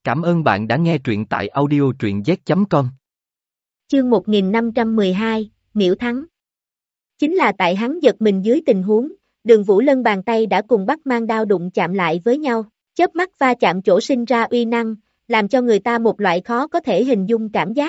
Cảm ơn bạn đã nghe truyện tại audio truyện z.com. Chương 1512, Miễu thắng. Chính là tại hắn giật mình dưới tình huống, Đường Vũ Lân bàn tay đã cùng Bắc Mang đao đụng chạm lại với nhau, chớp mắt va chạm chỗ sinh ra uy năng, làm cho người ta một loại khó có thể hình dung cảm giác.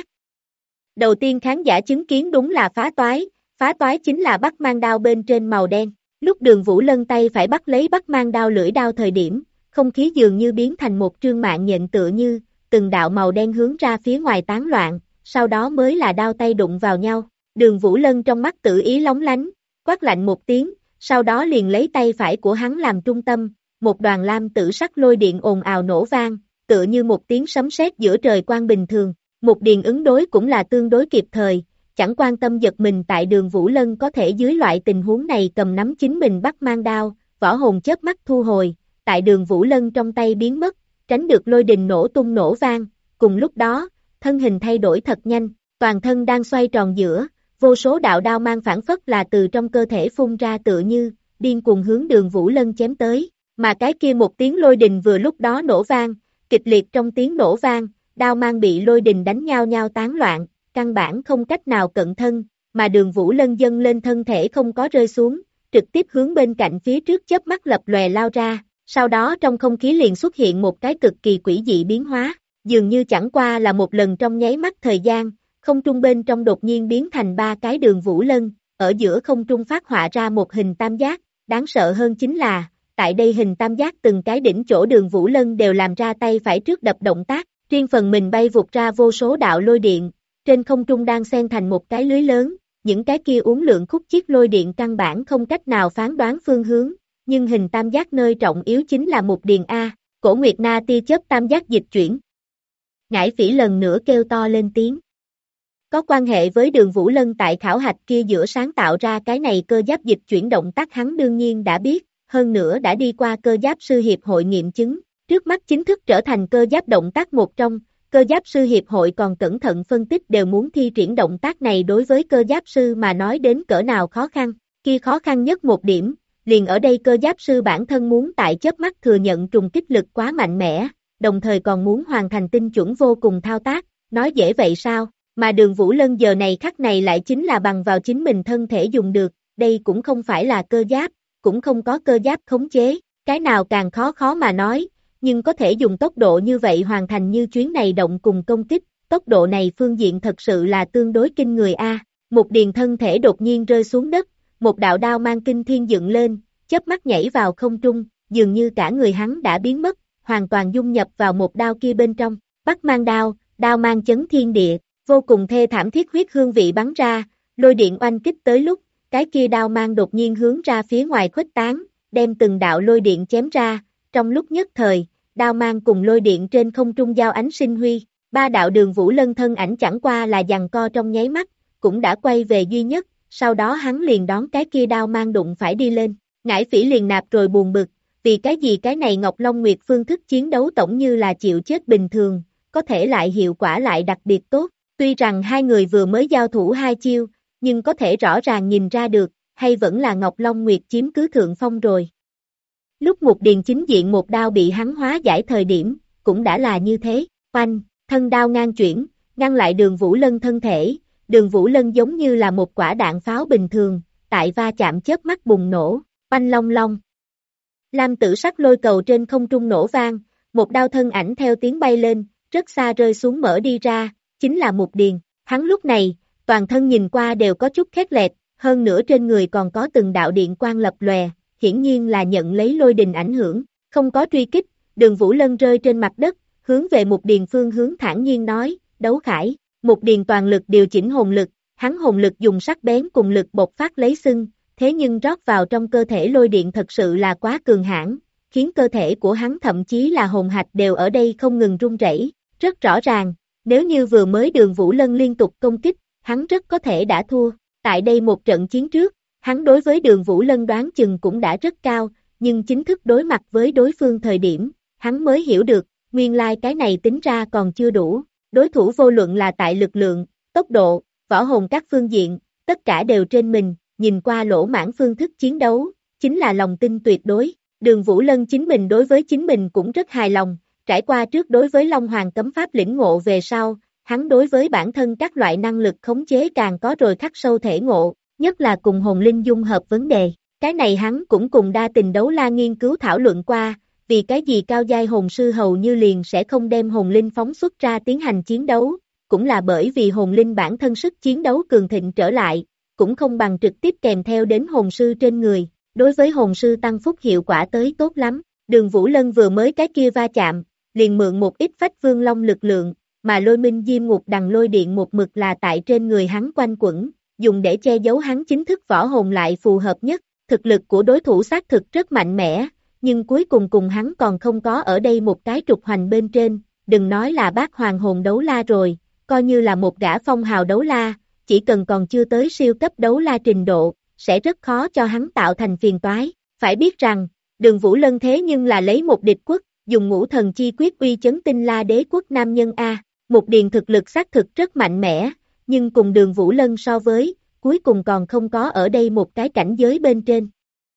Đầu tiên khán giả chứng kiến đúng là phá toái chính là Bắc Mang đao bên trên màu đen. Lúc Đường Vũ Lân tay phải bắt lấy Bắc Mang đao lưỡi đao thời điểm, không khí dường như biến thành một trương mạng nhện tựa như, từng đạo màu đen hướng ra phía ngoài tán loạn, sau đó mới là đao tay đụng vào nhau. Đường Vũ Lân trong mắt tự ý lóng lánh, quát lạnh một tiếng, sau đó liền lấy tay phải của hắn làm trung tâm, một đoàn lam tử sắc lôi điện ồn ào nổ vang, tựa như một tiếng sấm sét giữa trời quang bình thường. Một điền ứng đối cũng là tương đối kịp thời, chẳng quan tâm giật mình tại Đường Vũ Lân có thể dưới loại tình huống này cầm nắm chính mình bắt mang đao, võ hồn chớp mắt thu hồi, tại Đường Vũ Lân trong tay biến mất, tránh được lôi đình nổ tung nổ vang, cùng lúc đó, thân hình thay đổi thật nhanh, toàn thân đang xoay tròn giữa, vô số đạo đao mang phản phất là từ trong cơ thể phun ra tựa như, điên cuồng hướng Đường Vũ Lân chém tới, mà cái kia một tiếng lôi đình vừa lúc đó nổ vang, kịch liệt trong tiếng nổ vang, đao mang bị lôi đình đánh nhau tán loạn, căn bản không cách nào cận thân, mà Đường Vũ Lân dâng lên thân thể không có rơi xuống, trực tiếp hướng bên cạnh phía trước chớp mắt lập lòe lao ra, sau đó trong không khí liền xuất hiện một cái cực kỳ quỷ dị biến hóa, dường như chẳng qua là một lần trong nháy mắt thời gian, không trung bên trong đột nhiên biến thành ba cái Đường Vũ Lân, ở giữa không trung phát họa ra một hình tam giác, đáng sợ hơn chính là, tại đây hình tam giác từng cái đỉnh chỗ Đường Vũ Lân đều làm ra tay phải trước đập động tác, riêng phần mình bay vụt ra vô số đạo lôi điện, trên không trung đang xen thành một cái lưới lớn, những cái kia uốn lượn khúc chiết lôi điện căn bản không cách nào phán đoán phương hướng, nhưng hình tam giác nơi trọng yếu chính là một điền A, Cổ Nguyệt Na tia chớp tam giác dịch chuyển. Ngải Phỉ lần nữa kêu to lên tiếng. Có quan hệ với Đường Vũ Lân tại khảo hạch kia giữa sáng tạo ra cái này cơ giáp dịch chuyển động tác hắn đương nhiên đã biết, hơn nữa đã đi qua cơ giáp sư hiệp hội nghiệm chứng, trước mắt chính thức trở thành cơ giáp động tác một trong. Cơ giáp sư hiệp hội còn cẩn thận phân tích đều muốn thi triển động tác này đối với cơ giáp sư mà nói đến cỡ nào khó khăn, kia khó khăn nhất một điểm, liền ở đây cơ giáp sư bản thân muốn tại chớp mắt thừa nhận trùng kích lực quá mạnh mẽ, đồng thời còn muốn hoàn thành tinh chuẩn vô cùng thao tác, nói dễ vậy sao, mà Đường Vũ Lân giờ này khắc này lại chính là bằng vào chính mình thân thể dùng được, đây cũng không phải là cơ giáp, cũng không có cơ giáp khống chế, cái nào càng khó mà nói. Nhưng có thể dùng tốc độ như vậy hoàn thành như chuyến này động cùng công kích, tốc độ này phương diện thật sự là tương đối kinh người a. Một điền thân thể đột nhiên rơi xuống đất, một đạo đao mang kinh thiên dựng lên, chớp mắt nhảy vào không trung, dường như cả người hắn đã biến mất, hoàn toàn dung nhập vào một đao kia bên trong. Bắc Mang đao, đao mang chấn thiên địa, vô cùng thê thảm thiết huyết hương vị bắn ra, lôi điện oanh kích tới lúc, cái kia đao mang đột nhiên hướng ra phía ngoài khuếch tán, đem từng đạo lôi điện chém ra. Trong lúc nhất thời, đao mang cùng lôi điện trên không trung giao ánh sinh huy, ba đạo Đường Vũ Lân thân ảnh chẳng qua là giằng co trong nháy mắt, cũng đã quay về duy nhất, sau đó hắn liền đón cái kia đao mang đụng phải đi lên, Ngải Phỉ liền nạp rồi buồn bực, vì cái gì cái này Ngọc Long Nguyệt phương thức chiến đấu tổng như là chịu chết bình thường, có thể lại hiệu quả lại đặc biệt tốt, tuy rằng hai người vừa mới giao thủ hai chiêu, nhưng có thể rõ ràng nhìn ra được, hay vẫn là Ngọc Long Nguyệt chiếm cứ thượng phong rồi. Lúc một điền chính diện một đao bị hắn hóa giải thời điểm, cũng đã là như thế, oanh, thân đao ngang chuyển, ngăn lại Đường Vũ Lân thân thể, Đường Vũ Lân giống như là một quả đạn pháo bình thường, tại va chạm chớp mắt bùng nổ, oanh long long. Lam tử sắc lôi cầu trên không trung nổ vang, một đao thân ảnh theo tiếng bay lên, rất xa rơi xuống mở đi ra, chính là một điền, hắn lúc này, toàn thân nhìn qua đều có chút khét lẹt, hơn nữa trên người còn có từng đạo điện quang lập lòe. Hiển nhiên là nhận lấy lôi đình ảnh hưởng, không có truy kích, Đường Vũ Lân rơi trên mặt đất, hướng về một điền phương hướng thản nhiên nói, đấu khải, một điền toàn lực điều chỉnh hồn lực, hắn hồn lực dùng sắc bén cùng lực bộc phát lấy xưng, thế nhưng rót vào trong cơ thể lôi điện thật sự là quá cường hãn, khiến cơ thể của hắn thậm chí là hồn hạch đều ở đây không ngừng run rẩy. Rất rõ ràng, nếu như vừa mới Đường Vũ Lân liên tục công kích, hắn rất có thể đã thua, tại đây một trận chiến trước. Hắn đối với Đường Vũ Lân đoán chừng cũng đã rất cao, nhưng chính thức đối mặt với đối phương thời điểm, hắn mới hiểu được, nguyên lai cái này tính ra còn chưa đủ, đối thủ vô luận là tại lực lượng, tốc độ, võ hồn các phương diện, tất cả đều trên mình, nhìn qua lỗ mãn phương thức chiến đấu, chính là lòng tin tuyệt đối, Đường Vũ Lân chính mình đối với chính mình cũng rất hài lòng, trải qua trước đối với Long Hoàng cấm pháp lĩnh ngộ về sau, hắn đối với bản thân các loại năng lực khống chế càng có rồi khắc sâu thể ngộ, nhất là cùng hồn linh dung hợp vấn đề. Cái này hắn cũng cùng đa tình đấu la nghiên cứu thảo luận qua, vì cái gì cao giai hồn sư hầu như liền sẽ không đem hồn linh phóng xuất ra tiến hành chiến đấu, cũng là bởi vì hồn linh bản thân sức chiến đấu cường thịnh trở lại, cũng không bằng trực tiếp kèm theo đến hồn sư trên người, đối với hồn sư tăng phúc hiệu quả tới tốt lắm. Đường Vũ Lân vừa mới cái kia va chạm, liền mượn một ít phách vương long lực lượng, mà lôi minh diêm ngục đằng lôi điện một mực là tại trên người hắn quanh quẩn, dùng để che giấu hắn chính thức võ hồn lại phù hợp nhất. Thực lực của đối thủ xác thực rất mạnh mẽ, nhưng cuối cùng hắn còn không có ở đây một cái trục hoành bên trên, đừng nói là bát hoàng hồn đấu la rồi, coi như là một gã phong hào đấu la, chỉ cần còn chưa tới siêu cấp đấu la trình độ, sẽ rất khó cho hắn tạo thành phiền toái. Phải biết rằng, Đường Vũ Lân thế nhưng là lấy một địch quốc, dùng ngũ thần chi quyết uy chấn Tinh La đế quốc nam nhân A, một điền thực lực xác thực rất mạnh mẽ, nhưng cùng Đường Vũ Lân so với, cuối cùng còn không có ở đây một cái cảnh giới bên trên.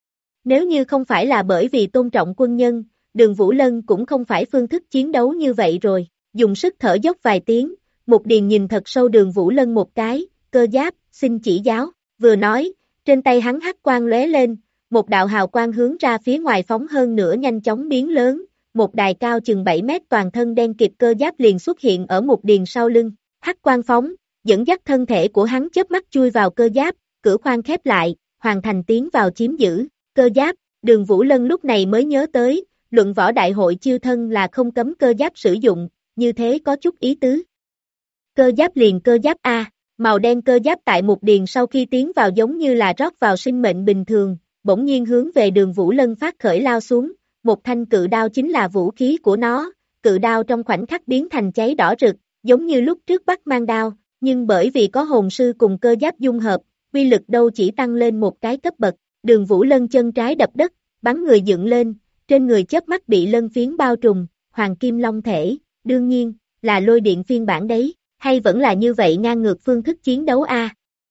Nếu như không phải là bởi vì tôn trọng quân nhân, Đường Vũ Lân cũng không phải phương thức chiến đấu như vậy rồi, dùng sức thở dốc vài tiếng, một điền nhìn thật sâu Đường Vũ Lân một cái, cơ giáp, xin chỉ giáo, vừa nói, trên tay hắn hắc quang lóe lên, một đạo hào quang hướng ra phía ngoài phóng hơn nữa nhanh chóng biến lớn, một đài cao chừng 7 mét toàn thân đen kịt cơ giáp liền xuất hiện ở một điền sau lưng, hắc quang phóng, dẫn dắt thân thể của hắn chớp mắt chui vào cơ giáp, cửa khoang khép lại, hoàn thành tiến vào chiếm giữ, cơ giáp, Đường Vũ Lân lúc này mới nhớ tới, luận võ đại hội chiêu thân là không cấm cơ giáp sử dụng, như thế có chút ý tứ. Cơ giáp liền cơ giáp A, màu đen cơ giáp tại một điền sau khi tiến vào giống như là rót vào sinh mệnh bình thường, bỗng nhiên hướng về Đường Vũ Lân phát khởi lao xuống, một thanh cự đao chính là vũ khí của nó, cự đao trong khoảnh khắc biến thành cháy đỏ rực, giống như lúc trước bắt mang đao, nhưng bởi vì có hồn sư cùng cơ giáp dung hợp, uy lực đâu chỉ tăng lên một cái cấp bậc. Đường Vũ Lân chân trái đập đất, bắn người dựng lên, trên người chớp mắt bị lân phiến bao trùm, hoàng kim long thể, đương nhiên, là lôi điện phiên bản đấy, hay vẫn là như vậy ngang ngược phương thức chiến đấu a?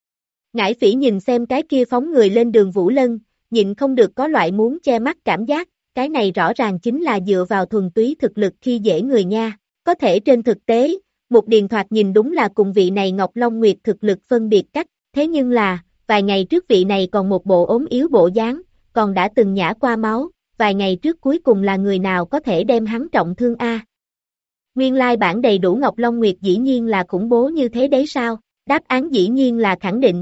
Ngải Phỉ nhìn xem cái kia phóng người lên Đường Vũ Lân, nhịn không được có loại muốn che mắt cảm giác, cái này rõ ràng chính là dựa vào thuần túy thực lực khi dễ người nha, có thể trên thực tế, một điền thoạt nhìn đúng là cùng vị này Ngọc Long Nguyệt thực lực phân biệt cách, thế nhưng là, vài ngày trước vị này còn một bộ ốm yếu bộ dáng, còn đã từng nhả qua máu, vài ngày trước cuối cùng là người nào có thể đem hắn trọng thương a? Nguyên lai bản đầy đủ Ngọc Long Nguyệt dĩ nhiên là khủng bố như thế đấy sao? Đáp án dĩ nhiên là khẳng định.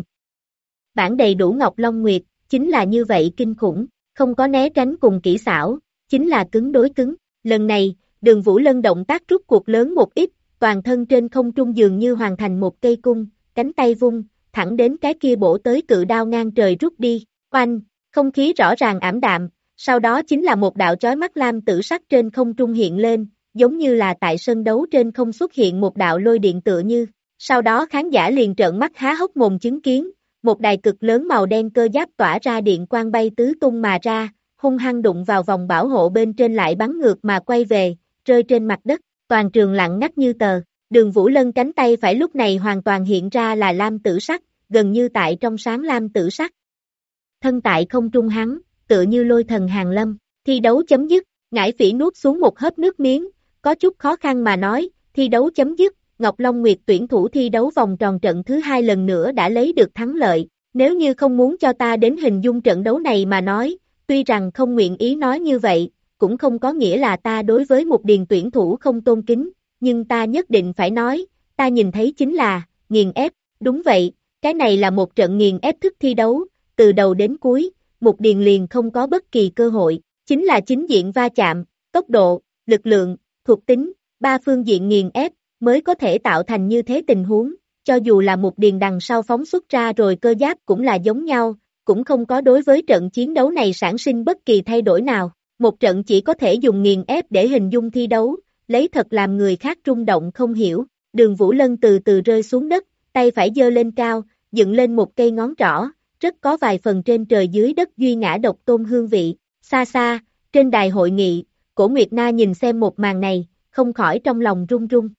Bản đầy đủ Ngọc Long Nguyệt, chính là như vậy kinh khủng, không có né tránh cùng kỹ xảo, chính là cứng đối cứng. Lần này, Đường Vũ Lân động tác rút cuộc lớn một ít, toàn thân trên không trung dường như hoàn thành một cây cung, cánh tay vung, thẳng đến cái kia bổ tới cự đao ngang trời rút đi, oanh, không khí rõ ràng ảm đạm, sau đó chính là một đạo chói mắt lam tử sắc trên không trung hiện lên, giống như là tại sân đấu trên không xuất hiện một đạo lôi điện tựa như, sau đó khán giả liền trợn mắt há hốc mồm chứng kiến, một đài cực lớn màu đen cơ giáp tỏa ra điện quang bay tứ tung mà ra, hung hăng đụng vào vòng bảo hộ bên trên lại bắn ngược mà quay về, rơi trên mặt đất, toàn trường lặng ngắt như tờ. Đường Vũ Lân cánh tay phải lúc này hoàn toàn hiện ra là lam tử sắc, gần như tại trong sáng lam tử sắc. Thân tại không trung hắn, tựa như lôi thần hàng lâm, thi đấu chấm dứt, Ngải Phỉ nuốt xuống một hớp nước miếng, có chút khó khăn mà nói, thi đấu chấm dứt, Ngọc Long Nguyệt tuyển thủ thi đấu vòng tròn trận thứ 2 lần nữa đã lấy được thắng lợi, nếu như không muốn cho ta đến hình dung trận đấu này mà nói, tuy rằng không nguyện ý nói như vậy, cũng không có nghĩa là ta đối với một điền tuyển thủ không tôn kính, nhưng ta nhất định phải nói, ta nhìn thấy chính là, nghiền ép, đúng vậy, cái này là một trận nghiền ép thức thi đấu, từ đầu đến cuối, một điền liền không có bất kỳ cơ hội, chính là chính diện va chạm, tốc độ, lực lượng, thuộc tính, ba phương diện nghiền ép, mới có thể tạo thành như thế tình huống, cho dù là một điền đằng sau phóng xuất ra rồi cơ giáp cũng là giống nhau, cũng không có đối với trận chiến đấu này sản sinh bất kỳ thay đổi nào, một trận chỉ có thể dùng nghiền ép để hình dung thi đấu, lấy thật làm người khác rung động không hiểu, Đường Vũ Lân từ từ rơi xuống đất, tay phải giơ lên cao, dựng lên một cây ngón trỏ, rất có vài phần trên trời dưới đất duy ngã độc tôn hương vị, xa xa, trên đài hội nghị, Cổ Nguyệt Na nhìn xem một màn này, không khỏi trong lòng run run.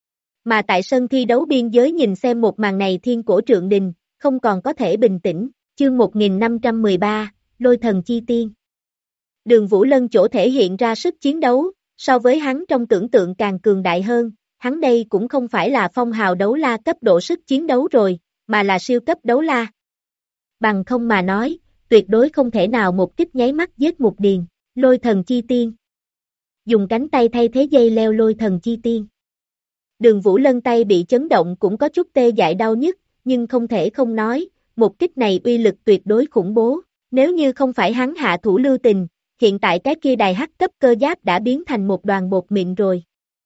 Mà tại sân thi đấu biên giới nhìn xem một màn này Thiên Cổ Trượng Đình, không còn có thể bình tĩnh, chương 1513, Lôi Thần Chi Tiên. Đường Vũ Lân chỗ thể hiện ra sức chiến đấu, so với hắn trong tưởng tượng càng cường đại hơn, hắn đây cũng không phải là phong hào đấu la cấp độ sức chiến đấu rồi, mà là siêu cấp đấu la. Bằng không mà nói, tuyệt đối không thể nào một kích nháy mắt giết Mục Điền, Lôi Thần Chi Tiên. Dùng cánh tay thay thế dây leo Lôi Thần Chi Tiên. Đường Vũ Lân tay bị chấn động cũng có chút tê dại đau nhức, nhưng không thể không nói, một kích này uy lực tuyệt đối khủng bố, nếu như không phải hắn hạ thủ lưu tình, hiện tại cái kia đài hắc cấp cơ giáp đã biến thành một đoàn bột mịn rồi.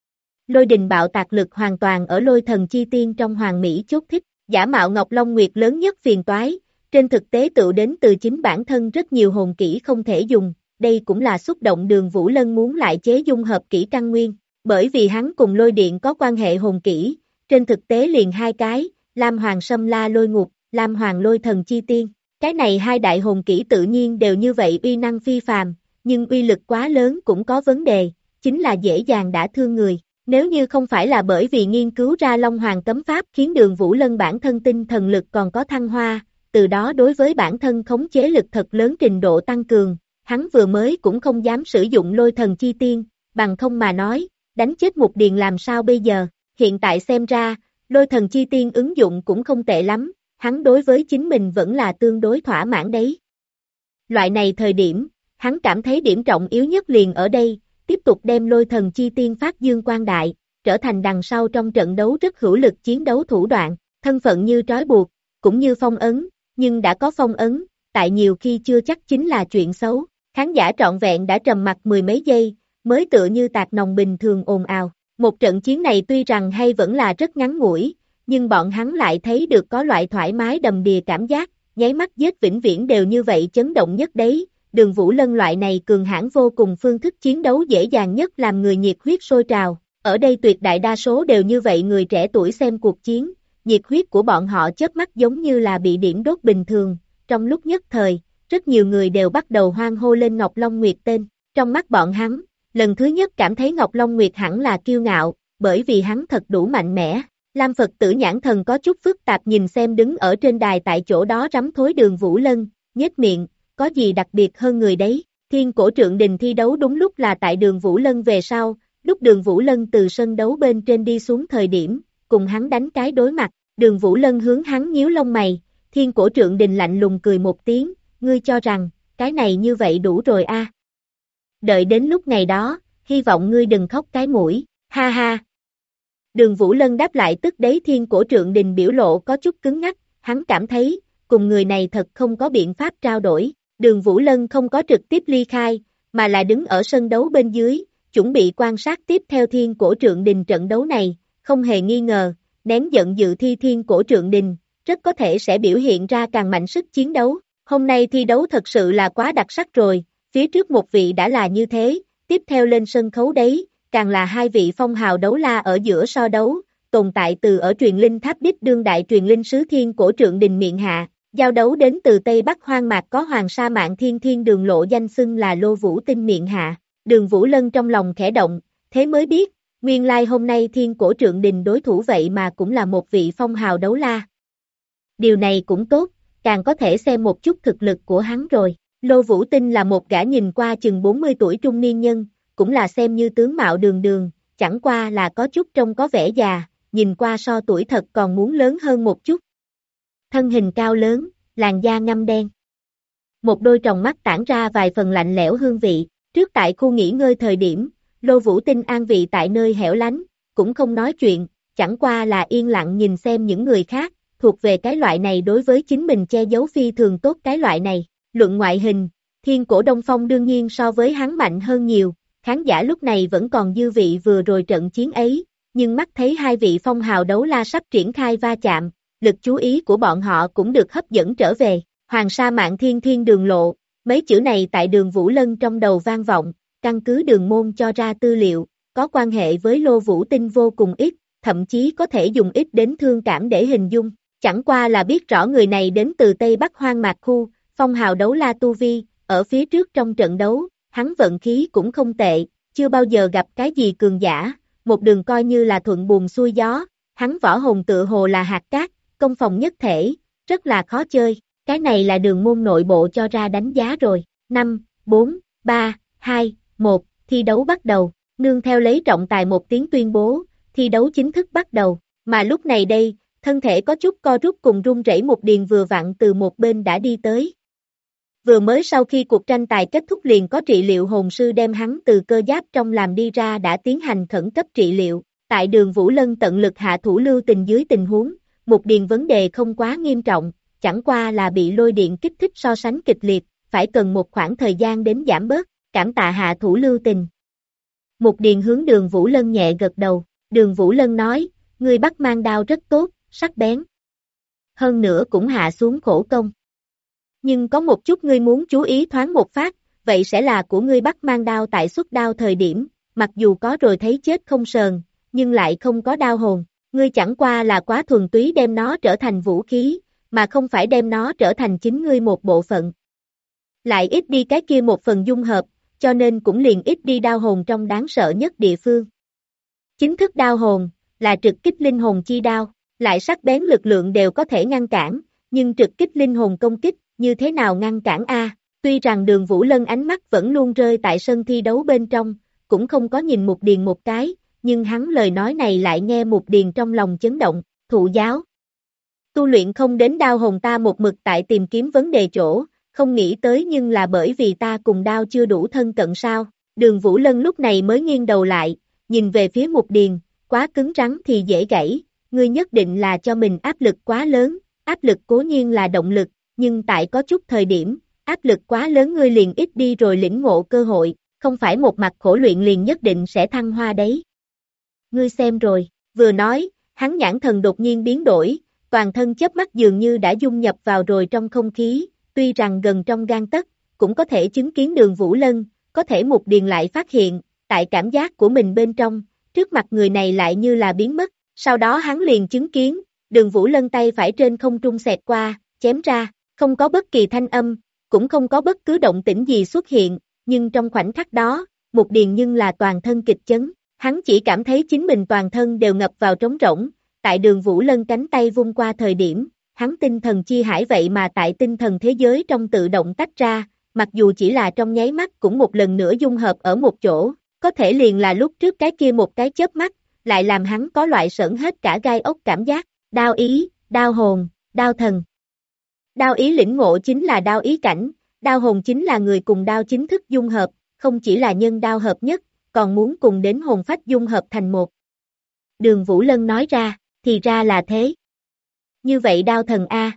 Lôi đình bạo tạc lực hoàn toàn ở Lôi Thần Chi Tiên trong hoàng mỹ chốt thích, giả mạo Ngọc Long Nguyệt lớn nhất phiền toái, trên thực tế tự đến từ chính bản thân rất nhiều hồn kỹ không thể dùng, đây cũng là xúc động Đường Vũ Lân muốn lại chế dung hợp kỹ căn nguyên, bởi vì hắn cùng lôi điện có quan hệ hồn kỹ, trên thực tế liền hai cái, Lam Hoàng Sâm La Lôi Ngục, Lam Hoàng Lôi Thần Chi Tiên, cái này hai đại hồn kỹ tự nhiên đều như vậy uy năng phi phàm, nhưng uy lực quá lớn cũng có vấn đề, chính là dễ dàng đả thương người. Nếu như không phải là bởi vì nghiên cứu ra Long Hoàng cấm pháp khiến Đường Vũ Lân bản thân tinh thần lực còn có thăng hoa, từ đó đối với bản thân khống chế lực thật lớn trình độ tăng cường, hắn vừa mới cũng không dám sử dụng Lôi Thần Chi Tiên, bằng không mà nói, đánh chết Mục Điền làm sao bây giờ, hiện tại xem ra, Lôi Thần Chi Tiên ứng dụng cũng không tệ lắm, hắn đối với chính mình vẫn là tương đối thỏa mãn đấy. Loại này thời điểm, hắn cảm thấy điểm trọng yếu nhất liền ở đây, tiếp tục đem Lôi Thần Chi Tiên phát dương quang đại, trở thành đằng sau trong trận đấu rất hữu lực chiến đấu thủ đoạn, thân phận như trói buộc, cũng như phong ấn, nhưng đã có phong ấn, tại nhiều khi chưa chắc chính là chuyện xấu. Khán giả trọn vẹn đã trầm mặc mười mấy giây, mới tựa như tạc nòng bình thường ồn ào. Một trận chiến này tuy rằng hay vẫn là rất ngắn ngủi, nhưng bọn hắn lại thấy được có loại thoải mái đầm đìa cảm giác, nháy mắt giết vĩnh viễn đều như vậy chấn động nhất đấy. Đường Vũ Lân loại này cường hãn vô cùng phương thức chiến đấu dễ dàng nhất làm người nhiệt huyết sôi trào. Ở đây tuyệt đại đa số đều như vậy người trẻ tuổi xem cuộc chiến, nhiệt huyết của bọn họ chớp mắt giống như là bị điểm đốt bình thường. Trong lúc nhất thời, rất nhiều người đều bắt đầu hoan hô lên Ngọc Long Nguyệt tên. Trong mắt bọn hắn, lần thứ nhất cảm thấy Ngọc Long Nguyệt hẳn là kiêu ngạo, bởi vì hắn thật đủ mạnh mẽ. Lam Phật Tử nhãn thần có chút phức tạp nhìn xem đứng ở trên đài tại chỗ đó rắm thối Đường Vũ Lân, nhếch miệng, có gì đặc biệt hơn người đấy. Thiên Cổ Trượng Đình thi đấu đúng lúc là tại Đường Vũ Lân về sau, lúc Đường Vũ Lân từ sân đấu bên trên đi xuống thời điểm, cùng hắn đánh cái đối mặt, Đường Vũ Lân hướng hắn nhíu lông mày, Thiên Cổ Trượng Đình lạnh lùng cười một tiếng, ngươi cho rằng, cái này như vậy đủ rồi a? Đợi đến lúc ngày đó, hy vọng ngươi đừng khóc cái mũi, ha ha. Đường Vũ Lân đáp lại tức đấy Thiên Cổ Trượng Đình biểu lộ có chút cứng ngắc, hắn cảm thấy, cùng người này thật không có biện pháp trao đổi. Đường Vũ Lân không có trực tiếp ly khai, mà là đứng ở sân đấu bên dưới, chuẩn bị quan sát tiếp theo Thiên Cổ Trượng Đình trận đấu này, không hề nghi ngờ, nén giận dự thi Thiên Cổ Trượng Đình, rất có thể sẽ biểu hiện ra càng mạnh sức chiến đấu. Hôm nay thi đấu thật sự là quá đặc sắc rồi, phía trước một vị đã là như thế, tiếp theo lên sân khấu đấy, càng là hai vị phong hào đấu la ở giữa so đấu, tồn tại từ ở truyền linh tháp đích đương đại truyền linh sứ Thiên Cổ Trượng Đình miệng hạ. Giao đấu đến từ Tây Bắc hoang mạc có Hoàng Sa Mạn Thiên Thiên Đường lộ danh xưng là Lô Vũ Tinh miệng hạ, Đường Vũ Lân trong lòng khẽ động, thế mới biết, nguyên lai hôm nay Thiên Cổ Trượng Đình đối thủ vậy mà cũng là một vị phong hào đấu la. Điều này cũng tốt, càng có thể xem một chút thực lực của hắn rồi. Lô Vũ Tinh là một gã nhìn qua chừng 40 tuổi trung niên nhân, cũng là xem như tướng mạo đường đường, chẳng qua là có chút trông có vẻ già, nhìn qua so tuổi thật còn muốn lớn hơn một chút. Thân hình cao lớn, làn da ngăm đen. Một đôi tròng mắt tản ra vài phần lạnh lẽo hương vị, trước tại khu nghỉ ngơi thời điểm, Lô Vũ Tinh an vị tại nơi hẻo lánh, cũng không nói chuyện, chẳng qua là yên lặng nhìn xem những người khác, thuộc về cái loại này đối với chính mình che giấu phi thường tốt cái loại này. Luận ngoại hình, Thiên Cổ Đông Phong đương nhiên so với hắn mạnh hơn nhiều, khán giả lúc này vẫn còn dư vị vừa rồi trận chiến ấy, nhưng mắt thấy hai vị phong hào đấu la sắp triển khai va chạm, lực chú ý của bọn họ cũng được hấp dẫn trở về. Hoàng Sa Mạn Thiên Thiên Đường lộ, mấy chữ này tại Đường Vũ Lân trong đầu vang vọng, căn cứ đường môn cho ra tư liệu, có quan hệ với Lô Vũ Tinh vô cùng ít, thậm chí có thể dùng ít đến thương cảm để hình dung, chẳng qua là biết rõ người này đến từ Tây Bắc hoang mạc khu, phong hào đấu la tu vi, ở phía trước trong trận đấu, hắn vận khí cũng không tệ, chưa bao giờ gặp cái gì cường giả, một đường coi như là thuận buồm xuôi gió, hắn võ hồn tựa hồ là hạt cát, công phòng nhất thể, rất là khó chơi, cái này là đường môn nội bộ cho ra đánh giá rồi. 5, 4, 3, 2, 1, thi đấu bắt đầu, Nương theo lấy trọng tài một tiếng tuyên bố, thi đấu chính thức bắt đầu, mà lúc này đây, thân thể có chút co rút cùng run rẩy Mục Điền vừa vặn từ một bên đã đi tới. Vừa mới sau khi cuộc tranh tài kết thúc liền có trị liệu hồn sư đem hắn từ cơ giáp trong làm đi ra đã tiến hành khẩn cấp trị liệu, tại Đường Vũ Lân tận lực hạ thủ lưu tình dưới tình huống, Mục Điền vấn đề không quá nghiêm trọng, chẳng qua là bị lôi điện kích thích so sánh kịch liệt, phải cần một khoảng thời gian đến giảm bớt, cảm tạ hạ thủ lưu tình. Mục Điền hướng Đường Vũ Lân nhẹ gật đầu, Đường Vũ Lân nói, ngươi bắt mang đao rất tốt, sắc bén. Hơn nữa cũng hạ xuống khổ công. Nhưng có một chút ngươi muốn chú ý thoáng một phát, vậy sẽ là của ngươi bắt mang đao tại xuất đao thời điểm, mặc dù có rồi thấy chết không sờn, nhưng lại không có đao hồn, ngươi chẳng qua là quá thuần túy đem nó trở thành vũ khí, mà không phải đem nó trở thành chính ngươi một bộ phận. Lại ít đi cái kia một phần dung hợp, cho nên cũng liền ít đi đao hồn trong đáng sợ nhất địa phương. Chính thức đao hồn, là trực kích linh hồn chi đao, lại sắc bén lực lượng đều có thể ngăn cản, nhưng trực kích linh hồn công kích, như thế nào ngăn cản a? Tuy rằng Đường Vũ Lân ánh mắt vẫn luôn rơi tại sân thi đấu bên trong, cũng không có nhìn Mục Điền một cái, nhưng hắn lời nói này lại nghe Mục Điền trong lòng chấn động, thụ giáo. Tu luyện không đến đao hồn ta một mực tại tìm kiếm vấn đề chỗ, không nghĩ tới nhưng là bởi vì ta cùng đao chưa đủ thân cận sao. Đường Vũ Lân lúc này mới nghiêng đầu lại, nhìn về phía Mục Điền, quá cứng rắn thì dễ gãy, ngươi nhất định là cho mình áp lực quá lớn, áp lực cố nhiên là động lực, nhưng tại có chút thời điểm, áp lực quá lớn ngươi liền ít đi rồi lĩnh ngộ cơ hội, không phải một mặt khổ luyện liền nhất định sẽ thăng hoa đấy. Ngươi xem rồi, vừa nói, hắn nhãn thần đột nhiên biến đổi, toàn thân chớp mắt dường như đã dung nhập vào rồi trong không khí, tuy rằng gần trong gang tấc, cũng có thể chứng kiến Đường Vũ Lân, có thể Mục Điền lại phát hiện, tại cảm giác của mình bên trong, trước mặt người này lại như là biến mất, sau đó hắn liền chứng kiến, Đường Vũ Lân tay phải trên không trung xẹt qua, chém ra, không có bất kỳ thanh âm, cũng không có bất cứ động tĩnh gì xuất hiện, nhưng trong khoảnh khắc đó, Mục Điền nhưng là toàn thân kịch chấn, hắn chỉ cảm thấy chính mình toàn thân đều ngập vào trống rỗng, tại Đường Vũ Lân cánh tay vung qua thời điểm, hắn tinh thần chi hải vậy mà tại tinh thần thế giới trong tự động tách ra, mặc dù chỉ là trong nháy mắt cũng một lần nữa dung hợp ở một chỗ, có thể liền là lúc trước cái kia một cái chớp mắt, lại làm hắn có loại sởn hết cả gai ốc cảm giác, đao ý, đao hồn, đao thần. Đao ý lĩnh ngộ chính là đao ý cảnh, đao hồn chính là người cùng đao chính thức dung hợp, không chỉ là nhân đao hợp nhất, còn muốn cùng đến hồn phách dung hợp thành một. Đường Vũ Lân nói ra, thì ra là thế. Như vậy đao thần A.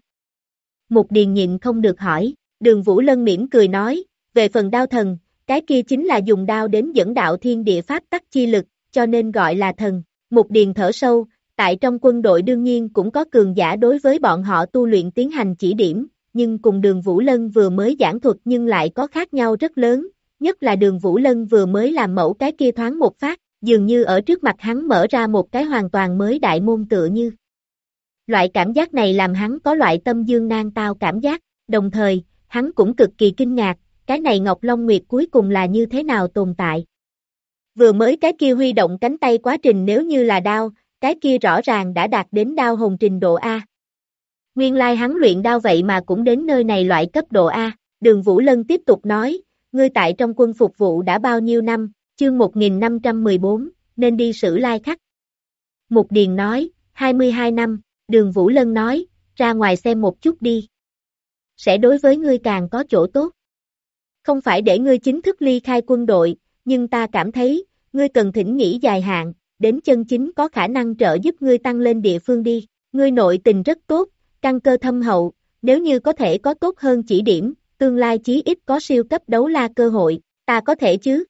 Mục Điền nhịn không được hỏi, Đường Vũ Lân mỉm cười nói, về phần đao thần, cái kia chính là dùng đao đến dẫn đạo thiên địa pháp tắc chi lực, cho nên gọi là thần. Mục Điền thở sâu, tại trong quân đội đương nhiên cũng có cường giả đối với bọn họ tu luyện tiến hành chỉ điểm, nhưng cùng Đường Vũ Lân vừa mới giảng thuật nhưng lại có khác nhau rất lớn, nhất là Đường Vũ Lân vừa mới làm mẫu cái kia thoáng một phát, dường như ở trước mặt hắn mở ra một cái hoàn toàn mới đại môn tựa như. Loại cảm giác này làm hắn có loại tâm dương nan tao cảm giác, đồng thời, hắn cũng cực kỳ kinh ngạc, cái này Ngọc Long Nguyệt cuối cùng là như thế nào tồn tại. Vừa mới cái kia huy động cánh tay quá trình nếu như là đao, cái kia rõ ràng đã đạt đến đao hồn trình độ A. Nguyên lai hắn luyện đao vậy mà cũng đến nơi này loại cấp độ A, Đường Vũ Lân tiếp tục nói, ngươi tại trong quân phục vụ đã bao nhiêu năm, chương 1514, nên đi Sử Lai Khắc. Mục Điền nói, 22 năm, Đường Vũ Lân nói, ra ngoài xem một chút đi. Sẽ đối với ngươi càng có chỗ tốt. Không phải để ngươi chính thức ly khai quân đội, nhưng ta cảm thấy, ngươi cần thỉnh nghỉ dài hạn, đến chân chính có khả năng trợ giúp ngươi tăng lên địa phương đi. Ngươi nội tình rất tốt, căn cơ thâm hậu, nếu như có thể có tốt hơn chỉ điểm, tương lai chí ít có siêu cấp đấu la cơ hội, ta có thể chứ.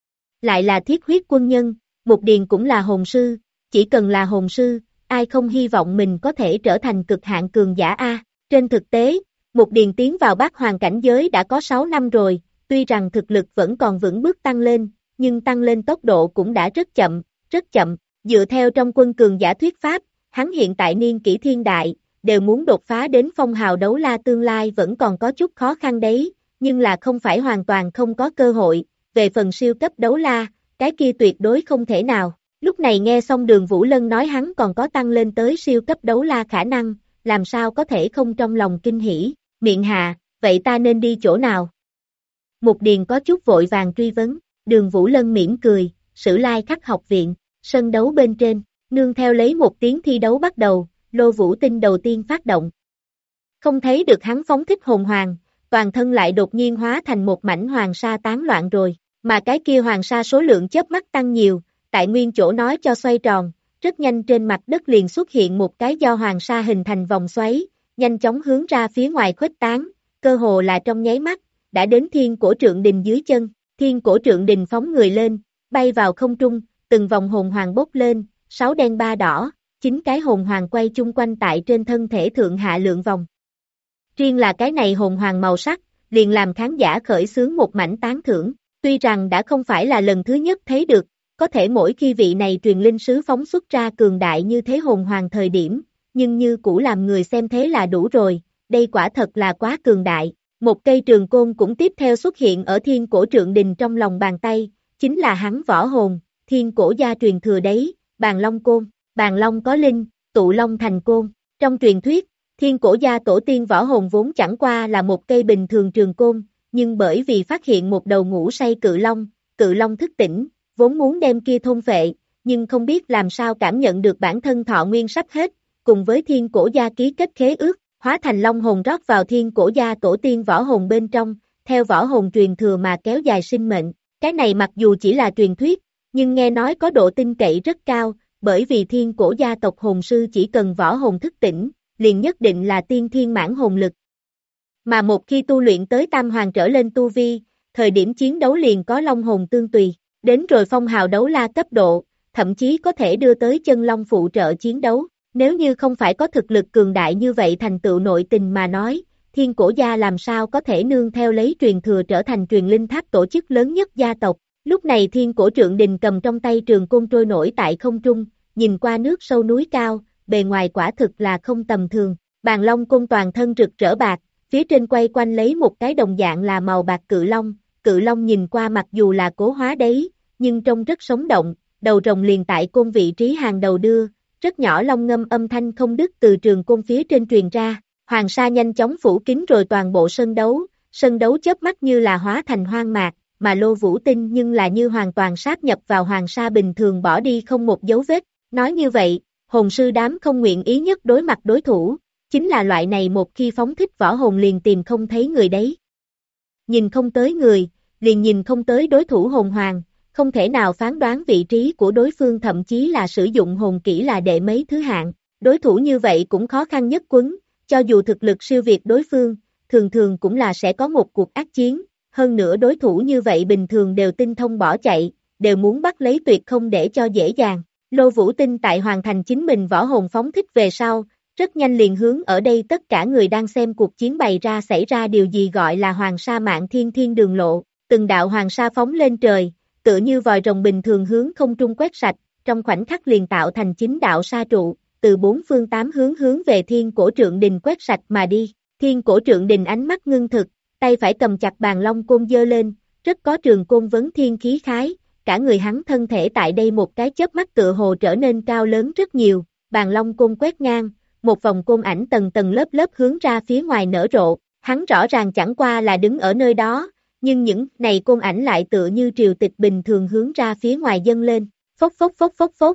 Lại là thiết huyết quân nhân, Mục Điền cũng là hồn sư, chỉ cần là hồn sư, ai không hy vọng mình có thể trở thành cực hạn cường giả A. Trên thực tế, Mục Điền tiến vào bát hoàng cảnh giới đã có 6 năm rồi, tuy rằng thực lực vẫn còn vững bước tăng lên, nhưng tăng lên tốc độ cũng đã rất chậm, dựa theo trong quân cường giả thuyết pháp, hắn hiện tại niên kỷ thiên đại, đều muốn đột phá đến phong hào đấu la tương lai vẫn còn có chút khó khăn đấy, nhưng là không phải hoàn toàn không có cơ hội, về phần siêu cấp đấu la, cái kia tuyệt đối không thể nào. Lúc này nghe xong Đường Vũ Lân nói hắn còn có tăng lên tới siêu cấp đấu la khả năng, làm sao có thể không trong lòng kinh hỉ, miệng hạ, vậy ta nên đi chỗ nào? Mục Điền có chút vội vàng truy vấn, Đường Vũ Lân mỉm cười, Sử Lai Khắc học viện, sân đấu bên trên, nương theo lấy một tiếng thi đấu bắt đầu, Lô Vũ Tinh đầu tiên phát động. Không thấy được hắn phóng thích hồn hoàng, toàn thân lại đột nhiên hóa thành một mảnh hoàng sa tán loạn rồi, mà cái kia hoàng sa số lượng chớp mắt tăng nhiều, tại nguyên chỗ nói cho xoay tròn, rất nhanh trên mặt đất liền xuất hiện một cái do hoàng sa hình thành vòng xoáy, nhanh chóng hướng ra phía ngoài khuếch tán, cơ hồ là trong nháy mắt, đã đến thiên cổ trượng đình dưới chân, thiên cổ trượng đình phóng người lên, bay vào không trung, từng vòng hồn hoàng bốc lên, 6 đen 3 đỏ, 9 cái hồn hoàng quay chung quanh tại trên thân thể thượng hạ lượng vòng. Riêng là cái này hồn hoàng màu sắc, liền làm khán giả khởi xướng một mảnh tán thưởng, tuy rằng đã không phải là lần thứ nhất thấy được, có thể mỗi khi vị này truyền linh sứ phóng xuất ra cường đại như thế hồn hoàng thời điểm, nhưng như cũ làm người xem thế là đủ rồi, đây quả thật là quá cường đại. Một cây trường côn cũng tiếp theo xuất hiện ở thiên cổ trượng đình trong lòng bàn tay, chính là hắn võ hồn, thiên cổ gia truyền thừa đấy, bàn long côn, bàn long có linh, tụ long thành côn. Trong truyền thuyết, thiên cổ gia tổ tiên võ hồn vốn chẳng qua là một cây bình thường trường côn, nhưng bởi vì phát hiện một đầu ngủ say cự long thức tỉnh, vốn muốn đem kia thôn phệ, nhưng không biết làm sao cảm nhận được bản thân thọ nguyên sắp hết, cùng với thiên cổ gia ký kết khế ước, hóa thành long hồn rót vào thiên cổ gia tổ tiên võ hồn bên trong, theo võ hồn truyền thừa mà kéo dài sinh mệnh. Cái này mặc dù chỉ là truyền thuyết, nhưng nghe nói có độ tin cậy rất cao, bởi vì thiên cổ gia tộc hồn sư chỉ cần võ hồn thức tỉnh, liền nhất định là tiên thiên mãn hồn lực. Mà một khi tu luyện tới tam hoàng trở lên tu vi, thời điểm chiến đấu liền có long hồn tương tùy, đến rồi phong hào đấu la cấp độ, thậm chí có thể đưa tới chân long phụ trợ chiến đấu. Nếu như không phải có thực lực cường đại như vậy thành tựu nội tình mà nói, thiên cổ gia làm sao có thể nương theo lấy truyền thừa trở thành truyền linh tháp tổ chức lớn nhất gia tộc. Lúc này thiên cổ trượng đình cầm trong tay trường côn trôi nổi tại không trung, nhìn qua nước sâu núi cao, bề ngoài quả thực là không tầm thường. Bàn long côn toàn thân rực rỡ bạc, phía trên quay quanh lấy một cái đồng dạng là màu bạc cự long nhìn qua mặc dù là cố hóa đấy, nhưng trông rất sống động, đầu rồng liền tại côn vị trí hàng đầu đưa. Rất nhỏ long ngâm âm thanh không đứt từ trường côn phía trên truyền ra, hoàng sa nhanh chóng phủ kín rồi toàn bộ sân đấu chớp mắt như là hóa thành hoang mạc, mà Lô Vũ Tinh nhưng là như hoàn toàn sáp nhập vào hoàng sa bình thường bỏ đi không một dấu vết, nói như vậy, hồn sư đám không nguyện ý nhất đối mặt đối thủ, chính là loại này một khi phóng thích võ hồn liền tìm không thấy người đấy. Nhìn không tới người, liền nhìn không tới đối thủ hồn hoàng. Không thể nào phán đoán vị trí của đối phương thậm chí là sử dụng hồn kỹ là đệ mấy thứ hạng, đối thủ như vậy cũng khó khăn nhất quấn, cho dù thực lực siêu việt đối phương, thường thường cũng là sẽ có một cuộc ác chiến, hơn nữa đối thủ như vậy bình thường đều tinh thông bỏ chạy, đều muốn bắt lấy tuyệt không để cho dễ dàng. Lô Vũ Tinh tại hoàn thành chính mình võ hồn phóng thích về sau, rất nhanh liền hướng ở đây tất cả người đang xem cuộc chiến bày ra xảy ra điều gì gọi là hoàng sa mạn thiên đường lộ, từng đạo hoàng sa phóng lên trời. Tựa như vòi rồng bình thường hướng không trung quét sạch, trong khoảnh khắc liền tạo thành 9 đạo sa trụ, từ 4 phương 8 hướng về thiên cổ trượng đình quét sạch mà đi. Thiên cổ trượng đình ánh mắt ngưng thực, tay phải cầm chặt bàn long côn giơ lên, rất có trường côn vấn thiên khí khái, cả người hắn thân thể tại đây một cái chớp mắt tựa hồ trở nên cao lớn rất nhiều, bàn long côn quét ngang, một vòng côn ảnh tầng tầng lớp hướng ra phía ngoài nở rộ, hắn rõ ràng chẳng qua là đứng ở nơi đó. Nhưng những này côn ảnh lại tựa như triều tịch bình thường hướng ra phía ngoài dâng lên, phốc.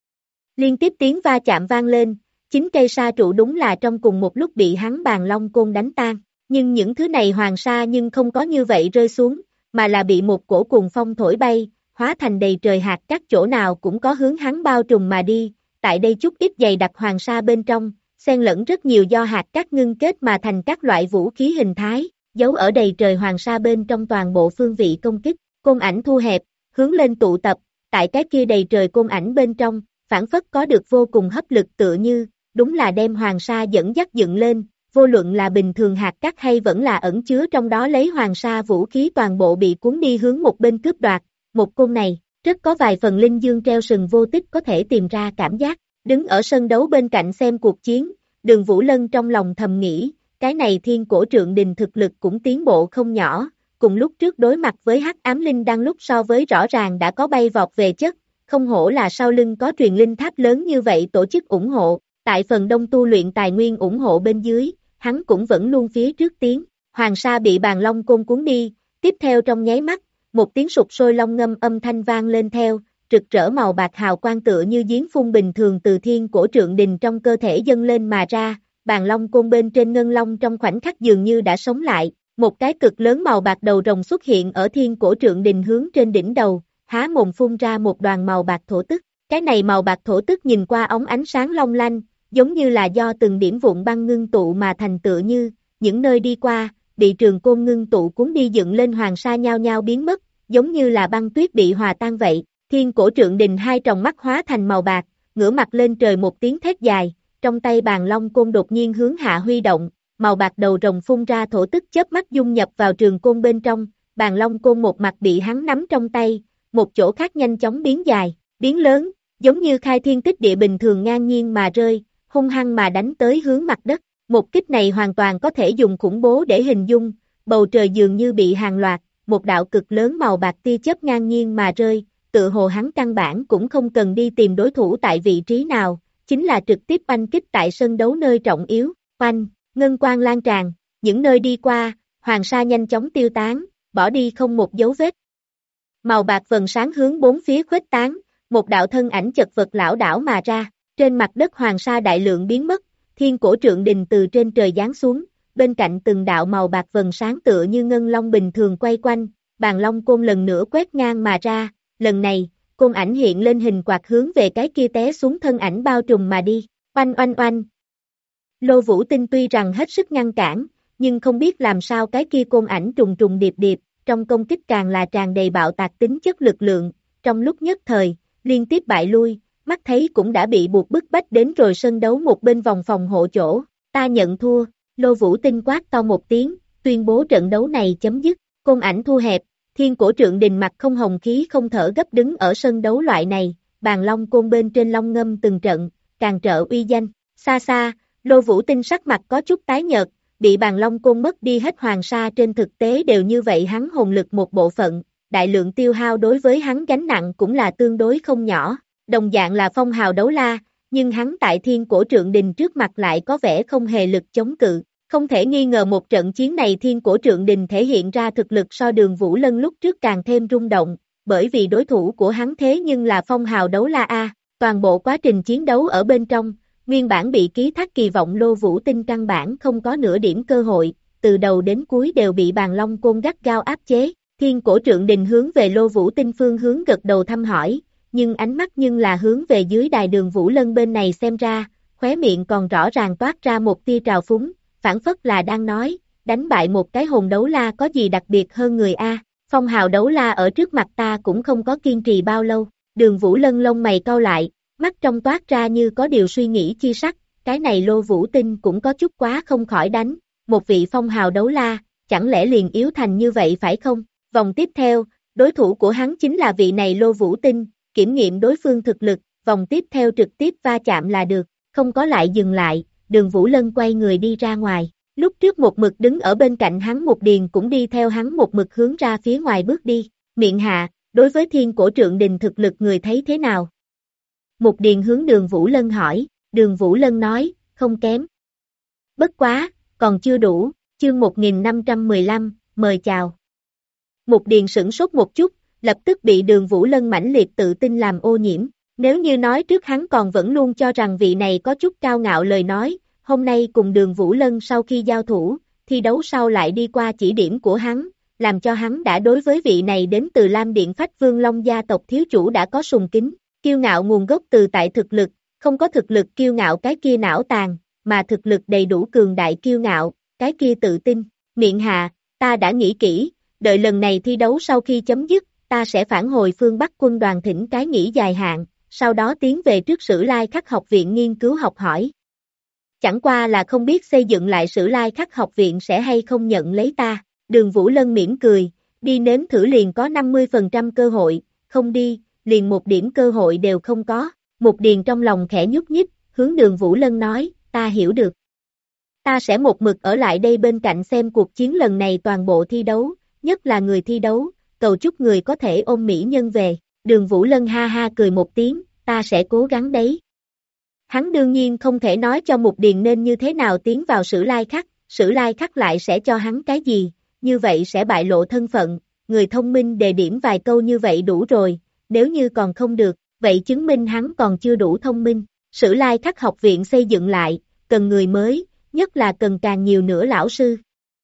Liên tiếp tiếng va chạm vang lên, 9 cây sa trụ đúng là trong cùng một lúc bị hắn bàn long côn đánh tan, nhưng những thứ này hoàng sa nhưng không có như vậy rơi xuống, mà là bị một cổ cuồng phong thổi bay, hóa thành đầy trời hạt cát chỗ nào cũng có hướng hắn bao trùm mà đi, tại đây chút ít dày đặc hoàng sa bên trong, xen lẫn rất nhiều do hạt cát ngưng kết mà thành các loại vũ khí hình thái. Giấu ở đầy trời hoàng sa bên trong toàn bộ phương vị công kích, côn ảnh thu hẹp, hướng lên tụ tập, tại cái kia đầy trời côn ảnh bên trong, phản phất có được vô cùng hấp lực tựa như, đúng là đem hoàng sa dẫn dắt dựng lên, vô luận là bình thường hạt cát hay vẫn là ẩn chứa trong đó lấy hoàng sa vũ khí toàn bộ bị cuốn đi hướng một bên cướp đoạt, một côn này, rất có vài phần linh dương treo sừng vô tích có thể tìm ra cảm giác, đứng ở sân đấu bên cạnh xem cuộc chiến, Đường Vũ Lân trong lòng thầm nghĩ. Cái này thiên cổ trượng đình thực lực cũng tiến bộ không nhỏ, cùng lúc trước đối mặt với hắc ám linh đăng lúc so với rõ ràng đã có bay vọt về chất, không hổ là sau lưng có truyền linh tháp lớn như vậy tổ chức ủng hộ, tại phần đông tu luyện tài nguyên ủng hộ bên dưới, hắn cũng vẫn luôn phía trước tiến, hoàng sa bị bàn long côn cuốn đi, tiếp theo trong nháy mắt, một tiếng sụp sôi long ngâm âm thanh vang lên theo, rực rỡ màu bạc hào quang tựa như giếng phun bình thường từ thiên cổ trượng đình trong cơ thể dâng lên mà ra, bàn long côn bên trên ngân long trong khoảnh khắc dường như đã sống lại, một cái cực lớn màu bạc đầu rồng xuất hiện ở thiên cổ trượng đình hướng trên đỉnh đầu, há mồm phun ra một đoàn màu bạc thổ tức, cái này màu bạc thổ tức nhìn qua óng ánh sáng long lanh, giống như là do từng điểm vụn băng ngưng tụ mà thành tựa như, những nơi đi qua, bị trường côn ngưng tụ cuốn đi dựng lên hoàng sa nhao nhao biến mất, giống như là băng tuyết bị hòa tan vậy. Thiên cổ trượng đình hai tròng mắt hóa thành màu bạc, ngửa mặt lên trời một tiếng thét dài, trong tay bàn long côn đột nhiên hướng hạ huy động, màu bạc đầu rồng phun ra thổ tức chớp mắt dung nhập vào trường côn bên trong, bàn long côn một mặt bị hắn nắm trong tay, một chỗ khác nhanh chóng biến dài, biến lớn, giống như khai thiên tích địa bình thường ngang nhiên mà rơi, hung hăng mà đánh tới hướng mặt đất. Một kích này hoàn toàn có thể dùng khủng bố để hình dung, bầu trời dường như bị hàng loạt, một đạo cực lớn màu bạc tia chớp ngang nhiên mà rơi, tự hồ hắn căn bản cũng không cần đi tìm đối thủ tại vị trí nào, chính là trực tiếp oanh kích tại sân đấu nơi trọng yếu, oanh, ngân quang lan tràn, những nơi đi qua, hoàng sa nhanh chóng tiêu tán, bỏ đi không một dấu vết. Màu bạc vầng sáng hướng bốn phía khuếch tán, một đạo thân ảnh chật vật lảo đảo mà ra, trên mặt đất hoàng sa đại lượng biến mất, thiên cổ trượng đình từ trên trời giáng xuống, bên cạnh từng đạo màu bạc vầng sáng tựa như ngân long bình thường quay quanh, bàn long côn lần nữa quét ngang mà ra, lần này, côn ảnh hiện lên hình quạt hướng về cái kia té xuống thân ảnh bao trùm mà đi, oanh oanh oanh. Lô Vũ Tinh tuy rằng hết sức ngăn cản, nhưng không biết làm sao cái kia côn ảnh trùng trùng điệp điệp, trong công kích càng là tràn đầy bạo tạc tính chất lực lượng, trong lúc nhất thời, liên tiếp bại lui, mắt thấy cũng đã bị buộc bức bách đến rồi sân đấu một bên vòng phòng hộ chỗ, ta nhận thua, Lô Vũ Tinh quát to một tiếng, tuyên bố trận đấu này chấm dứt, côn ảnh thu hẹp, thiên cổ trượng đình mặt không hồng khí không thở gấp đứng ở sân đấu loại này, bàn long côn bên trên long ngâm từng trận, càng trợ uy danh, xa xa, Lô Vũ Tinh sắc mặt có chút tái nhợt, bị bàn long côn mất đi hết hoàng sa trên thực tế đều như vậy hắn hồn lực một bộ phận, đại lượng tiêu hao đối với hắn gánh nặng cũng là tương đối không nhỏ. Đồng dạng là phong hào đấu la, nhưng hắn tại thiên cổ trượng đình trước mặt lại có vẻ không hề lực chống cự. Không thể nghi ngờ một trận chiến này thiên cổ trượng đình thể hiện ra thực lực so Đường Vũ Lân lúc trước càng thêm rung động, bởi vì đối thủ của hắn thế nhưng là phong hào đấu la A. Toàn bộ quá trình chiến đấu ở bên trong, nguyên bản bị ký thác kỳ vọng Lô Vũ Tinh căn bản không có nửa điểm cơ hội, từ đầu đến cuối đều bị bàn long côn gắt gao áp chế. Thiên cổ trượng đình hướng về Lô Vũ Tinh phương hướng gật đầu thăm hỏi, nhưng ánh mắt nhưng là hướng về dưới đài Đường Vũ Lân bên này xem ra, khóe miệng còn rõ ràng toát ra một tia trào phúng, phản phất là đang nói, đánh bại một cái hồn đấu la có gì đặc biệt hơn người A, phong hào đấu la ở trước mặt ta cũng không có kiên trì bao lâu, Đường Vũ Lân lông mày cau lại, mắt trong toát ra như có điều suy nghĩ chi sắc, cái này Lô Vũ Tinh cũng có chút quá không khỏi đánh, một vị phong hào đấu la, chẳng lẽ liền yếu thành như vậy phải không? Vòng tiếp theo, đối thủ của hắn chính là vị này Lô Vũ Tinh, kiểm nghiệm đối phương thực lực, vòng tiếp theo trực tiếp va chạm là được, không có lại dừng lại, Đường Vũ Lân quay người đi ra ngoài, lúc trước một mực đứng ở bên cạnh hắn Một Điền cũng đi theo hắn một mực hướng ra phía ngoài bước đi, miệng hạ, đối với thiên cổ trượng đình thực lực người thấy thế nào? Một Điền hướng Đường Vũ Lân hỏi, Đường Vũ Lân nói, không kém. Bất quá, còn chưa đủ, chương 1515, mời chào. Một Điền sửng sốt một chút, lập tức bị Đường Vũ Lân mãnh liệt tự tin làm ô nhiễm. Nếu như nói trước hắn còn vẫn luôn cho rằng vị này có chút cao ngạo lời nói, hôm nay cùng Đường Vũ Lân sau khi giao thủ, thi đấu sau lại đi qua chỉ điểm của hắn, làm cho hắn đã đối với vị này đến từ Lam Điện Phách Vương Long gia tộc thiếu chủ đã có sùng kính. Kiêu ngạo nguồn gốc từ tại thực lực, không có thực lực kiêu ngạo cái kia não tàn, mà thực lực đầy đủ cường đại kiêu ngạo, cái kia tự tin. Miệng hạ, ta đã nghĩ kỹ, đợi lần này thi đấu sau khi chấm dứt, ta sẽ phản hồi phương Bắc quân đoàn thỉnh cái nghỉ dài hạn, sau đó tiến về trước Sử Lai Khắc học viện nghiên cứu học hỏi. Chẳng qua là không biết xây dựng lại Sử Lai Khắc học viện sẽ hay không nhận lấy ta. Đường Vũ Lân mỉm cười, đi nếm thử liền có 50% cơ hội, không đi, liền một điểm cơ hội đều không có. Một Điền trong lòng khẽ nhúc nhích, hướng Đường Vũ Lân nói, ta hiểu được. Ta sẽ một mực ở lại đây bên cạnh xem cuộc chiến lần này toàn bộ thi đấu, nhất là người thi đấu, cầu chúc người có thể ôm mỹ nhân về. Đường Vũ Lân ha ha cười một tiếng, ta sẽ cố gắng đấy. Hắn đương nhiên không thể nói cho Mục Điền nên như thế nào tiến vào Sử Lai Khắc, Sử Lai Khắc lại sẽ cho hắn cái gì, như vậy sẽ bại lộ thân phận, người thông minh đề điểm vài câu như vậy đủ rồi, nếu như còn không được, vậy chứng minh hắn còn chưa đủ thông minh. Sử Lai Khắc học viện xây dựng lại, cần người mới, nhất là cần càng nhiều nữa lão sư.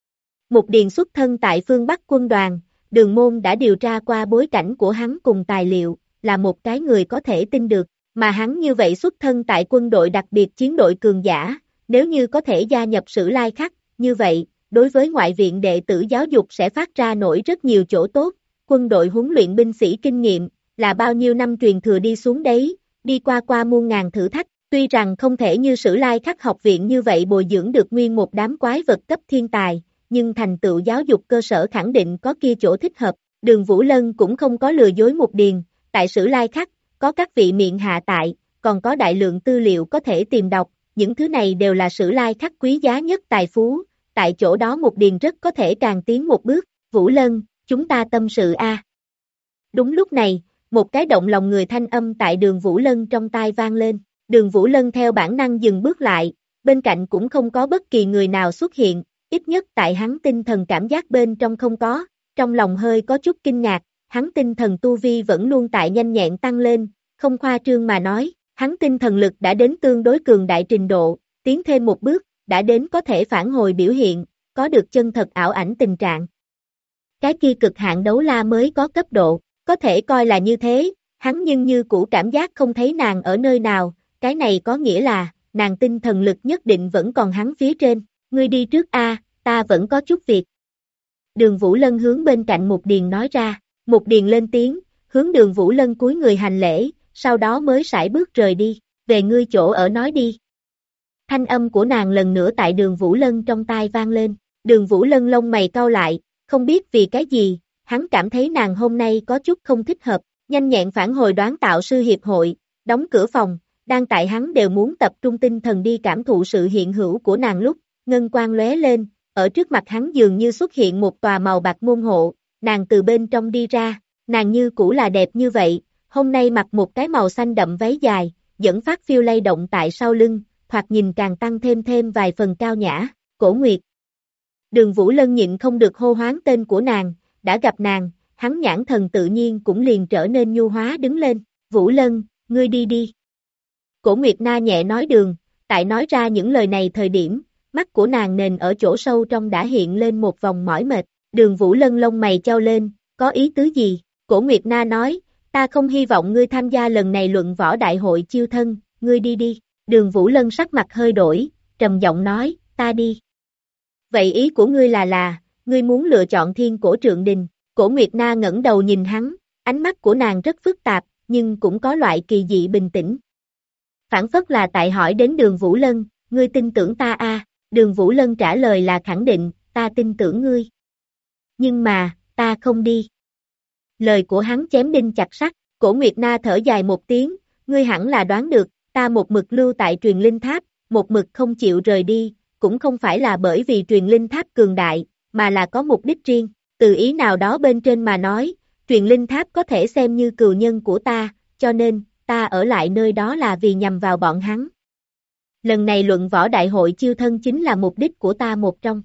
Mục Điền xuất thân tại phương Bắc quân đoàn, Đường Môn đã điều tra qua bối cảnh của hắn cùng tài liệu, là một cái người có thể tin được, mà hắn như vậy xuất thân tại quân đội đặc biệt chiến đội cường giả, nếu như có thể gia nhập Sử Lai Khắc, như vậy, đối với ngoại viện đệ tử giáo dục sẽ phát ra nổi rất nhiều chỗ tốt, quân đội huấn luyện binh sĩ kinh nghiệm, là bao nhiêu năm truyền thừa đi xuống đấy, đi qua muôn ngàn thử thách, tuy rằng không thể như Sử Lai Khắc học viện như vậy bồi dưỡng được nguyên một đám quái vật cấp thiên tài, nhưng thành tựu giáo dục cơ sở khẳng định có kia chỗ thích hợp, Đường Vũ Lân cũng không có lừa dối Mục Điền, tại Sử Lai Khắc, có các vị miệng hạ tại, còn có đại lượng tư liệu có thể tìm đọc, những thứ này đều là Sử Lai Khắc quý giá nhất tài phú, tại chỗ đó Mục Điền rất có thể càng tiến một bước, Vũ Lân, chúng ta tâm sự a. Đúng lúc này, một cái động lòng người thanh âm tại Đường Vũ Lân trong tai vang lên, Đường Vũ Lân theo bản năng dừng bước lại, bên cạnh cũng không có bất kỳ người nào xuất hiện, ít nhất tại hắn tinh thần cảm giác bên trong không có, trong lòng hơi có chút kinh ngạc, hắn tinh thần tu vi vẫn luôn tại nhanh nhẹn tăng lên, không khoa trương mà nói, hắn tinh thần lực đã đến tương đối cường đại trình độ, tiến thêm một bước, đã đến có thể phản hồi biểu hiện, có được chân thật ảo ảnh tình trạng. Cái kia cực hạn đấu la mới có cấp độ, có thể coi là như thế, hắn nhưng như cũ cảm giác không thấy nàng ở nơi nào, cái này có nghĩa là, nàng tinh thần lực nhất định vẫn còn hắn phía trên, ngươi đi trước a, ta vẫn có chút việc. Đường Vũ Lân hướng bên cạnh Mục Điền nói ra, Mục Điền lên tiếng, hướng Đường Vũ Lân cúi người hành lễ, sau đó mới sải bước rời đi, về ngươi chỗ ở nói đi. Thanh âm của nàng lần nữa tại Đường Vũ Lân trong tai vang lên, Đường Vũ Lân lông mày cau lại, không biết vì cái gì, hắn cảm thấy nàng hôm nay có chút không thích hợp, nhanh nhẹn phản hồi đoán tạo sư hiệp hội, đóng cửa phòng, đang tại hắn đều muốn tập trung tinh thần đi cảm thụ sự hiện hữu của nàng lúc, ngân quang lóe lên, ở trước mặt hắn dường như xuất hiện một tòa màu bạc môn hộ, nàng từ bên trong đi ra, nàng như cũ là đẹp như vậy, hôm nay mặc một cái màu xanh đậm váy dài, dẫn phát phiêu lay động tại sau lưng, thoạt nhìn càng tăng thêm vài phần cao nhã, Cổ Nguyệt. Đường Vũ Lân nhịn không được hô hoán tên của nàng, đã gặp nàng, hắn nhãn thần tự nhiên cũng liền trở nên nhu hóa đứng lên, Vũ Lân, ngươi đi đi. Cổ Nguyệt Na nhẹ nói đường, tại nói ra những lời này thời điểm, mắt của nàng nền ở chỗ sâu trong đã hiện lên một vòng mỏi mệt, Đường Vũ Lân lông mày chau lên, có ý tứ gì? Cổ Nguyệt Na nói, ta không hy vọng ngươi tham gia lần này luận võ đại hội chiêu thân, ngươi đi đi. Đường Vũ Lân sắc mặt hơi đổi, trầm giọng nói, ta đi. Vậy ý của ngươi là, ngươi muốn lựa chọn Thiên Cổ Trượng Đình. Cổ Nguyệt Na ngẩng đầu nhìn hắn, ánh mắt của nàng rất phức tạp, nhưng cũng có loại kỳ dị bình tĩnh. Phản phất là tại hỏi đến Đường Vũ Lân, ngươi tin tưởng ta a? Đường Vũ Lân trả lời là khẳng định, ta tin tưởng ngươi. Nhưng mà, ta không đi. Lời của hắn chém đinh chặt sắt, Cổ Nguyệt Na thở dài một tiếng, ngươi hẳn là đoán được, ta một mực lưu tại truyền linh tháp, một mực không chịu rời đi, cũng không phải là bởi vì truyền linh tháp cường đại, mà là có mục đích riêng, từ ý nào đó bên trên mà nói, truyền linh tháp có thể xem như cừu nhân của ta, cho nên, ta ở lại nơi đó là vì nhằm vào bọn hắn. Lần này luận võ đại hội chiêu thân chính là mục đích của ta một trong.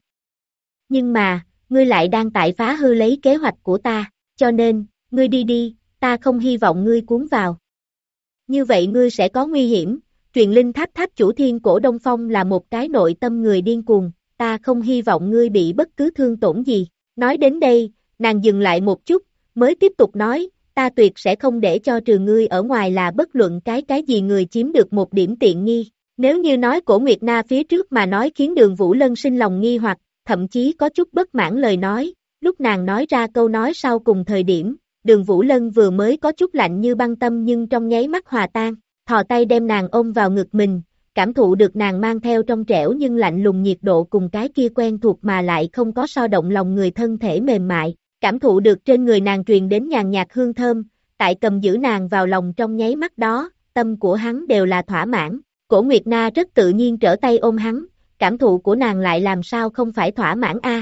Nhưng mà, ngươi lại đang tại phá hư lấy kế hoạch của ta, cho nên, ngươi đi đi, ta không hy vọng ngươi cuốn vào. Như vậy ngươi sẽ có nguy hiểm, truyền linh tháp tháp chủ Thiên Cổ Đông Phong là một cái nội tâm người điên cuồng, ta không hy vọng ngươi bị bất cứ thương tổn gì. Nói đến đây, nàng dừng lại một chút, mới tiếp tục nói, ta tuyệt sẽ không để cho trừ ngươi ở ngoài là bất luận cái gì người chiếm được một điểm tiện nghi. Nếu như nói Cổ Nguyệt Na phía trước mà nói khiến Đường Vũ Lân sinh lòng nghi hoặc, thậm chí có chút bất mãn lời nói, lúc nàng nói ra câu nói sau cùng thời điểm, Đường Vũ Lân vừa mới có chút lạnh như băng tâm nhưng trong nháy mắt hòa tan, thò tay đem nàng ôm vào ngực mình, cảm thụ được nàng mang theo trong trẻo nhưng lạnh lùng nhiệt độ cùng cái kia quen thuộc mà lại không có so động lòng người thân thể mềm mại, cảm thụ được trên người nàng truyền đến nhàn nhạt hương thơm, tại cầm giữ nàng vào lòng trong nháy mắt đó, tâm của hắn đều là thỏa mãn. Cổ Nguyệt Na rất tự nhiên trở tay ôm hắn, cảm thụ của nàng lại làm sao không phải thỏa mãn a.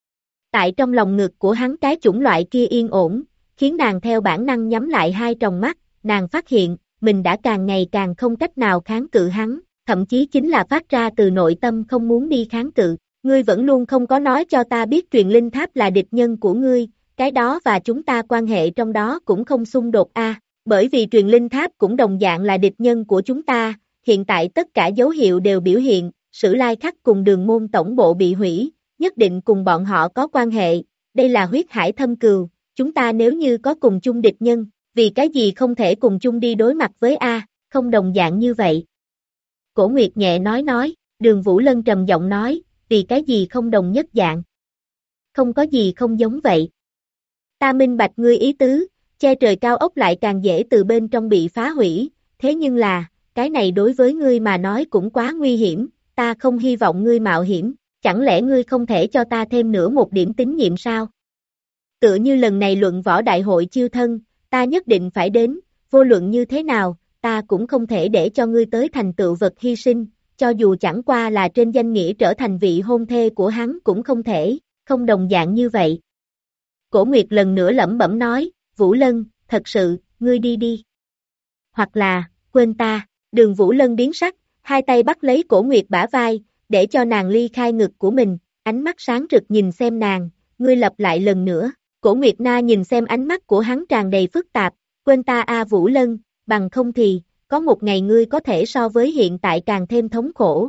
Tại trong lòng ngực của hắn cái chủng loại kia yên ổn, khiến nàng theo bản năng nhắm lại hai tròng mắt, nàng phát hiện, mình đã càng ngày càng không cách nào kháng cự hắn, thậm chí chính là phát ra từ nội tâm không muốn đi kháng cự. Ngươi vẫn luôn không có nói cho ta biết truyền linh tháp là địch nhân của ngươi, cái đó và chúng ta quan hệ trong đó cũng không xung đột a. Bởi vì truyền linh tháp cũng đồng dạng là địch nhân của chúng ta, hiện tại tất cả dấu hiệu đều biểu hiện, Sử Lai Khắc cùng Đường Môn tổng bộ bị hủy, nhất định cùng bọn họ có quan hệ, đây là huyết hải thâm cừu, chúng ta nếu như có cùng chung địch nhân, vì cái gì không thể cùng chung đi đối mặt với a, không đồng dạng như vậy. Cổ Nguyệt nhẹ nói, Đường Vũ Lân trầm giọng nói, vì cái gì không đồng nhất dạng. Không có gì không giống vậy. Ta minh bạch ngươi ý tứ, che trời cao ốc lại càng dễ từ bên trong bị phá hủy, thế nhưng là, cái này đối với ngươi mà nói cũng quá nguy hiểm, ta không hy vọng ngươi mạo hiểm, chẳng lẽ ngươi không thể cho ta thêm nữa một điểm tín nhiệm sao? Tựa như lần này luận võ đại hội chiêu thân, ta nhất định phải đến, vô luận như thế nào, ta cũng không thể để cho ngươi tới thành tựu vật hy sinh, cho dù chẳng qua là trên danh nghĩa trở thành vị hôn thê của hắn cũng không thể, không đồng dạng như vậy. Cổ Nguyệt lần nữa lẩm bẩm nói, Vũ Lân, thật sự, ngươi đi đi. Hoặc là, quên ta, Đường Vũ Lân biến sắc, hai tay bắt lấy Cổ Nguyệt bả vai, để cho nàng ly khai ngực của mình, ánh mắt sáng rực nhìn xem nàng, ngươi lặp lại lần nữa. Cổ Nguyệt Na nhìn xem ánh mắt của hắn tràn đầy phức tạp, quên ta a Vũ Lân, bằng không thì, có một ngày ngươi có thể so với hiện tại càng thêm thống khổ.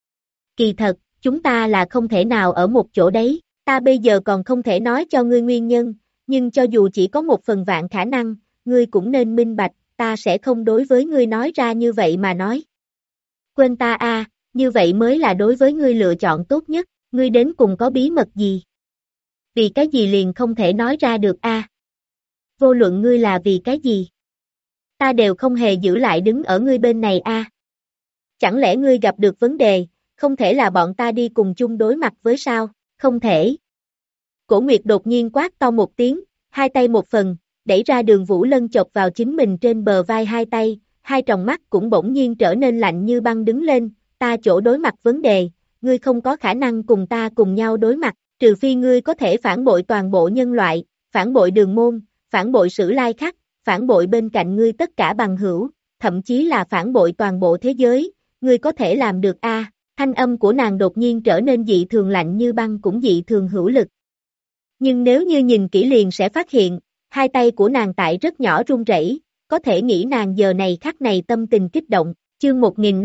Kỳ thật, chúng ta là không thể nào ở một chỗ đấy, ta bây giờ còn không thể nói cho ngươi nguyên nhân, nhưng cho dù chỉ có một phần vạn khả năng, ngươi cũng nên minh bạch, ta sẽ không đối với ngươi nói ra như vậy mà nói. Quên ta a, như vậy mới là đối với ngươi lựa chọn tốt nhất, ngươi đến cùng có bí mật gì? Vì cái gì liền không thể nói ra được a? Vô luận ngươi là vì cái gì? Ta đều không hề giữ lại đứng ở ngươi bên này a. Chẳng lẽ ngươi gặp được vấn đề, không thể là bọn ta đi cùng chung đối mặt với sao? Không thể. Cổ Nguyệt đột nhiên quát to một tiếng, hai tay một phần, đẩy ra Đường Vũ Lân chộp vào chính mình trên bờ vai hai tay, hai tròng mắt cũng bỗng nhiên trở nên lạnh như băng đứng lên, ta chỗ đối mặt vấn đề, ngươi không có khả năng cùng ta cùng nhau đối mặt, trừ phi ngươi có thể phản bội toàn bộ nhân loại, phản bội Đường Môn, phản bội Sử Lai Khắc, phản bội bên cạnh ngươi tất cả bằng hữu, thậm chí là phản bội toàn bộ thế giới, ngươi có thể làm được a? Thanh âm của nàng đột nhiên trở nên dị thường lạnh như băng cũng dị thường hữu lực. Nhưng nếu như nhìn kỹ liền sẽ phát hiện, hai tay của nàng tại rất nhỏ run rẩy, có thể nghĩ nàng giờ này khắc này tâm tình kích động, chương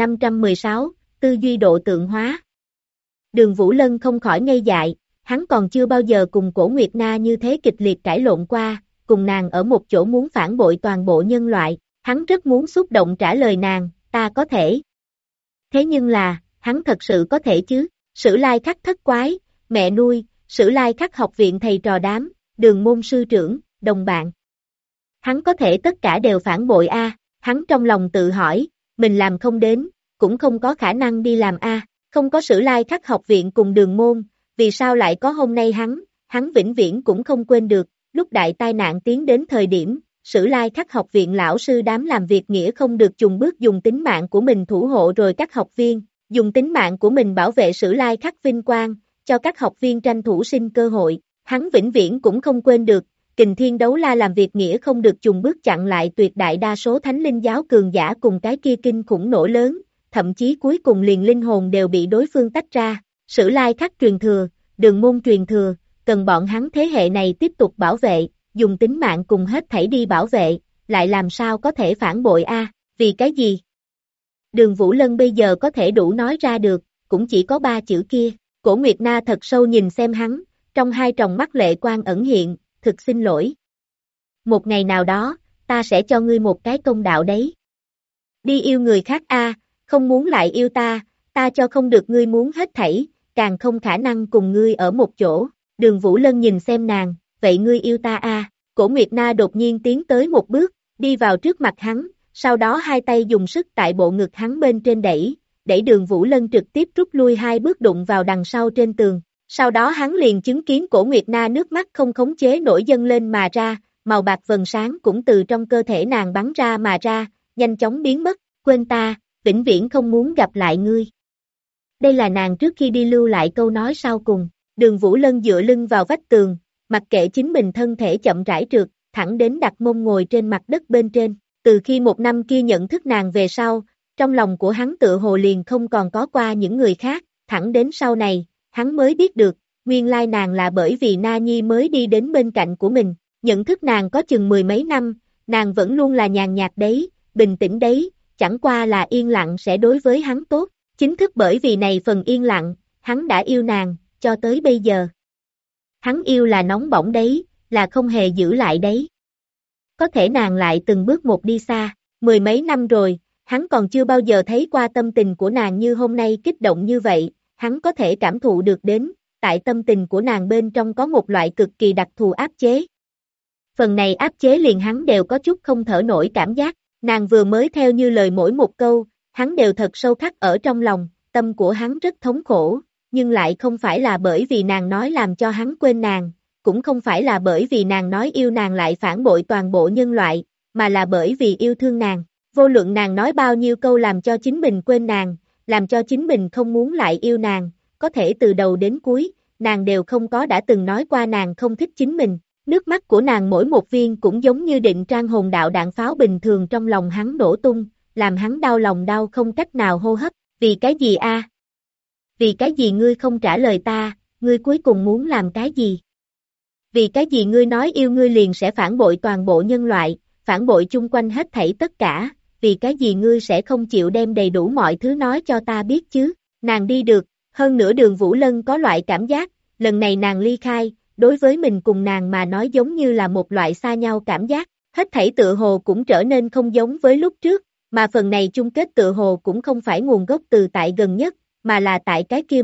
1516, tư duy độ tượng hóa. Đường Vũ Lân không khỏi ngây dại, hắn còn chưa bao giờ cùng Cổ Nguyệt Na như thế kịch liệt cãi lộn qua, cùng nàng ở một chỗ muốn phản bội toàn bộ nhân loại, hắn rất muốn xúc động trả lời nàng, ta có thể. Thế nhưng là, hắn thật sự có thể chứ, Sử Lai Khắc thất quái, mẹ nuôi, Sử Lai Khắc học viện thầy trò đám, Đường Môn sư trưởng, đồng bạn. Hắn có thể tất cả đều phản bội a, hắn trong lòng tự hỏi, mình làm không đến, cũng không có khả năng đi làm a, không có Sử Lai Khắc học viện cùng Đường Môn, vì sao lại có hôm nay hắn vĩnh viễn cũng không quên được, lúc đại tai nạn tiến đến thời điểm, Sử Lai Khắc học viện lão sư đám làm việc nghĩa không được chùng bước dùng tính mạng của mình thủ hộ rồi các học viên, dùng tính mạng của mình bảo vệ Sử Lai Khắc vinh quang, cho các học viên tranh thủ sinh cơ hội, hắn vĩnh viễn cũng không quên được, Kình Thiên Đấu La làm việc nghĩa không được chùng bước chặn lại tuyệt đại đa số thánh linh giáo cường giả cùng cái kia kinh khủng nổ lớn, thậm chí cuối cùng liền linh hồn đều bị đối phương tách ra, Sử Lai Khắc truyền thừa, Đường Môn truyền thừa, cần bọn hắn thế hệ này tiếp tục bảo vệ, dùng tính mạng cùng hết thảy đi bảo vệ, lại làm sao có thể phản bội a? Vì cái gì? Đường Vũ Lân bây giờ có thể đủ nói ra được, cũng chỉ có ba chữ kia, Cổ Nguyệt Na thật sâu nhìn xem hắn, trong hai tròng mắt lệ quang ẩn hiện, thực xin lỗi. Một ngày nào đó, ta sẽ cho ngươi một cái công đạo đấy. Đi yêu người khác a, không muốn lại yêu ta cho không được ngươi muốn hết thảy, càng không khả năng cùng ngươi ở một chỗ. Đường Vũ Lân nhìn xem nàng, vậy ngươi yêu ta a? Cổ Nguyệt Na đột nhiên tiến tới một bước, đi vào trước mặt hắn, sau đó hai tay dùng sức tại bộ ngực hắn bên trên đẩy Đường Vũ Lân trực tiếp rút lui hai bước đụng vào đằng sau trên tường. Sau đó hắn liền chứng kiến Cổ Nguyệt Na nước mắt không khống chế nổi dâng lên mà ra, màu bạc vầng sáng cũng từ trong cơ thể nàng bắn ra mà ra, nhanh chóng biến mất, quên ta, vĩnh viễn không muốn gặp lại ngươi. Đây là nàng trước khi đi lưu lại câu nói sau cùng. Đường Vũ Lân dựa lưng vào vách tường, mặc kệ chính mình thân thể chậm rãi trượt, thẳng đến đặt mông ngồi trên mặt đất bên trên. Từ khi một năm kia nhận thức nàng về sau, trong lòng của hắn tựa hồ liền không còn có qua những người khác, thẳng đến sau này, hắn mới biết được, nguyên lai nàng là bởi vì Na Nhi mới đi đến bên cạnh của mình, nhận thức nàng có chừng mười mấy năm, nàng vẫn luôn là nhàn nhạt đấy, bình tĩnh đấy, chẳng qua là yên lặng sẽ đối với hắn tốt, chính thức bởi vì này phần yên lặng, hắn đã yêu nàng, cho tới bây giờ. Hắn yêu là nóng bỏng đấy, là không hề giữ lại đấy. Có thể nàng lại từng bước một đi xa, mười mấy năm rồi, hắn còn chưa bao giờ thấy qua tâm tình của nàng như hôm nay kích động như vậy, hắn có thể cảm thụ được đến, tại tâm tình của nàng bên trong có một loại cực kỳ đặc thù áp chế. Phần này áp chế liền hắn đều có chút không thở nổi cảm giác, nàng vừa mới theo như lời mỗi một câu, hắn đều thật sâu khắc ở trong lòng, tâm của hắn rất thống khổ, nhưng lại không phải là bởi vì nàng nói làm cho hắn quên nàng, cũng không phải là bởi vì nàng nói yêu nàng lại phản bội toàn bộ nhân loại, mà là bởi vì yêu thương nàng, vô luận nàng nói bao nhiêu câu làm cho chính mình quên nàng, làm cho chính mình không muốn lại yêu nàng, có thể từ đầu đến cuối, nàng đều không có đã từng nói qua nàng không thích chính mình. Nước mắt của nàng mỗi một viên cũng giống như định trang hồn đạo đạn pháo bình thường trong lòng hắn nổ tung, làm hắn đau lòng đau không cách nào hô hấp, vì cái gì a? Vì cái gì ngươi không trả lời ta, ngươi cuối cùng muốn làm cái gì? Vì cái gì ngươi nói yêu ngươi liền sẽ phản bội toàn bộ nhân loại, phản bội chung quanh hết thảy tất cả, vì cái gì ngươi sẽ không chịu đem đầy đủ mọi thứ nói cho ta biết chứ? Nàng đi được, hơn nữa Đường Vũ Lân có loại cảm giác, lần này nàng ly khai, đối với mình cùng nàng mà nói giống như là một loại xa nhau cảm giác, hết thảy tựa hồ cũng trở nên không giống với lúc trước, mà phần này chung kết tựa hồ cũng không phải nguồn gốc từ tại gần nhất, mà là tại cái kia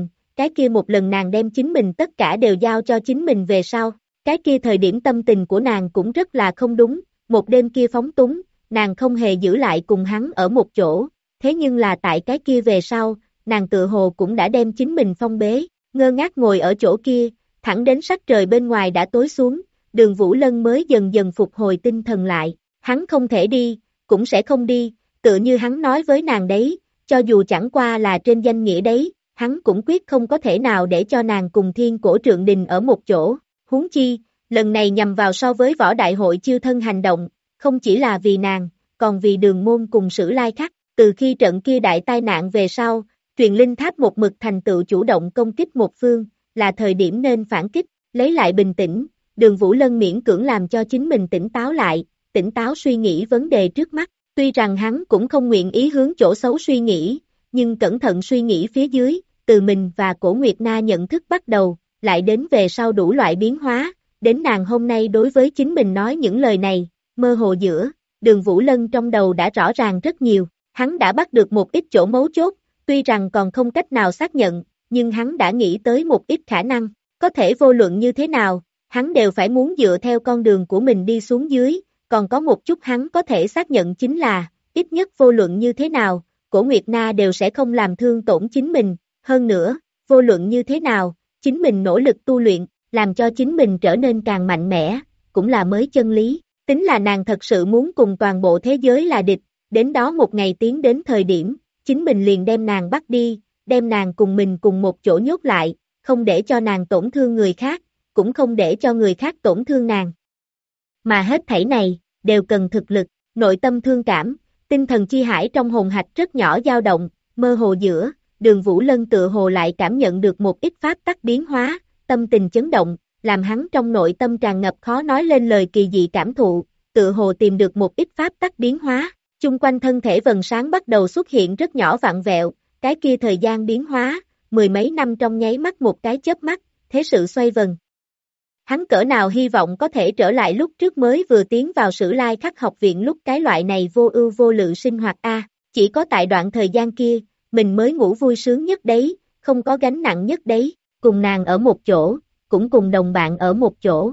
một lần nàng đem chính mình tất cả đều giao cho chính mình về sau, cái kia thời điểm tâm tình của nàng cũng rất là không đúng, một đêm kia phóng túng, nàng không hề giữ lại cùng hắn ở một chỗ, thế nhưng là tại cái kia về sau, nàng tựa hồ cũng đã đem chính mình phong bế, ngơ ngác ngồi ở chỗ kia, thẳng đến sắc trời bên ngoài đã tối xuống, Đường Vũ Lân mới dần dần phục hồi tinh thần lại, hắn không thể đi, cũng sẽ không đi, tựa như hắn nói với nàng đấy, cho dù chẳng qua là trên danh nghĩa đấy, hắn cũng quyết không có thể nào để cho nàng cùng Thiên Cổ Trượng Đình ở một chỗ, huống chi, lần này nhằm vào so với võ đại hội chiêu thân hành động, không chỉ là vì nàng, còn vì Đường Môn cùng Sử Lai Khắc, từ khi trận kia đại tai nạn về sau, truyền linh tháp một mực thành tựu chủ động công kích một phương, là thời điểm nên phản kích, lấy lại bình tĩnh, Đường Vũ Lân miễn cưỡng làm cho chính mình tỉnh táo lại, tỉnh táo suy nghĩ vấn đề trước mắt, tuy rằng hắn cũng không nguyện ý hướng chỗ xấu suy nghĩ, nhưng cẩn thận suy nghĩ phía dưới, từ mình và Cổ Nguyệt Na nhận thức bắt đầu, lại đến về sau đủ loại biến hóa, đến nàng hôm nay đối với chính mình nói những lời này, mơ hồ giữa, Đường Vũ Lân trong đầu đã rõ ràng rất nhiều, hắn đã bắt được một ít chỗ mấu chốt, tuy rằng còn không cách nào xác nhận, nhưng hắn đã nghĩ tới một ít khả năng, có thể vô luận như thế nào, hắn đều phải muốn dựa theo con đường của mình đi xuống dưới, còn có một chút hắn có thể xác nhận chính là, ít nhất vô luận như thế nào, Cổ Nguyệt Na đều sẽ không làm thương tổn chính mình, hơn nữa, vô luận như thế nào, chính mình nỗ lực tu luyện, làm cho chính mình trở nên càng mạnh mẽ, cũng là mới chân lý, tính là nàng thật sự muốn cùng toàn bộ thế giới là địch, đến đó một ngày tiến đến thời điểm, chính mình liền đem nàng bắt đi, đem nàng cùng mình cùng một chỗ nhốt lại, không để cho nàng tổn thương người khác, cũng không để cho người khác tổn thương nàng. Mà hết thảy này, đều cần thực lực, nội tâm thương cảm, tinh thần chi hải trong hồn hạch rất nhỏ dao động, mơ hồ giữa, Đường Vũ Lân tựa hồ lại cảm nhận được một ít pháp tắc biến hóa, tâm tình chấn động, làm hắn trong nội tâm tràn ngập khó nói lên lời kỳ dị cảm thụ, tựa hồ tìm được một ít pháp tắc biến hóa, chung quanh thân thể vầng sáng bắt đầu xuất hiện rất nhỏ vặn vẹo, cái kia thời gian biến hóa, mười mấy năm trong nháy mắt một cái chớp mắt, thế sự xoay vần. Hắn cỡ nào hy vọng có thể trở lại lúc trước mới vừa tiến vào Sử Lai Khắc học viện lúc cái loại này vô ưu vô lự sinh hoạt chỉ có tại đoạn thời gian kia, mình mới ngủ vui sướng nhất đấy, không có gánh nặng nhất đấy, cùng nàng ở một chỗ, cũng cùng đồng bạn ở một chỗ.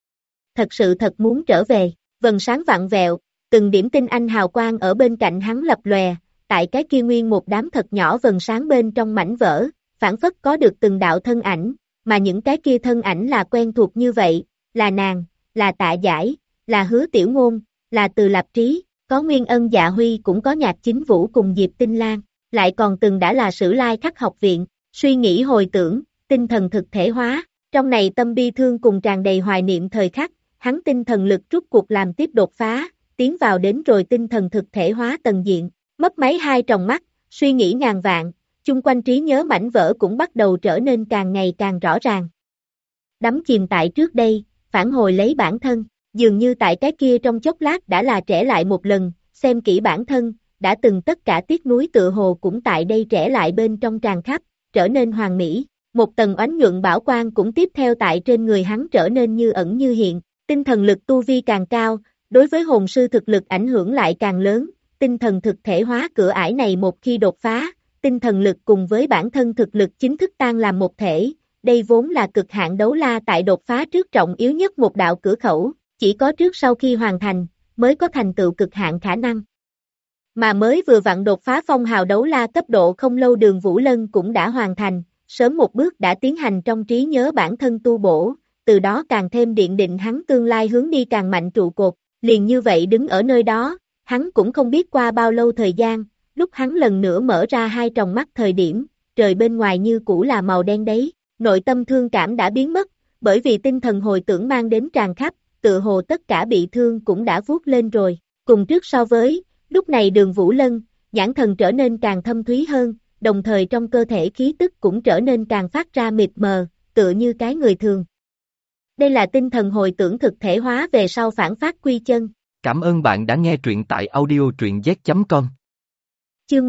Thật sự thật muốn trở về, vầng sáng vặn vẹo, từng điểm tinh anh hào quang ở bên cạnh hắn lập lòe, tại cái kia nguyên một đám thật nhỏ vầng sáng bên trong mảnh vỡ, phản phất có được từng đạo thân ảnh, mà những cái kia thân ảnh là quen thuộc như vậy, là nàng, là Tạ Giải, là Hứa Tiểu Ngôn, là Từ Lạp Trí, có Nguyên Ân Dạ Huy cũng có Nhạc Chính Vũ cùng Diệp Tinh Lan, lại còn từng đã là Sử Lai Khắc học viện, suy nghĩ hồi tưởng, tinh thần thực thể hóa, trong này tâm bi thương cùng tràn đầy hoài niệm thời khắc, hắn tinh thần lực rút cuộc làm tiếp đột phá, tiến vào đến rồi tinh thần thực thể hóa tầng diện, mất máy hai tròng mắt, suy nghĩ ngàn vạn, chung quanh trí nhớ mảnh vỡ cũng bắt đầu trở nên càng ngày càng rõ ràng. Đắm chìm tại trước đây, phản hồi lấy bản thân, dường như tại cái kia trong chốc lát đã là trẻ lại một lần, xem kỹ bản thân, đã từng tất cả tiếc nuối tựa hồ cũng tại đây trẻ lại bên trong tràn khắp, trở nên hoàn mỹ, một tầng oánh nhuận bảo quang cũng tiếp theo tại trên người hắn trở nên như ẩn như hiện, tinh thần lực tu vi càng cao, đối với hồn sư thực lực ảnh hưởng lại càng lớn, tinh thần thực thể hóa cửa ải này một khi đột phá, tinh thần lực cùng với bản thân thực lực chính thức tan làm một thể, đây vốn là cực hạn đấu la tại đột phá trước trọng yếu nhất một đạo cửa khẩu, chỉ có trước sau khi hoàn thành, mới có thành tựu cực hạn khả năng. Mà mới vừa vặn đột phá phong hào đấu la cấp độ không lâu Đường Vũ Lân cũng đã hoàn thành, sớm một bước đã tiến hành trong trí nhớ bản thân tu bổ, từ đó càng thêm điện định hắn tương lai hướng đi càng mạnh trụ cột, liền như vậy đứng ở nơi đó, hắn cũng không biết qua bao lâu thời gian, lúc hắn lần nữa mở ra hai tròng mắt thời điểm, trời bên ngoài như cũ là màu đen đấy, nội tâm thương cảm đã biến mất, bởi vì tinh thần hồi tưởng mang đến tràn khắp, tựa hồ tất cả bị thương cũng đã vuốt lên rồi, cùng trước so với, lúc này Đường Vũ Lân, nhãn thần trở nên càng thâm thúy hơn, đồng thời trong cơ thể khí tức cũng trở nên càng phát ra mịt mờ, tựa như cái người thường. Đây là tinh thần hồi tưởng thực thể hóa về sau phản phát quy chân. Cảm ơn bạn đã nghe truyện tại audio truyện z.com. Chương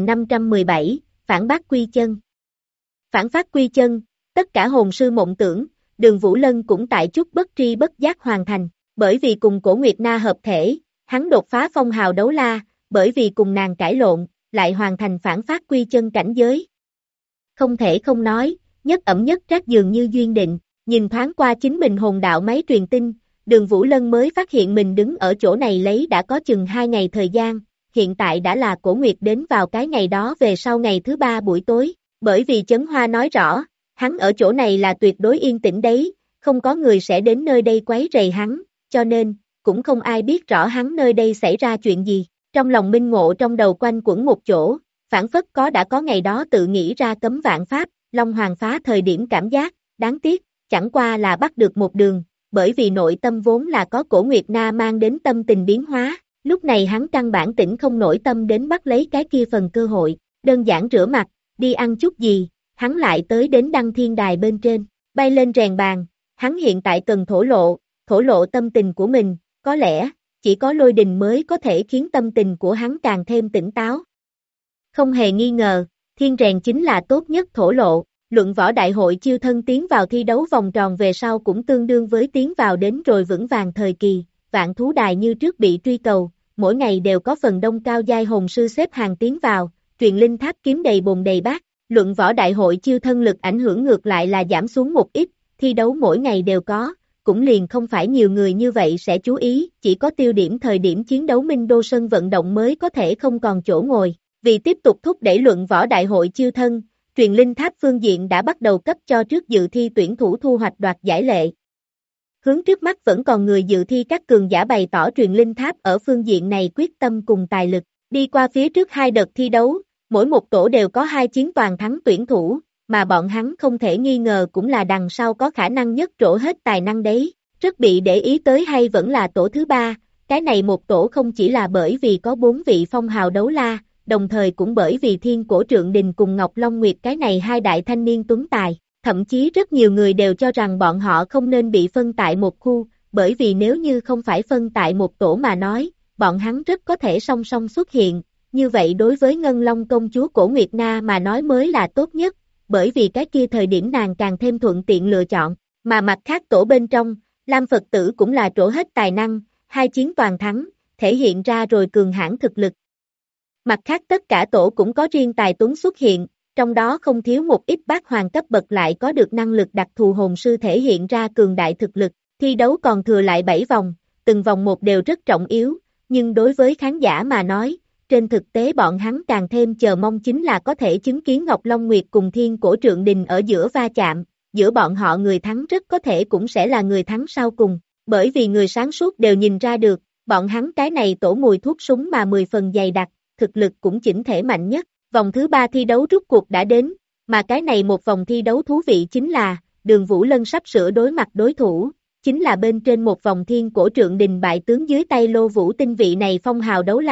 1517, Phản bác quy chân. Phản phát quy chân, tất cả hồn sư mộng tưởng, Đường Vũ Lân cũng tại chút bất tri bất giác hoàn thành, bởi vì cùng Cổ Nguyệt Na hợp thể, hắn đột phá phong hào đấu la, bởi vì cùng nàng cãi lộn, lại hoàn thành phản phát quy chân cảnh giới. Không thể không nói, nhất ẩm nhất trác dường như duyên định, nhìn thoáng qua chính mình hồn đạo máy truyền tin, Đường Vũ Lân mới phát hiện mình đứng ở chỗ này lấy đã có chừng 2 ngày thời gian, hiện tại đã là Cổ Nguyệt đến vào cái ngày đó về sau ngày thứ 3 buổi tối, bởi vì Chấn Hoa nói rõ, hắn ở chỗ này là tuyệt đối yên tĩnh đấy, không có người sẽ đến nơi đây quấy rầy hắn, cho nên, cũng không ai biết rõ hắn nơi đây xảy ra chuyện gì, trong lòng minh ngộ trong đầu quanh quẩn một chỗ, phản phất đã có ngày đó tự nghĩ ra cấm vạn pháp, Long Hoàng phá thời điểm cảm giác, đáng tiếc, chẳng qua là bắt được một đường, bởi vì nội tâm vốn là có Cổ Nguyệt Na mang đến tâm tình biến hóa, lúc này hắn căn bản tỉnh không nổi tâm đến bắt lấy cái kia phần cơ hội, đơn giản rửa mặt, đi ăn chút gì, hắn lại tới đến Đăng Thiên Đài bên trên, bay lên rèn bàn, hắn hiện tại cần thổ lộ tâm tình của mình, có lẽ, chỉ có Lôi Đình mới có thể khiến tâm tình của hắn càng thêm tỉnh táo. Không hề nghi ngờ, thiên rèn chính là tốt nhất thổ lộ, luận võ đại hội chiêu thân tiến vào thi đấu vòng tròn về sau cũng tương đương với tiến vào đến rồi vững vàng thời kỳ, vạn thú đài như trước bị truy cầu, mỗi ngày đều có phần đông cao giai hồn sư xếp hàng tiến vào, truyền linh tháp kiếm đầy bồn đầy bát, luận võ đại hội chiêu thân lực ảnh hưởng ngược lại là giảm xuống một ít, thi đấu mỗi ngày đều có, cũng liền không phải nhiều người như vậy sẽ chú ý, chỉ có tiêu điểm thời điểm chiến đấu Minh Đô sân vận động mới có thể không còn chỗ ngồi, vì tiếp tục thúc đẩy luận võ đại hội chiêu thân, truyền linh tháp phương diện đã bắt đầu cấp cho trước dự thi tuyển thủ thu hoạch đoạt giải lệ. Hướng trước mắt vẫn còn người dự thi các cường giả bày tỏ truyền linh tháp ở phương diện này quyết tâm cùng tài lực, đi qua phía trước 2 đợt thi đấu, mỗi một tổ đều có 2 chiến toàn thắng tuyển thủ, mà bọn hắn không thể nghi ngờ cũng là đằng sau có khả năng nhất trổ hết tài năng đấy, rất bị để ý tới hay vẫn là tổ thứ 3, cái này một tổ không chỉ là bởi vì có 4 vị phong hào đấu la, đồng thời cũng bởi vì Thiên Cổ Trượng Đình cùng Ngọc Long Nguyệt cái này 2 đại thanh niên tuấn tài, thậm chí rất nhiều người đều cho rằng bọn họ không nên bị phân tại một khu, bởi vì nếu như không phải phân tại một tổ mà nói, bọn hắn rất có thể song song xuất hiện, như vậy đối với Ngân Long công chúa Cổ Nguyệt Na mà nói mới là tốt nhất, bởi vì cái kia thời điểm nàng càng thêm thuận tiện lựa chọn, mà mặt khác tổ bên trong, Lam Phật tử cũng là trổ hết tài năng, 2 chiến toàn thắng, thể hiện ra rồi cường hãn thực lực. Mặt khác tất cả tổ cũng có riêng tài tuấn xuất hiện, trong đó không thiếu một ít bát hoàng cấp bậc lại có được năng lực đặc thù hồn sư thể hiện ra cường đại thực lực, thi đấu còn thừa lại 7 vòng, từng vòng một đều rất trọng yếu, nhưng đối với khán giả mà nói, trên thực tế bọn hắn càng thêm chờ mong chính là có thể chứng kiến Ngọc Long Nguyệt cùng Thiên Cổ Trượng Đình ở giữa va chạm, giữa bọn họ người thắng rất có thể cũng sẽ là người thắng sau cùng, bởi vì người sáng suốt đều nhìn ra được, bọn hắn cái này tổ mùi thuốc súng mà 10 phần dày đặc, thực lực cũng chỉnh thể mạnh nhất. Vòng thứ 3 thi đấu rút cuộc đã đến, mà cái này một vòng thi đấu thú vị chính là, Đường Vũ Lân sắp sửa đối mặt đối thủ, chính là bên trên một vòng Thiên Cổ Trượng Đình bại tướng dưới tay Lô Vũ Tinh vị này phong hào đấu la,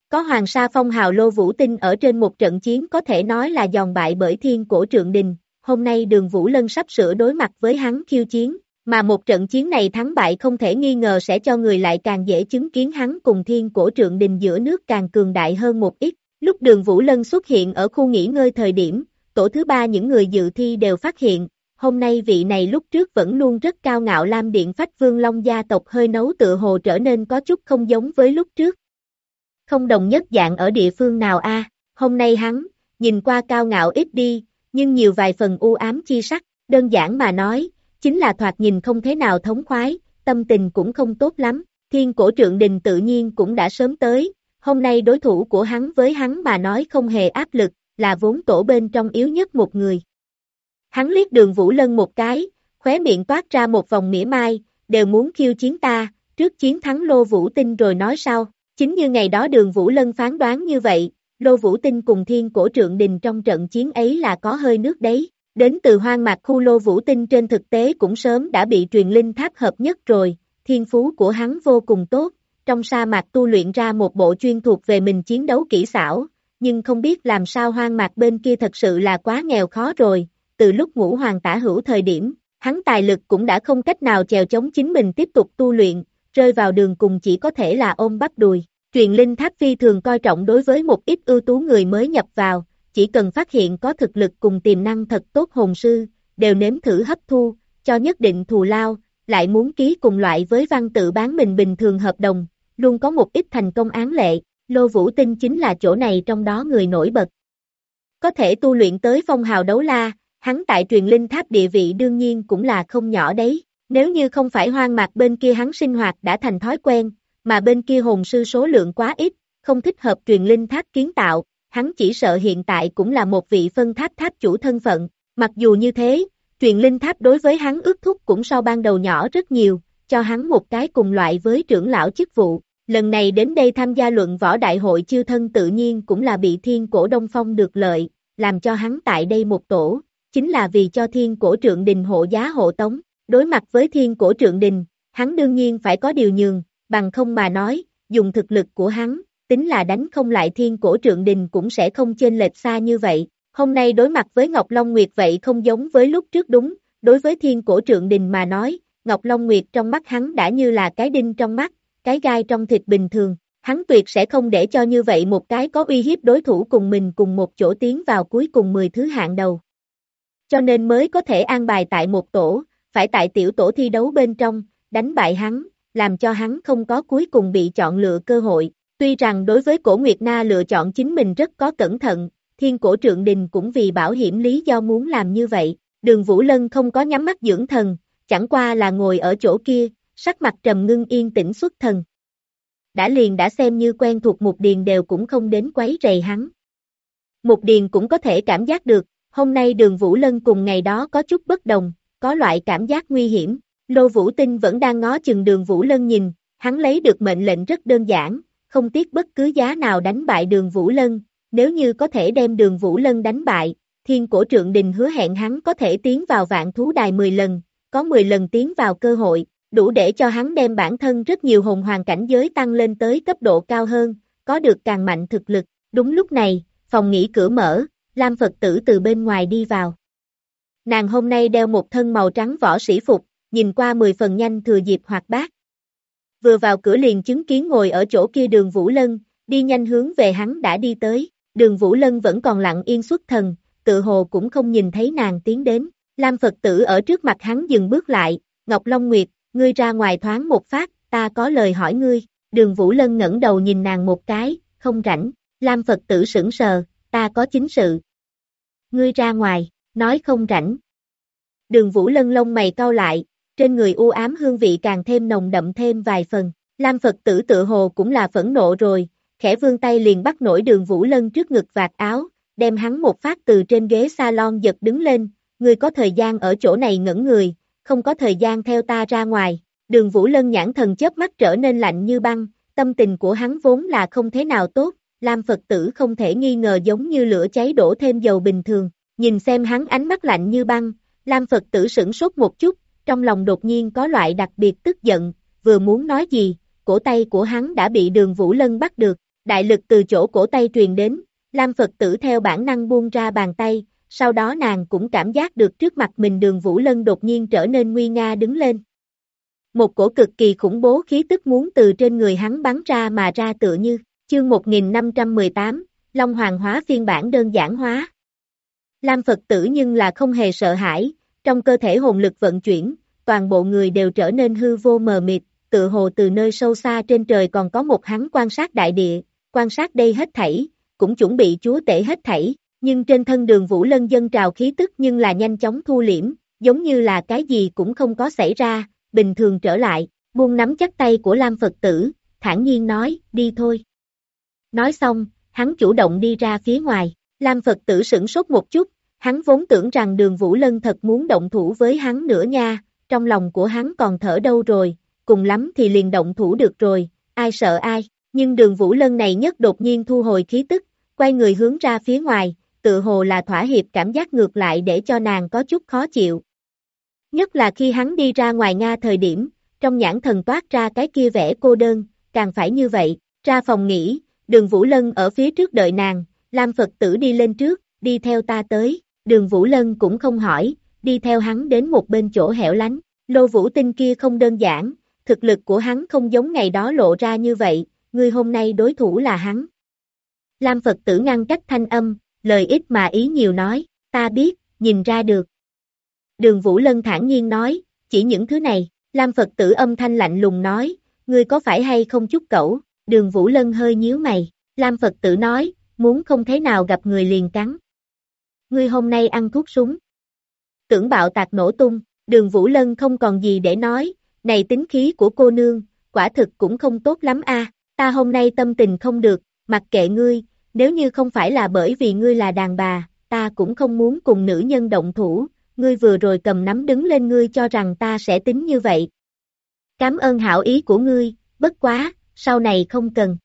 Có Hoàng Sa phong hào Lô Vũ Tinh ở trên một trận chiến có thể nói là giòn bại bởi Thiên Cổ Trượng Đình, hôm nay Đường Vũ Lân sắp sửa đối mặt với hắn khiêu chiến, mà một trận chiến này thắng bại không thể nghi ngờ sẽ cho người lại càng dễ chứng kiến hắn cùng Thiên Cổ Trượng Đình giữa nước càng cường đại hơn một ít. Lúc Đường Vũ Lân xuất hiện ở khu nghỉ ngơi thời điểm, tổ thứ ba những người dự thi đều phát hiện, hôm nay vị này lúc trước vẫn luôn rất cao ngạo Lam Điện Phách Vương Long gia tộc hơi nấu tựa hồ trở nên có chút không giống với lúc trước. Không đồng nhất dạng ở địa phương nào a? Hôm nay hắn, nhìn qua cao ngạo ít đi, nhưng nhiều vài phần u ám chi sắc, đơn giản mà nói, chính là thoạt nhìn không thế nào thống khoái, tâm tình cũng không tốt lắm, Thiên Cổ Trượng Đình tự nhiên cũng đã sớm tới, hôm nay đối thủ của hắn với hắn mà nói không hề áp lực, là vốn tổ bên trong yếu nhất một người. Hắn liếc Đường Vũ Lân một cái, khóe miệng toát ra một vòng mỉa mai, đều muốn khiêu chiến ta, trước chiến thắng Lô Vũ Tinh rồi nói sau. Chính như ngày đó Đường Vũ Lân phán đoán như vậy, Lô Vũ Tinh cùng Thiên Cổ Trượng Đình trong trận chiến ấy là có hơi nước đấy. Đến từ hoang mạc khu Lô Vũ Tinh trên thực tế cũng sớm đã bị truyền linh tháp hợp nhất rồi, thiên phú của hắn vô cùng tốt, trong sa mạc tu luyện ra một bộ chuyên thuộc về mình chiến đấu kỹ xảo, nhưng không biết làm sao hoang mạc bên kia thật sự là quá nghèo khó rồi, từ lúc Ngũ Hoàng tả hữu thời điểm, hắn tài lực cũng đã không cách nào chèo chống chính mình tiếp tục tu luyện, rơi vào đường cùng chỉ có thể là ôm bắp đùi. Truyền linh tháp phi thường coi trọng đối với một ít ưu tú người mới nhập vào, chỉ cần phát hiện có thực lực cùng tiềm năng thật tốt hồn sư, đều nếm thử hấp thu, cho nhất định thù lao, lại muốn ký cùng loại với văn tự bán mình bình thường hợp đồng, luôn có một ít thành công án lệ, Lô Vũ Tinh chính là chỗ này trong đó người nổi bật. Có thể tu luyện tới phong hào đấu la, hắn tại truyền linh tháp địa vị đương nhiên cũng là không nhỏ đấy, nếu như không phải hoang mạc bên kia hắn sinh hoạt đã thành thói quen, mà bên kia hồn sư số lượng quá ít, không thích hợp truyền linh tháp kiến tạo, hắn chỉ sợ hiện tại cũng là một vị phân tháp tháp chủ thân phận, mặc dù như thế, truyền linh tháp đối với hắn ước thúc cũng so ban đầu nhỏ rất nhiều, cho hắn một cái cùng loại với trưởng lão chức vụ, lần này đến đây tham gia luận võ đại hội chư thân tự nhiên cũng là bị Thiên Cổ Đông Phong được lợi, làm cho hắn tại đây một tổ, chính là vì cho Thiên Cổ Trượng Đình hộ giá hộ tống, đối mặt với Thiên Cổ Trượng Đình, hắn đương nhiên phải có điều nhường, bằng không mà nói, dùng thực lực của hắn, tính là đánh không lại Thiên Cổ Trượng Đình cũng sẽ không chênh lệch xa như vậy. Hôm nay đối mặt với Ngọc Long Nguyệt vậy không giống với lúc trước đúng, đối với Thiên Cổ Trượng Đình mà nói, Ngọc Long Nguyệt trong mắt hắn đã như là cái đinh trong mắt, cái gai trong thịt bình thường, hắn tuyệt sẽ không để cho như vậy một cái có uy hiếp đối thủ cùng mình cùng một chỗ tiến vào cuối cùng 10 thứ hạng đầu. Cho nên mới có thể an bài tại một tổ, phải tại tiểu tổ thi đấu bên trong, đánh bại hắn, làm cho hắn không có cuối cùng bị chọn lựa cơ hội. Tuy rằng đối với Cổ Nguyệt Na lựa chọn chính mình rất có cẩn thận, Thiên Cổ Trượng Đình cũng vì bảo hiểm lý do muốn làm như vậy, Đường Vũ Lân không có nhắm mắt dưỡng thần, chẳng qua là ngồi ở chỗ kia, sắc mặt trầm ngưng yên tĩnh xuất thần. Đã xem như quen thuộc Mục Điền đều cũng không đến quấy rầy hắn. Mục Điền cũng có thể cảm giác được, hôm nay Đường Vũ Lân cùng ngày đó có chút bất đồng, có loại cảm giác nguy hiểm. Lô Vũ Tinh vẫn đang ngó chừng Đường Vũ Lân nhìn, hắn lấy được mệnh lệnh rất đơn giản, không tiếc bất cứ giá nào đánh bại Đường Vũ Lân, nếu như có thể đem Đường Vũ Lân đánh bại, Thiên Cổ Trượng Đình hứa hẹn hắn có thể tiến vào vạn thú đài 10 lần, có 10 lần tiến vào cơ hội, đủ để cho hắn đem bản thân rất nhiều hồn hoàng cảnh giới tăng lên tới cấp độ cao hơn, có được càng mạnh thực lực. Đúng lúc này, phòng nghỉ cửa mở, Lam Phật tử từ bên ngoài đi vào. Nàng hôm nay đeo một thân màu trắng võ sĩ phục, nhìn qua 10 phần nhanh thừa dịp hoạt bát. Vừa vào cửa liền chứng kiến ngồi ở chỗ kia Đường Vũ Lân, đi nhanh hướng về hắn đã đi tới, Đường Vũ Lân vẫn còn lặng yên xuất thần, tự hồ cũng không nhìn thấy nàng tiến đến, Lam Phật tử ở trước mặt hắn dừng bước lại, Ngọc Long Nguyệt, ngươi ra ngoài thoáng một phát, ta có lời hỏi ngươi, Đường Vũ Lân ngẩng đầu nhìn nàng một cái, không rảnh, Lam Phật tử sững sờ, ta có chính sự. Ngươi ra ngoài, nói không rảnh. Đường Vũ Lân lông mày cau lại, trên người u ám hương vị càng thêm nồng đậm thêm vài phần, Lam Phật tử tự hồ cũng là phẫn nộ rồi, khẽ vươn tay liền bắt nổi Đường Vũ Lân trước ngực vạt áo, đem hắn một phát từ trên ghế salon giật đứng lên, ngươi có thời gian ở chỗ này ngẩn người, không có thời gian theo ta ra ngoài, Đường Vũ Lân nhãn thần chớp mắt trở nên lạnh như băng, tâm tình của hắn vốn là không thế nào tốt, Lam Phật tử không thể nghi ngờ giống như lửa cháy đổ thêm dầu bình thường, nhìn xem hắn ánh mắt lạnh như băng, Lam Phật tử sửng sốt một chút, trong lòng đột nhiên có loại đặc biệt tức giận, vừa muốn nói gì, cổ tay của hắn đã bị Đường Vũ Lân bắt được, Đại lực từ chỗ cổ tay truyền đến, Lam Phật tử theo bản năng buông ra bàn tay, sau đó nàng cũng cảm giác được trước mặt mình Đường Vũ Lân đột nhiên trở nên nguy nga đứng lên. Một cổ cực kỳ khủng bố khí tức muốn từ trên người hắn bắn ra mà ra tựa như, chương 1518, Long Hoàng hóa phiên bản đơn giản hóa. Lam Phật tử nhưng là không hề sợ hãi, trong cơ thể hồn lực vận chuyển, toàn bộ người đều trở nên hư vô mờ mịt, tự hồ từ nơi sâu xa trên trời còn có một hắn quan sát đại địa, quan sát đây hết thảy, cũng chuẩn bị chúa tể hết thảy, nhưng trên thân Đường Vũ Lân dâng trào khí tức nhưng là nhanh chóng thu liễm, giống như là cái gì cũng không có xảy ra, bình thường trở lại, buông nắm chắc tay của Lam Phật tử, thản nhiên nói, đi thôi. Nói xong, hắn chủ động đi ra phía ngoài, Lam Phật tử sửng sốt một chút, hắn vốn tưởng rằng Đường Vũ Lân thật muốn động thủ với hắn nữa nha, trong lòng của hắn còn thở đâu rồi, cùng lắm thì liền động thủ được rồi, ai sợ ai, nhưng Đường Vũ Lân này nhất đột nhiên thu hồi khí tức, quay người hướng ra phía ngoài, tự hồ là thỏa hiệp cảm giác ngược lại để cho nàng có chút khó chịu. Nhất là khi hắn đi ra ngoài Nga thời điểm, trong nhãn thần toát ra cái kia vẻ cô đơn, càng phải như vậy, ra phòng nghỉ, Đường Vũ Lân ở phía trước đợi nàng, Lam Phật tử đi lên trước, đi theo ta tới, Đường Vũ Lân cũng không hỏi, đi theo hắn đến một bên chỗ hẻo lánh, Lô Vũ Tinh kia không đơn giản, thực lực của hắn không giống ngày đó lộ ra như vậy, ngươi hôm nay đối thủ là hắn. Lam Phật tử ngăn cách thanh âm, lời ít mà ý nhiều nói, ta biết, nhìn ra được. Đường Vũ Lân thản nhiên nói, chỉ những thứ này, Lam Phật tử âm thanh lạnh lùng nói, ngươi có phải hay không chút cẩu, Đường Vũ Lân hơi nhíu mày, Lam Phật tử nói, muốn không thế nào gặp người liền cắn. Ngươi hôm nay ăn thuốc súng. Tưởng bạo tạc nổ tung, Đường Vũ Lân không còn gì để nói, này tính khí của cô nương, quả thực cũng không tốt lắm a. Ta hôm nay tâm tình không được, mặc kệ ngươi, nếu như không phải là bởi vì ngươi là đàn bà, ta cũng không muốn cùng nữ nhân động thủ, ngươi vừa rồi cầm nắm đứng lên ngươi cho rằng ta sẽ tính như vậy. Cảm ơn hảo ý của ngươi, bất quá, sau này không cần.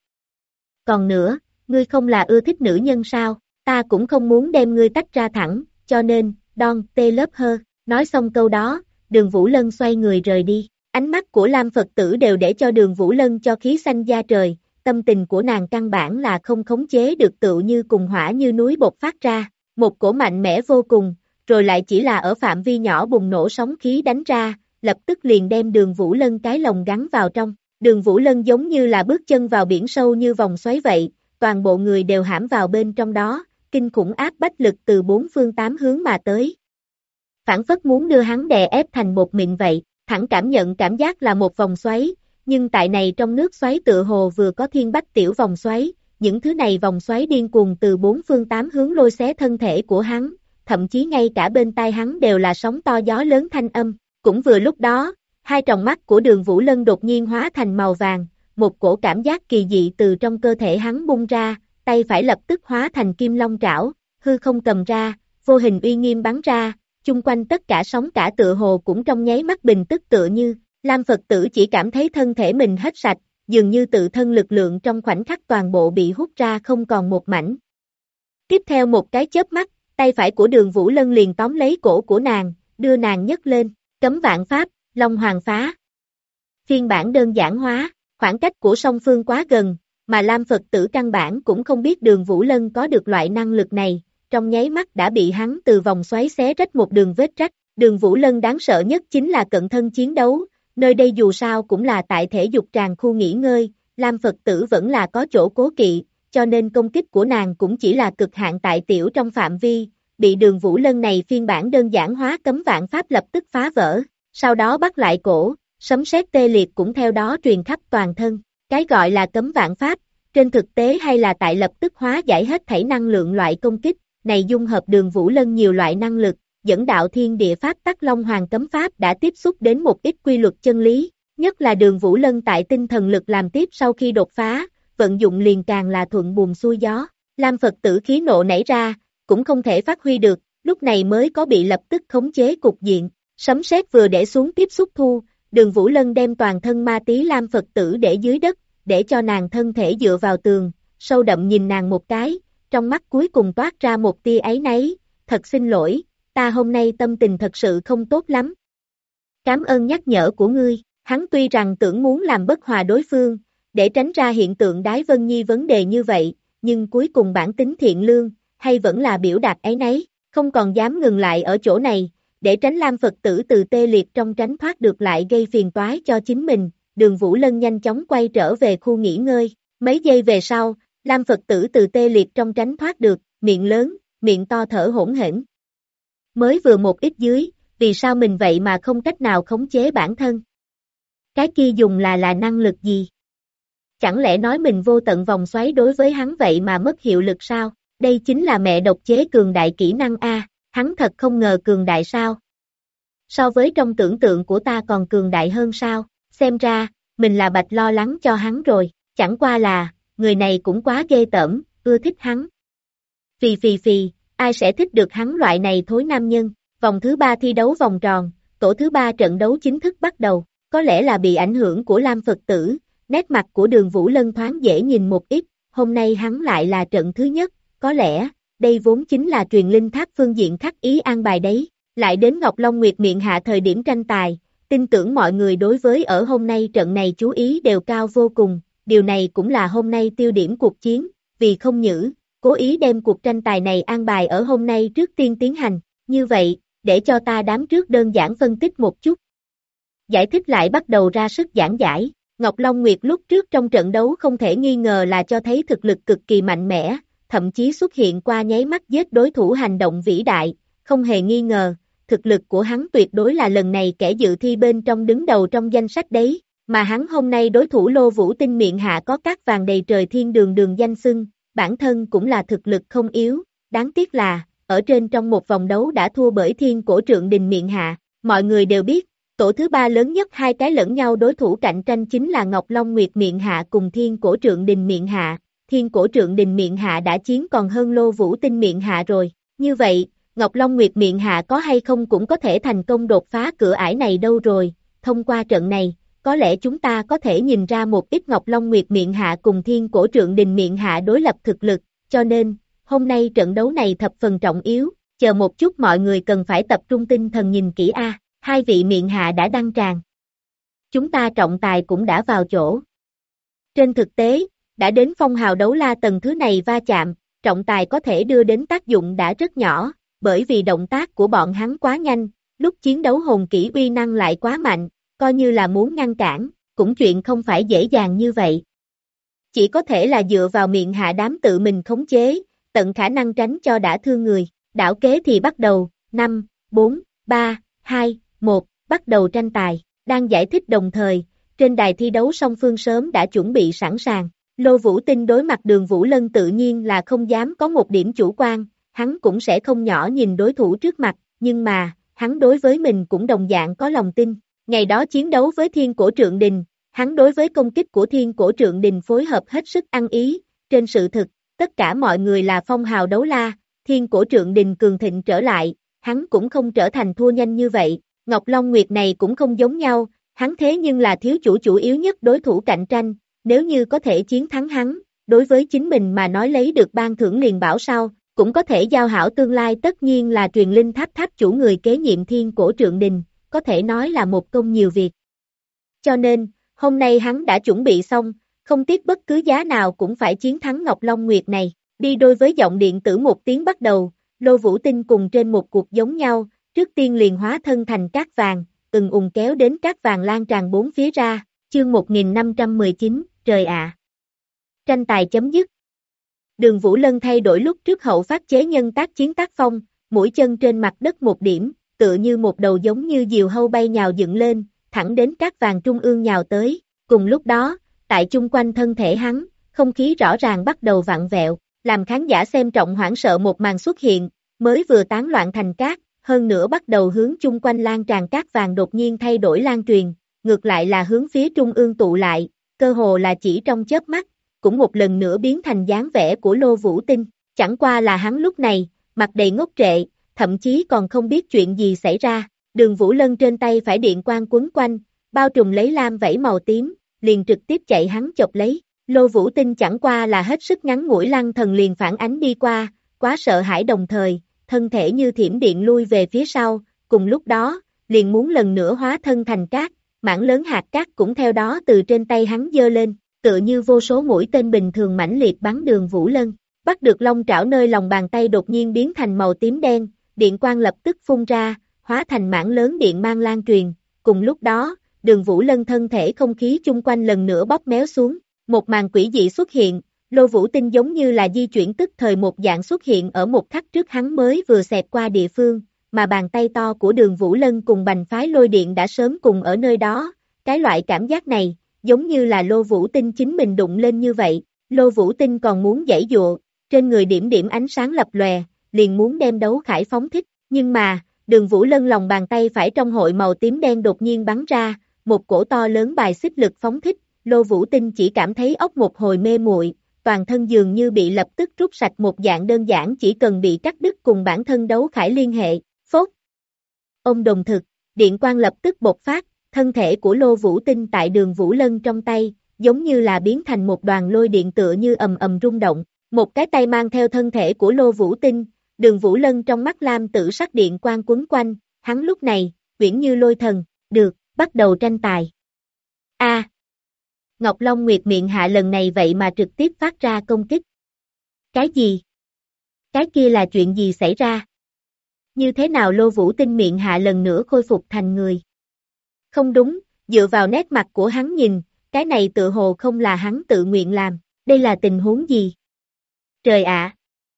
Còn nữa, ngươi không là ưa thích nữ nhân sao, ta cũng không muốn đem ngươi tách ra thẳng, cho nên, đon, tê lớp hơ, nói xong câu đó, Đường Vũ Lân xoay người rời đi, ánh mắt của Lam Phật tử đều để cho Đường Vũ Lân cho khí xanh da trời, tâm tình của nàng căn bản là không khống chế được tựu như cùng hỏa như núi bột phát ra, một cổ mạnh mẽ vô cùng, rồi lại chỉ là ở phạm vi nhỏ bùng nổ sóng khí đánh ra, lập tức liền đem Đường Vũ Lân cái lồng gắn vào trong, Đường Vũ Lân giống như là bước chân vào biển sâu như vòng xoáy vậy, toàn bộ người đều hãm vào bên trong đó, kinh khủng áp bách lực từ bốn phương tám hướng mà tới. Phản phất muốn đưa hắn đè ép thành một mịn vậy, thẳng cảm nhận cảm giác là một vòng xoáy, nhưng tại này trong nước xoáy tựa hồ vừa có thiên bách tiểu vòng xoáy, những thứ này vòng xoáy điên cuồng từ bốn phương tám hướng lôi xé thân thể của hắn, thậm chí ngay cả bên tai hắn đều là sóng to gió lớn thanh âm, cũng vừa lúc đó, hai tròng mắt của Đường Vũ Lân đột nhiên hóa thành màu vàng, một cổ cảm giác kỳ dị từ trong cơ thể hắn bung ra, tay phải lập tức hóa thành kim long trảo, hư không cầm ra, vô hình uy nghiêm bắn ra, chung quanh tất cả sóng cả tựa hồ cũng trong nháy mắt bình tức tựa như, Lam Phật tử chỉ cảm thấy thân thể mình hết sạch, dường như tự thân lực lượng trong khoảnh khắc toàn bộ bị hút ra không còn một mảnh. Tiếp theo một cái chớp mắt, tay phải của Đường Vũ Lân liền tóm lấy cổ của nàng, đưa nàng nhấc lên, cấm vạn pháp, Long Hoàng phá. Phiên bản đơn giản hóa, khoảng cách của song phương quá gần, mà Lam Phật tử căn bản cũng không biết Đường Vũ Lân có được loại năng lực này, trong nháy mắt đã bị hắn từ vòng xoáy xé rách một đường vết rách. Đường Vũ Lân đáng sợ nhất chính là cận thân chiến đấu, nơi đây dù sao cũng là tại thể dục tràng khu nghỉ ngơi, Lam Phật tử vẫn là có chỗ cố kỵ, cho nên công kích của nàng cũng chỉ là cực hạn tại tiểu trong phạm vi, bị Đường Vũ Lân này phiên bản đơn giản hóa cấm vạn pháp lập tức phá vỡ, sau đó bắt lại cổ, sấm sét tê liệt cũng theo đó truyền khắp toàn thân, cái gọi là cấm vạn pháp, trên thực tế hay là tại lập tức hóa giải hết thảy năng lượng loại công kích, này dung hợp Đường Vũ Lân nhiều loại năng lực, dẫn đạo thiên địa pháp tắc Long Hoàng cấm pháp đã tiếp xúc đến một ít quy luật chân lý, nhất là Đường Vũ Lân tại tinh thần lực làm tiếp sau khi đột phá, vận dụng liền càng là thuận buồm xuôi gió, Lam Phật tử khí nộ nảy ra, cũng không thể phát huy được, lúc này mới có bị lập tức khống chế cục diện, sấm sét vừa để xuống tiếp xúc thu, Đường Vũ Lân đem toàn thân ma tí Lam Phật tử để dưới đất, để cho nàng thân thể dựa vào tường, sâu đậm nhìn nàng một cái, trong mắt cuối cùng toát ra một tia áy náy, thật xin lỗi, ta hôm nay tâm tình thật sự không tốt lắm. Cảm ơn nhắc nhở của ngươi, hắn tuy rằng tưởng muốn làm bất hòa đối phương, để tránh ra hiện tượng Đái Vân Nhi vấn đề như vậy, nhưng cuối cùng bản tính thiện lương, hay vẫn là biểu đạt áy náy, không còn dám ngừng lại ở chỗ này, để tránh Lam Phật tử từ tê liệt trong tránh thoát được lại gây phiền toái cho chính mình, Đường Vũ Lân nhanh chóng quay trở về khu nghỉ ngơi, mấy giây về sau, Lam Phật tử từ tê liệt trong tránh thoát được, miệng lớn, miệng to thở hỗn hển. Mới vừa một ít dưới, vì sao mình vậy mà không cách nào khống chế bản thân? Cái kia dùng là năng lực gì? Chẳng lẽ nói mình vô tận vòng xoáy đối với hắn vậy mà mất hiệu lực sao? Đây chính là mẹ độc chế cường đại kỹ năng A, hắn thật không ngờ cường đại sao? So với trong tưởng tượng của ta còn cường đại hơn sao? Xem ra, mình là bạch lo lắng cho hắn rồi, chẳng qua là, người này cũng quá ghê tởm, ưa thích hắn. Phì, ai sẽ thích được hắn loại này thối nam nhân? Vòng thứ 3 thi đấu vòng tròn, tổ thứ 3 trận đấu chính thức bắt đầu, có lẽ là bị ảnh hưởng của Lam Phật tử, nét mặt của Đường Vũ Lân thoáng dễ nhìn một ít, hôm nay hắn lại là trận thứ nhất, có lẽ, đây vốn chính là truyền linh tháp phương diện khắc ý an bài đấy, lại đến Ngọc Long Nguyệt miệng hạ thời điểm tranh tài, tin tưởng mọi người đối với ở hôm nay trận này chú ý đều cao vô cùng, điều này cũng là hôm nay tiêu điểm cuộc chiến, vì không nhử, cố ý đem cuộc tranh tài này an bài ở hôm nay trước tiên tiến hành, như vậy, để cho ta đám trước đơn giản phân tích một chút. Giải thích lại bắt đầu ra sức giảng giải, Ngọc Long Nguyệt lúc trước trong trận đấu không thể nghi ngờ là cho thấy thực lực cực kỳ mạnh mẽ, thậm chí xuất hiện qua nháy mắt giết đối thủ hành động vĩ đại, không hề nghi ngờ, thực lực của hắn tuyệt đối là lần này kẻ dự thi bên trong đứng đầu trong danh sách đấy, mà hắn hôm nay đối thủ Lô Vũ Tinh miệng hạ có cát vàng đầy trời thiên đường danh xưng, bản thân cũng là thực lực không yếu, đáng tiếc là, ở trên trong một vòng đấu đã thua bởi thiên cổ trượng đình miệng hạ, mọi người đều biết, tổ thứ 3 lớn nhất hai cái lẫn nhau đối thủ cạnh tranh chính là Ngọc Long Nguyệt miệng hạ cùng thiên cổ trượng đình miệng hạ, thiên cổ trượng đình miệng hạ đã chiến còn hơn Lô Vũ Tinh miệng hạ rồi, như vậy, Ngọc Long Nguyệt miệng hạ có hay không cũng có thể thành công đột phá cửa ải này đâu rồi, thông qua trận này, có lẽ chúng ta có thể nhìn ra một ít Ngọc Long Nguyệt miệng hạ cùng thiên cổ trượng đình miệng hạ đối lập thực lực, cho nên, hôm nay trận đấu này thập phần trọng yếu, chờ một chút mọi người cần phải tập trung tinh thần nhìn kỹ a, hai vị miệng hạ đã đăng tràng. Chúng ta trọng tài cũng đã vào chỗ. Trên thực tế, đã đến phong hào đấu la tầng thứ này va chạm, trọng tài có thể đưa đến tác dụng đã rất nhỏ, bởi vì động tác của bọn hắn quá nhanh, lúc chiến đấu hồn kỹ uy năng lại quá mạnh, coi như là muốn ngăn cản, cũng chuyện không phải dễ dàng như vậy. Chỉ có thể là dựa vào miệng hạ đám tự mình khống chế, tận khả năng tránh cho đã thương người, đảo kế thì bắt đầu, 5, 4, 3, 2, 1, bắt đầu tranh tài, đang giải thích đồng thời, trên đài thi đấu song phương sớm đã chuẩn bị sẵn sàng, Lô Vũ Tinh đối mặt Đường Vũ Lân tự nhiên là không dám có một điểm chủ quan, hắn cũng sẽ không nhỏ nhìn đối thủ trước mặt, nhưng mà, hắn đối với mình cũng đồng dạng có lòng tin, ngày đó chiến đấu với thiên cổ trượng đình, hắn đối với công kích của thiên cổ trượng đình phối hợp hết sức ăn ý, trên sự thực, tất cả mọi người là phong hào đấu la, thiên cổ trượng đình cường thịnh trở lại, hắn cũng không trở thành thua nhanh như vậy, Ngọc Long Nguyệt này cũng không giống nhau, hắn thế nhưng là thiếu chủ chủ yếu nhất đối thủ cạnh tranh, nếu như có thể chiến thắng hắn, đối với chính mình mà nói lấy được ban thưởng liền bảo sao, cũng có thể giao hảo tương lai tất nhiên là truyền linh tháp tháp chủ người kế nhiệm thiên cổ trượng đình, có thể nói là một công nhiều việc. Cho nên, hôm nay hắn đã chuẩn bị xong, không tiếc bất cứ giá nào cũng phải chiến thắng Ngọc Long Nguyệt này, đi đôi với giọng điện tử một tiếng bắt đầu, Lô Vũ Tinh cùng trên một cuộc giống nhau, trước tiên liền hóa thân thành cát vàng, kéo đến cát vàng lan tràn bốn phía ra, chương 1519, trời ạ. Tranh tài chấm dứt. Đường Vũ Lân thay đổi lúc trước hậu phát chế nhân tác chiến tác phong, mũi chân trên mặt đất một điểm, tựa như một đầu giống như diều hâu bay nhào dựng lên, thẳng đến cát vàng trung ương nhào tới, cùng lúc đó, tại chung quanh thân thể hắn, không khí rõ ràng bắt đầu vặn vẹo, làm khán giả xem trọng hoảng sợ một màn xuất hiện, mới vừa tán loạn thành cát, hơn nữa bắt đầu hướng chung quanh lan tràn cát vàng đột nhiên thay đổi lan truyền, ngược lại là hướng phía trung ương tụ lại, cơ hồ là chỉ trong chớp mắt, cũng một lần nữa biến thành dáng vẻ của Lô Vũ Tinh, chẳng qua là hắn lúc này, mặt đầy ngốc trệ, thậm chí còn không biết chuyện gì xảy ra, Đường Vũ Lân trên tay phải điện quang quấn quanh, bao trùm lấy lam vảy màu tím, liền trực tiếp chạy hắn chộp lấy, Lô Vũ Tinh chẳng qua là hết sức ngắn ngủi lăng thần liền phản ánh đi qua, quá sợ hãi đồng thời, thân thể như thiểm điện lui về phía sau, cùng lúc đó, liền muốn lần nữa hóa thân thành cát, mảng lớn hạt cát cũng theo đó từ trên tay hắn dơ lên, tựa như vô số mũi tên bình thường mãnh liệt bắn Đường Vũ Lân. Bắt được long trảo nơi lòng bàn tay đột nhiên biến thành màu tím đen, điện quang lập tức phun ra, hóa thành mảng lớn điện mang lan truyền. Cùng lúc đó, Đường Vũ Lân thân thể không khí chung quanh lần nữa bóp méo xuống, một màn quỷ dị xuất hiện, Lô Vũ Tinh giống như là di chuyển tức thời một dạng xuất hiện ở một khắc trước hắn mới vừa xẹt qua địa phương, mà bàn tay to của Đường Vũ Lân cùng bành phái lôi điện đã sớm cùng ở nơi đó. Cái loại cảm giác này, giống như là Lô Vũ Tinh chính mình đụng lên như vậy. Lô Vũ Tinh còn muốn giãy giụa, trên người điểm điểm ánh sáng lập lòe, liền muốn đem đấu khải phóng thích, nhưng mà, Đường Vũ Lân lòng bàn tay phải trong hội màu tím đen đột nhiên bắn ra, một cổ to lớn bài xích lực phóng thích, Lô Vũ Tinh chỉ cảm thấy óc một hồi mê muội, toàn thân dường như bị lập tức rút sạch một dạng đơn giản chỉ cần bị cắt đứt cùng bản thân đấu khải liên hệ, phốt. Ông đồng thực, điện quang lập tức bộc phát, thân thể của Lô Vũ Tinh tại Đường Vũ Lân trong tay, giống như là biến thành một đoàn lôi điện tựa như ầm ầm rung động, một cái tay mang theo thân thể của Lô Vũ Tinh, Đường Vũ Lân trong mắt lam tử sắc điện quang quấn quanh, hắn lúc này, uyển như lôi thần, được, bắt đầu tranh tài. A. Ngọc Long Nguyệt miệng hạ lần này vậy mà trực tiếp phát ra công kích. Cái gì? Cái kia là chuyện gì xảy ra? Như thế nào Lô Vũ Tinh miệng hạ lần nữa khôi phục thành người? Không đúng, dựa vào nét mặt của hắn nhìn, cái này tự hồ không là hắn tự nguyện làm, đây là tình huống gì? Trời ạ!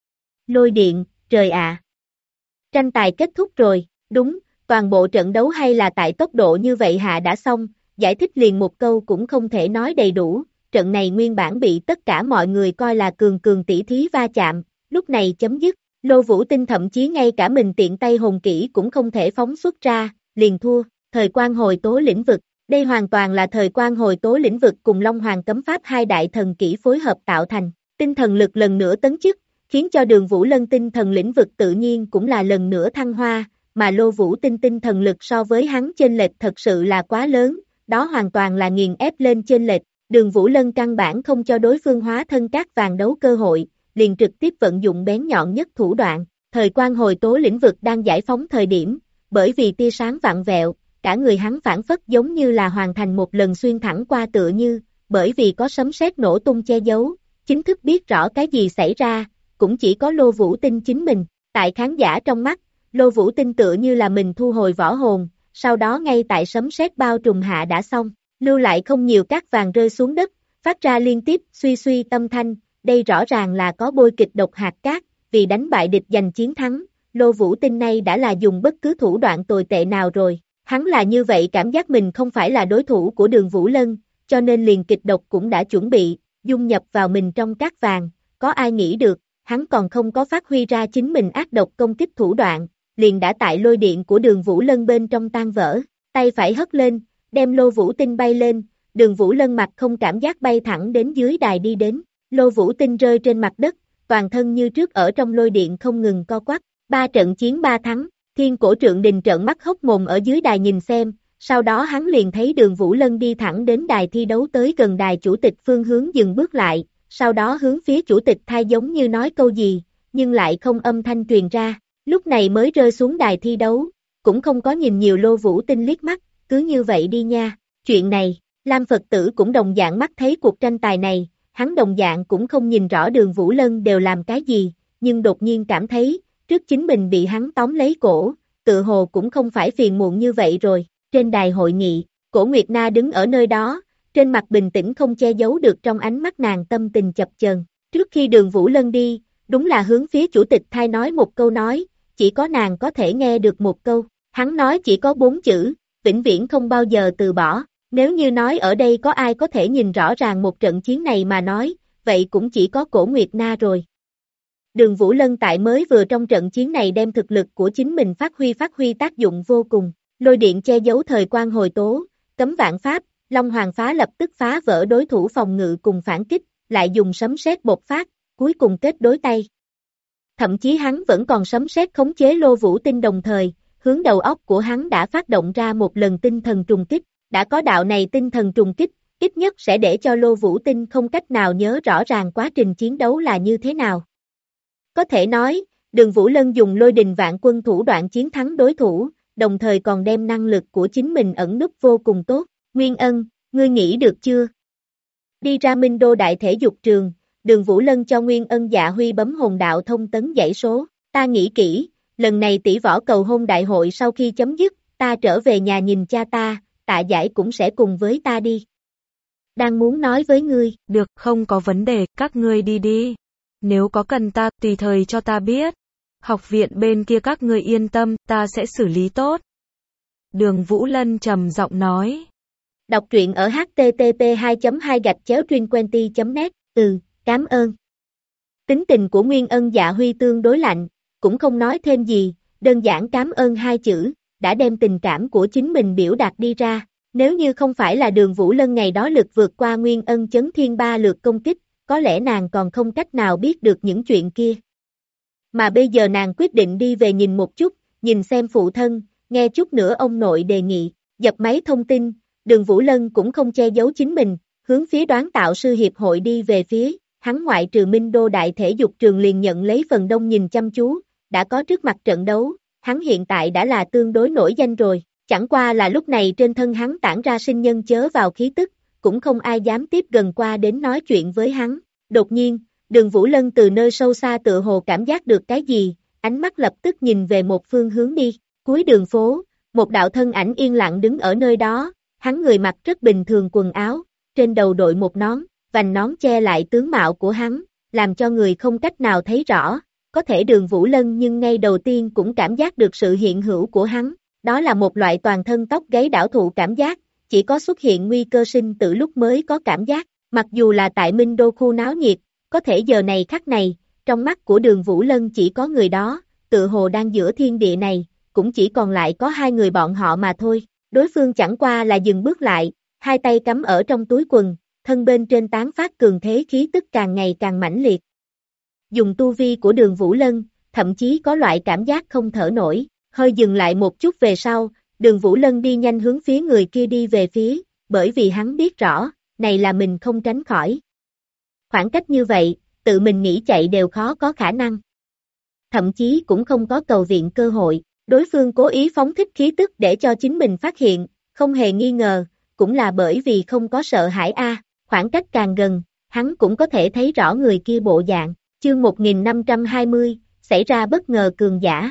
Lôi điện, trời ạ! Tranh tài kết thúc rồi, đúng, toàn bộ trận đấu hay là tại tốc độ như vậy hạ đã xong, giải thích liền một câu cũng không thể nói đầy đủ, trận này nguyên bản bị tất cả mọi người coi là cường cường tỷ thí va chạm, lúc này chấm dứt, Lô Vũ Tinh thậm chí ngay cả mình tiện tay hồn kỹ cũng không thể phóng xuất ra, liền thua, thời quan hồi tố lĩnh vực, đây hoàn toàn là thời quan hồi tố lĩnh vực cùng Long Hoàng cấm pháp hai đại thần kỹ phối hợp tạo thành, tinh thần lực lần nữa tấn chức, khiến cho Đường Vũ Lân tinh thần lĩnh vực tự nhiên cũng là lần nữa thăng hoa, mà Lô Vũ Tinh tinh thần lực so với hắn chênh lệch thật sự là quá lớn, đó hoàn toàn là nghiền ép lên chênh lệch, Đường Vũ Lân căn bản không cho đối phương hóa thân cát vàng đấu cơ hội, liền trực tiếp vận dụng bén nhọn nhất thủ đoạn, thời quan hồi tố lĩnh vực đang giải phóng thời điểm, bởi vì tia sáng vặn vẹo, cả người hắn phản phất giống như là hoàn thành một lần xuyên thẳng qua tựa như, bởi vì có sấm sét nổ tung che giấu, chính thức biết rõ cái gì xảy ra, cũng chỉ có Lô Vũ Tinh chính mình, tại khán giả trong mắt, Lô Vũ Tinh tựa như là mình thu hồi võ hồn, sau đó ngay tại sấm sét bao trùm hạ đã xong, lưu lại không nhiều cát vàng rơi xuống đất, phát ra liên tiếp suy suy tâm thanh, đây rõ ràng là có bôi kịch độc hạt cát, vì đánh bại địch giành chiến thắng, Lô Vũ Tinh này đã là dùng bất cứ thủ đoạn tồi tệ nào rồi, hắn là như vậy cảm giác mình không phải là đối thủ của Đường Vũ Lân, cho nên liền kịch độc cũng đã chuẩn bị, dung nhập vào mình trong cát vàng, có ai nghĩ được, hắn còn không có phát huy ra chính mình ác độc công kích thủ đoạn, liền đã tại lôi điện của Đường Vũ Lân bên trong tan vỡ, tay phải hất lên, đem Lô Vũ Tinh bay lên, Đường Vũ Lân mặt không cảm giác bay thẳng đến dưới đài đi đến, Lô Vũ Tinh rơi trên mặt đất, toàn thân như trước ở trong lôi điện không ngừng co quắp, 3 trận chiến 3 thắng, Thiên Cổ Trượng Đình trợn mắt hốc mồm ở dưới đài nhìn xem, sau đó hắn liền thấy Đường Vũ Lân đi thẳng đến đài thi đấu tới gần đài chủ tịch phương hướng dừng bước lại, sau đó hướng phía chủ tịch thay giống như nói câu gì, nhưng lại không âm thanh truyền ra, lúc này mới rơi xuống đài thi đấu, cũng không có nhìn nhiều Lô Vũ Tinh liếc mắt, cứ như vậy đi nha, chuyện này, Lam Phật tử cũng đồng dạng mắt thấy cuộc tranh tài này, hắn đồng dạng cũng không nhìn rõ Đường Vũ Lân đều làm cái gì, nhưng đột nhiên cảm thấy, trước chính mình bị hắn tóm lấy cổ, tự hồ cũng không phải phiền muộn như vậy rồi, trên đài hội nghị, Cổ Nguyệt Na đứng ở nơi đó, trên mặt bình tĩnh không che giấu được trong ánh mắt nàng tâm tình chập chờn, trước khi Đường Vũ Lân đi, đúng là hướng phía chủ tịch thay nói một câu nói, chỉ có nàng có thể nghe được một câu, hắn nói chỉ có 4 chữ, vĩnh viễn không bao giờ từ bỏ, nếu như nói ở đây có ai có thể nhìn rõ ràng một trận chiến này mà nói, vậy cũng chỉ có Cổ Nguyệt Na rồi. Đường Vũ Lân tại mới vừa trong trận chiến này đem thực lực của chính mình phát huy tác dụng vô cùng, lôi điện che giấu thời quan hồi tố, cấm vạn pháp, Long Hoàng phá lập tức phá vỡ đối thủ phòng ngự cùng phản kích, lại dùng sấm sét bộc phát, cuối cùng kết đối tay. Thậm chí hắn vẫn còn sấm sét khống chế Lô Vũ Tinh đồng thời, hướng đầu óc của hắn đã phát động ra một lần tinh thần trùng kích, đã có đạo này tinh thần trùng kích, ít nhất sẽ để cho Lô Vũ Tinh không cách nào nhớ rõ ràng quá trình chiến đấu là như thế nào. Có thể nói, Đường Vũ Lân dùng lôi đình vạn quân thủ đoạn chiến thắng đối thủ, đồng thời còn đem năng lực của chính mình ẩn núp vô cùng tốt. Nguyên Ân, ngươi nghĩ được chưa? Đi ra Minh Đô Đại Thể Dục Trường, Đường Vũ Lân cho Nguyên Ân Dạ Huy bấm hồn đạo thông tấn dãy số, ta nghĩ kỹ, lần này tỷ võ cầu hôn đại hội sau khi chấm dứt, ta trở về nhà nhìn cha ta, Tạ Giải cũng sẽ cùng với ta đi. Đang muốn nói với ngươi. Được, không có vấn đề, các ngươi đi đi. Nếu có cần ta, tùy thời cho ta biết. Học viện bên kia các ngươi yên tâm, ta sẽ xử lý tốt. Đường Vũ Lân trầm giọng nói. Đọc truyện ở http://2.2-trinquenty.net. Cảm ơn. Tính tình của Nguyên Ân Dạ Huy tương đối lạnh, cũng không nói thêm gì, đơn giản cảm ơn hai chữ, đã đem tình cảm của chính mình biểu đạt đi ra. Nếu như không phải là Đường Vũ Lân ngày đó lực vượt qua Nguyên Ân Chấn Thiên 3 lượt công kích, có lẽ nàng còn không cách nào biết được những chuyện kia. Mà bây giờ nàng quyết định đi về nhìn một chút, nhìn xem phụ thân, nghe chút nữa ông nội đề nghị, dập máy thông tin, Đường Vũ Lân cũng không che giấu chính mình, hướng phía Đoán Tạo Sư Hiệp hội đi về phía, hắn ngoại trừ Minh Đô Đại Thể Dục Trường liền nhận lấy phần đông nhìn chăm chú, đã có trước mặt trận đấu, hắn hiện tại đã là tương đối nổi danh rồi, chẳng qua là lúc này trên thân hắn tản ra sinh nhân chớ vào khí tức, cũng không ai dám tiếp gần qua đến nói chuyện với hắn. Đột nhiên, Đường Vũ Lân từ nơi sâu xa tựa hồ cảm giác được cái gì, ánh mắt lập tức nhìn về một phương hướng đi, cuối đường phố, một đạo thân ảnh yên lặng đứng ở nơi đó, hắn người mặc rất bình thường quần áo, trên đầu đội một nón, vành nón che lại tướng mạo của hắn, làm cho người không cách nào thấy rõ, có thể Đường Vũ Lân nhưng ngay đầu tiên cũng cảm giác được sự hiện hữu của hắn, đó là một loại toàn thân tóc gáy đảo thụ cảm giác, chỉ có xuất hiện nguy cơ sinh tử lúc mới có cảm giác, mặc dù là tại Minh Đô khu náo nhiệt, có thể giờ này khắc này, trong mắt của Đường Vũ Lân chỉ có người đó, tự hồ đang giữa thiên địa này, cũng chỉ còn lại có hai người bọn họ mà thôi, đối phương chẳng qua là dừng bước lại, hai tay cắm ở trong túi quần, thân bên trên tán phát cường thế khí tức càng ngày càng mãnh liệt. Dùng tu vi của Đường Vũ Lân, thậm chí có loại cảm giác không thở nổi, hơi dừng lại một chút về sau, Đường Vũ Lân đi nhanh hướng phía người kia đi về phía, bởi vì hắn biết rõ, này là mình không tránh khỏi. Khoảng cách như vậy, tự mình nghĩ chạy đều khó có khả năng. Thậm chí cũng không có cầu viện cơ hội, đối phương cố ý phóng thích khí tức để cho chính mình phát hiện, không hề nghi ngờ, cũng là bởi vì không có sợ hãi khoảng cách càng gần, hắn cũng có thể thấy rõ người kia bộ dạng, chương 1520, xảy ra bất ngờ cường giả.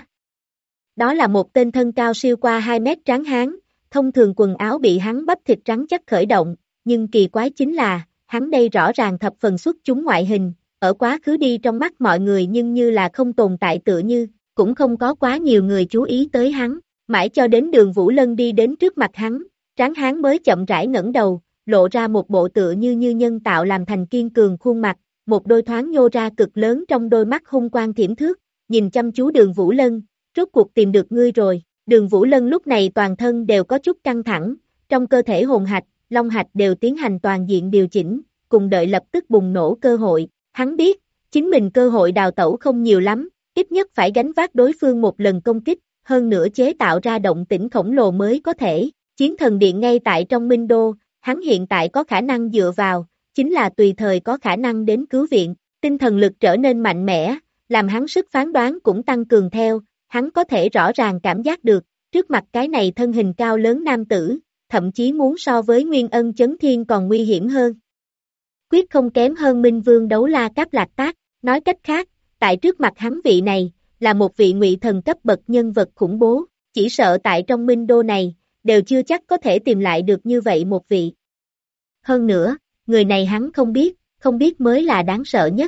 Đó là một tên thân cao siêu qua 2 mét tráng hán, thông thường quần áo bị hắn bắp thịt trắng chắc khởi động, nhưng kỳ quái chính là, hắn đây rõ ràng thập phần xuất chúng ngoại hình, ở quá khứ đi trong mắt mọi người nhưng như là không tồn tại tựa như, cũng không có quá nhiều người chú ý tới hắn, mãi cho đến Đường Vũ Lân đi đến trước mặt hắn, tráng hán mới chậm rãi ngẩng đầu, lộ ra một bộ tựa như nhân tạo làm thành kiên cường khuôn mặt, một đôi thoáng nhô ra cực lớn trong đôi mắt hung quang thiểm thước, nhìn chăm chú Đường Vũ Lân, rốt cuộc tìm được ngươi rồi. Đường Vũ Lân lúc này toàn thân đều có chút căng thẳng, trong cơ thể hồn hạch, long hạch đều tiến hành toàn diện điều chỉnh, cùng đợi lập tức bùng nổ cơ hội. Hắn biết, chính mình cơ hội đào tẩu không nhiều lắm, ít nhất phải gánh vác đối phương một lần công kích, hơn nữa chế tạo ra động tĩnh khổng lồ mới có thể. Chiến thần điện ngay tại trong Minh Đô, hắn hiện tại có khả năng dựa vào, chính là tùy thời có khả năng đến cứu viện, tinh thần lực trở nên mạnh mẽ, làm hắn sức phán đoán cũng tăng cường theo, hắn có thể rõ ràng cảm giác được, trước mặt cái này thân hình cao lớn nam tử, thậm chí muốn so với Nguyên Ân Chấn Thiên còn nguy hiểm hơn. Quyết không kém hơn Minh Vương Đấu La Cáp Lạc Tác, nói cách khác, tại trước mặt hắn vị này, là một vị ngụy thần cấp bậc nhân vật khủng bố, chỉ sợ tại trong Minh Đô này, đều chưa chắc có thể tìm lại được như vậy một vị. Hơn nữa, người này hắn không biết mới là đáng sợ nhất.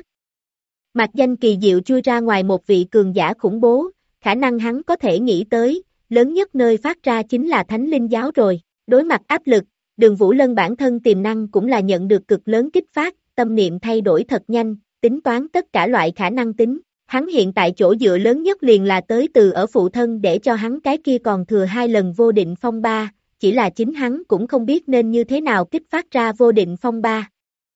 Mạc danh kỳ diệu chui ra ngoài một vị cường giả khủng bố, khả năng hắn có thể nghĩ tới, lớn nhất nơi phát ra chính là Thánh Linh Giáo rồi. Đối mặt áp lực, Đường Vũ Lân bản thân tiềm năng cũng là nhận được cực lớn kích phát, tâm niệm thay đổi thật nhanh, tính toán tất cả loại khả năng tính. Hắn hiện tại chỗ dựa lớn nhất liền là tới từ ở phụ thân để cho hắn cái kia còn thừa 2 lần vô định phong ba, chỉ là chính hắn cũng không biết nên như thế nào kích phát ra vô định phong ba.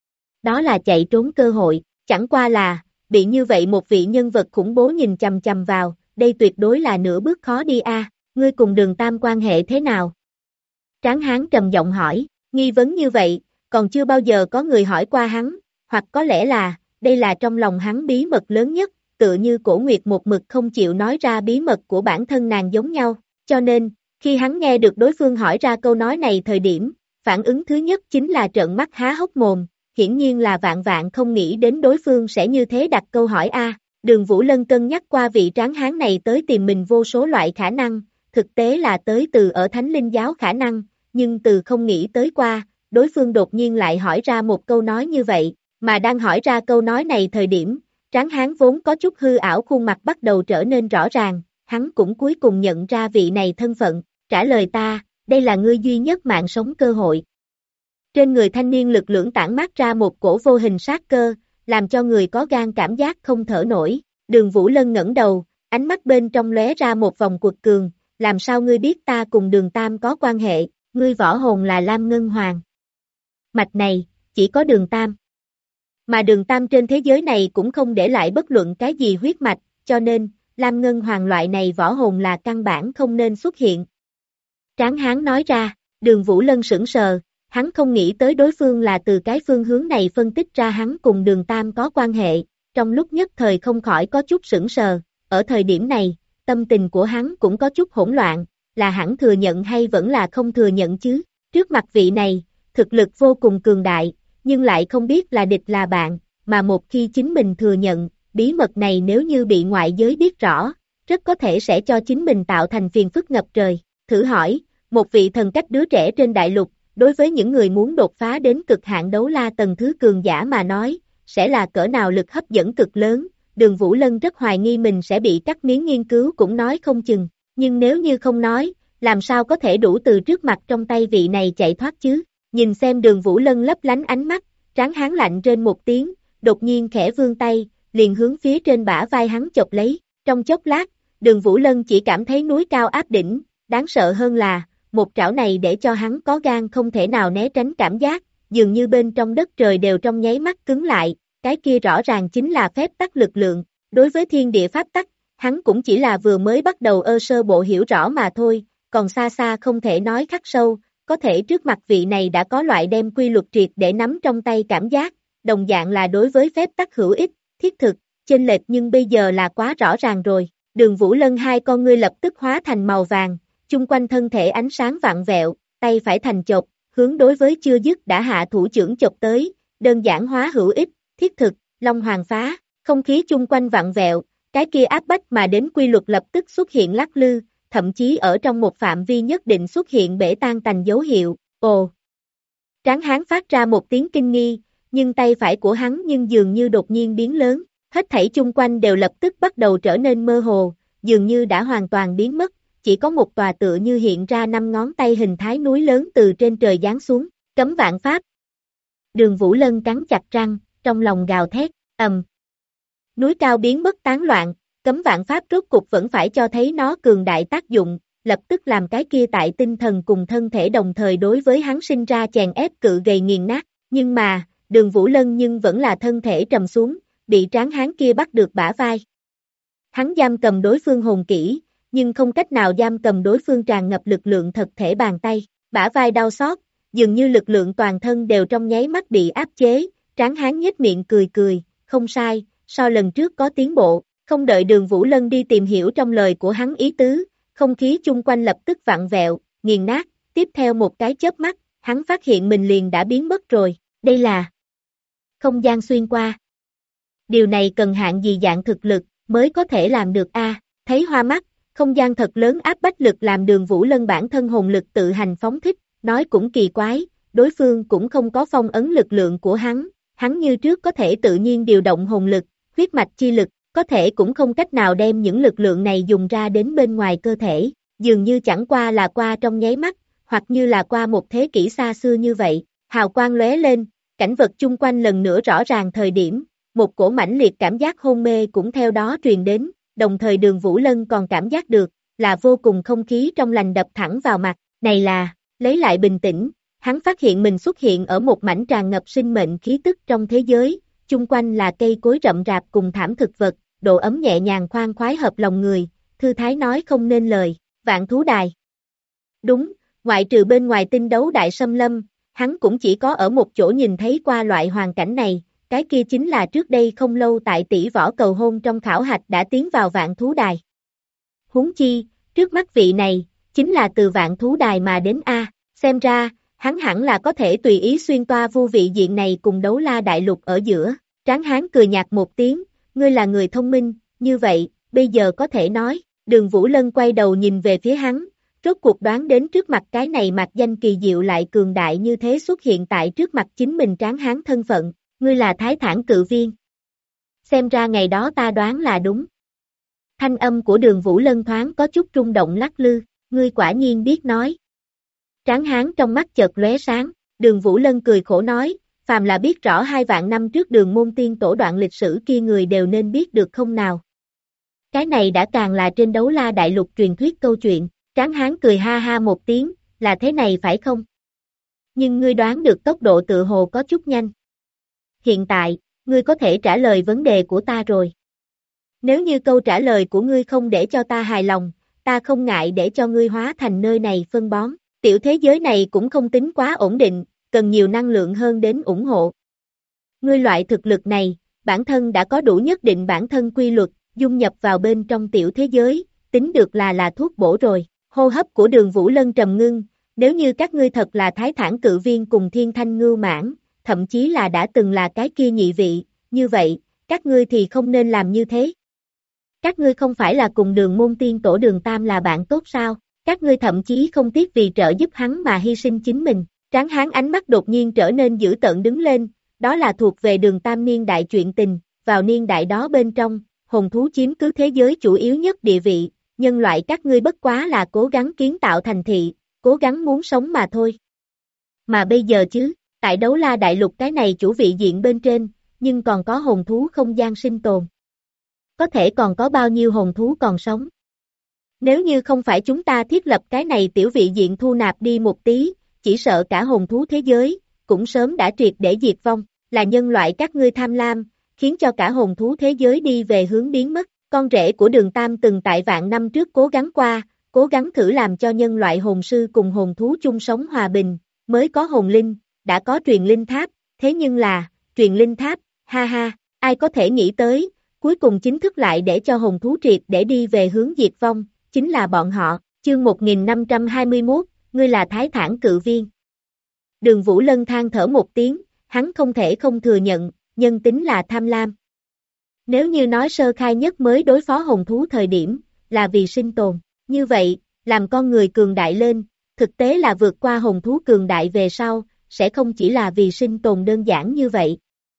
Đó là chạy trốn cơ hội, chẳng qua là, bị như vậy một vị nhân vật khủng bố nhìn chằm chằm vào, đây tuyệt đối là nửa bước khó đi ngươi cùng Đường Tam quan hệ thế nào? Tráng hán trầm giọng hỏi, nghi vấn như vậy, còn chưa bao giờ có người hỏi qua hắn, hoặc có lẽ là, đây là trong lòng hắn bí mật lớn nhất, tựa như Cổ Nguyệt một mực không chịu nói ra bí mật của bản thân nàng giống nhau, cho nên, khi hắn nghe được đối phương hỏi ra câu nói này thời điểm, phản ứng thứ nhất chính là trợn mắt há hốc mồm, hiển nhiên là vạn vạn không nghĩ đến đối phương sẽ như thế đặt câu hỏi a. Đường Vũ Lân cân nhắc qua vị tráng hán này tới tìm mình vô số loại khả năng, thực tế là tới từ ở Thánh Linh giáo khả năng, nhưng từ không nghĩ tới qua, đối phương đột nhiên lại hỏi ra một câu nói như vậy, mà đang hỏi ra câu nói này thời điểm, tráng hán vốn có chút hư ảo khuôn mặt bắt đầu trở nên rõ ràng, hắn cũng cuối cùng nhận ra vị này thân phận, trả lời ta, đây là ngươi duy nhất mạng sống cơ hội. Trên người thanh niên lực lưỡng tản mát ra một cổ vô hình sát cơ, làm cho người có gan cảm giác không thở nổi. Đường Vũ Lân ngẩng đầu, ánh mắt bên trong lóe ra một vòng cuột cường, làm sao ngươi biết ta cùng Đường Tam có quan hệ, ngươi võ hồn là Lam Ngân Hoàng. Mạch này, chỉ có Đường Tam. Mà Đường Tam trên thế giới này cũng không để lại bất luận cái gì huyết mạch, cho nên, Lam Ngân Hoàng loại này võ hồn là căn bản không nên xuất hiện. Tráng hán nói ra, Đường Vũ Lân sững sờ, hắn không nghĩ tới đối phương là từ cái phương hướng này phân tích ra hắn cùng Đường Tam có quan hệ, trong lúc nhất thời không khỏi có chút sững sờ, ở thời điểm này, tâm tình của hắn cũng có chút hỗn loạn, là hẳn thừa nhận hay vẫn là không thừa nhận chứ, trước mặt vị này, thực lực vô cùng cường đại, nhưng lại không biết là địch là bạn, mà một khi chính mình thừa nhận, bí mật này nếu như bị ngoại giới biết rõ, rất có thể sẽ cho chính mình tạo thành phiền phức ngập trời, thử hỏi, một vị thần cách đứa trẻ trên đại lục, đối với những người muốn đột phá đến cực hạn đấu la tầng thứ cường giả mà nói, sẽ là cỡ nào lực hấp dẫn cực lớn, Đường Vũ Lân rất hoài nghi mình sẽ bị cắt miếng nghiên cứu cũng nói không chừng, nhưng nếu như không nói, làm sao có thể đủ từ trước mặt trong tay vị này chạy thoát chứ, nhìn xem Đường Vũ Lân lấp lánh ánh mắt, tráng hán lạnh trên một tiếng, đột nhiên khẽ vươn tay, liền hướng phía trên bả vai hắn chộp lấy, trong chốc lát, Đường Vũ Lân chỉ cảm thấy núi cao áp đỉnh, đáng sợ hơn là, một trảo này để cho hắn có gan không thể nào né tránh cảm giác, dường như bên trong đất trời đều trong nháy mắt cứng lại, cái kia rõ ràng chính là phép tắc lực lượng, đối với thiên địa pháp tắc, hắn cũng chỉ là vừa mới bắt đầu sơ bộ hiểu rõ mà thôi, còn xa xa không thể nói khắc sâu, có thể trước mặt vị này đã có loại đem quy luật triệt để nắm trong tay cảm giác, đồng dạng là đối với phép tắc hữu ích, thiết thực, chênh lệch nhưng bây giờ là quá rõ ràng rồi, Đường Vũ Lân hai con ngươi lập tức hóa thành màu vàng, chung quanh thân thể ánh sáng vặn vẹo, tay phải thành chộp, hướng đối với chưa dứt đã hạ thủ chưởng chộp tới, đơn giản hóa hữu ích, thiết thực, long hoàng phá, không khí chung quanh vặn vẹo, cái kia áp bách mà đến quy luật lập tức xuất hiện lắc lư, thậm chí ở trong một phạm vi nhất định xuất hiện bể tan tành dấu hiệu, ồ. Tráng hán phát ra một tiếng kinh nghi, nhưng tay phải của hắn nhưng dường như đột nhiên biến lớn, hết thảy chung quanh đều lập tức bắt đầu trở nên mơ hồ, dường như đã hoàn toàn biến mất, chỉ có một tòa tựa như hiện ra 5 ngón tay hình thái núi lớn từ trên trời giáng xuống, cấm vạn pháp. Đường Vũ Lân cắn chặt răng, trong lòng gào thét, núi cao biến mất tán loạn, cấm vạn pháp rốt cục vẫn phải cho thấy nó cường đại tác dụng, lập tức làm cái kia tại tinh thần cùng thân thể đồng thời đối với hắn sinh ra chèn ép cự gầy nghiền nát, nhưng mà, Đường Vũ Lân nhưng vẫn là thân thể trầm xuống, bị tráng hán kia bắt được bả vai. Hắn giam cầm đối phương hồn kỹ, nhưng không cách nào giam cầm đối phương tràn ngập lực lượng thật thể bàn tay, bả vai đau xót, dường như lực lượng toàn thân đều trong nháy mắt bị áp chế, tráng hán nhếch miệng cười cười, không sai, so lần trước có tiến bộ, không đợi Đường Vũ Lân đi tìm hiểu trong lời của hắn ý tứ, không khí chung quanh lập tức vặn vẹo, nghiền nát, tiếp theo một cái chớp mắt, hắn phát hiện mình liền đã biến mất rồi, đây là không gian xuyên qua. Điều này cần hạn gì dạng thực lực mới có thể làm được a? Thấy hoa mắt, không gian thật lớn áp bách lực làm Đường Vũ Lân bản thân hồn lực tự hành phóng thích, nói cũng kỳ quái, đối phương cũng không có phong ấn lực lượng của hắn như trước có thể tự nhiên điều động hồn lực, huyết mạch chi lực, có thể cũng không cách nào đem những lực lượng này dùng ra đến bên ngoài cơ thể, dường như chẳng qua là qua trong nháy mắt, hoặc như là qua một thế kỷ xa xưa như vậy, hào quang lóe lên, cảnh vật chung quanh lần nữa rõ ràng thời điểm, một cổ mãnh liệt cảm giác hôn mê cũng theo đó truyền đến, đồng thời Đường Vũ Lân còn cảm giác được, là vô cùng không khí trong lành đập thẳng vào mặt, này là, lấy lại bình tĩnh, hắn phát hiện mình xuất hiện ở một mảnh tràn ngập sinh mệnh khí tức trong thế giới, chung quanh là cây cối rậm rạp cùng thảm thực vật, độ ấm nhẹ nhàng khoan khoái hợp lòng người, thư thái nói không nên lời, vạn thú đài. Đúng, ngoại trừ bên ngoài tinh đấu đại xâm lâm, hắn cũng chỉ có ở một chỗ nhìn thấy qua loại hoàn cảnh này, cái kia chính là trước đây không lâu tại tỷ võ cầu hôn trong khảo hạch đã tiến vào vạn thú đài. Huống chi, trước mắt vị này, chính là từ vạn thú đài mà đến a. Xem ra, hắn hẳn là có thể tùy ý xuyên toa vu vị diện này cùng Đấu La Đại Lục ở giữa. Tráng hán cười nhạt một tiếng, ngươi là người thông minh, như vậy, bây giờ có thể nói. Đường Vũ Lân quay đầu nhìn về phía hắn, rốt cuộc đoán đến trước mặt cái này mạc danh kỳ diệu lại cường đại như thế xuất hiện tại trước mặt chính mình tráng hán thân phận, ngươi là Thái Thản Cự Viên. Xem ra ngày đó ta đoán là đúng. Thanh âm của Đường Vũ Lân thoáng có chút rung động lắc lư, ngươi quả nhiên biết nói. Tráng hán trong mắt chợt lóe sáng, Đường Vũ Lân cười khổ nói, phàm là biết rõ 2 vạn năm trước Đường môn tiên tổ đoạn lịch sử kia người đều nên biết được không nào. Cái này đã càng là trên Đấu La Đại Lục truyền thuyết câu chuyện, Tráng hán cười ha ha một tiếng, là thế này phải không? Nhưng ngươi đoán được tốc độ tự hồ có chút nhanh. Hiện tại, ngươi có thể trả lời vấn đề của ta rồi. Nếu như câu trả lời của ngươi không để cho ta hài lòng, ta không ngại để cho ngươi hóa thành nơi này phân bón. Tiểu thế giới này cũng không tính quá ổn định, cần nhiều năng lượng hơn đến ủng hộ. Ngươi loại thực lực này, bản thân đã có đủ nhất định bản thân quy luật, dung nhập vào bên trong tiểu thế giới, tính được là thuốc bổ rồi. Hô hấp của Đường Vũ Lân trầm ngưng, nếu như các ngươi thật là Thái Thản Cự Viên cùng Thiên Thanh Ngưu Mãn, thậm chí là đã từng là cái kia nhị vị, như vậy, các ngươi thì không nên làm như thế. Các ngươi không phải là cùng Đường môn tiên tổ Đường Tam là bạn tốt sao? Các ngươi thậm chí không tiếc vì trợ giúp hắn mà hy sinh chính mình. Tráng hán ánh mắt đột nhiên trở nên dữ tợn đứng lên, đó là thuộc về Đường Tam niên đại chuyện tình, vào niên đại đó bên trong, hồn thú chiếm cứ thế giới chủ yếu nhất địa vị, nhân loại các ngươi bất quá là cố gắng kiến tạo thành thị, cố gắng muốn sống mà thôi. Mà bây giờ chứ, tại Đấu La Đại Lục cái này chủ vị diện bên trên, nhưng còn có hồn thú không gian sinh tồn. Có thể còn có bao nhiêu hồn thú còn sống? Nếu như không phải chúng ta thiết lập cái này tiểu vị diện thu nạp đi một tí, chỉ sợ cả hồn thú thế giới, cũng sớm đã triệt để diệt vong, là nhân loại các ngươi tham lam, khiến cho cả hồn thú thế giới đi về hướng biến mất. Con rể của Đường Tam từng tại vạn năm trước cố gắng qua, cố gắng thử làm cho nhân loại hồn sư cùng hồn thú chung sống hòa bình, mới có hồn linh, đã có truyền linh tháp, thế nhưng là, truyền linh tháp, ha ha, ai có thể nghĩ tới, cuối cùng chính thức lại để cho hồn thú triệt để đi về hướng diệt vong, chính là bọn họ. Chương 1521, ngươi là Thái Thản Cự Viên. Đường Vũ Lân than thở một tiếng, hắn không thể không thừa nhận, nhân tính là tham lam. Nếu như nói sơ khai nhất mới đối phó hồn thú thời điểm, là vì sinh tồn, như vậy, làm con người cường đại lên, thực tế là vượt qua hồn thú cường đại về sau, sẽ không chỉ là vì sinh tồn đơn giản như vậy.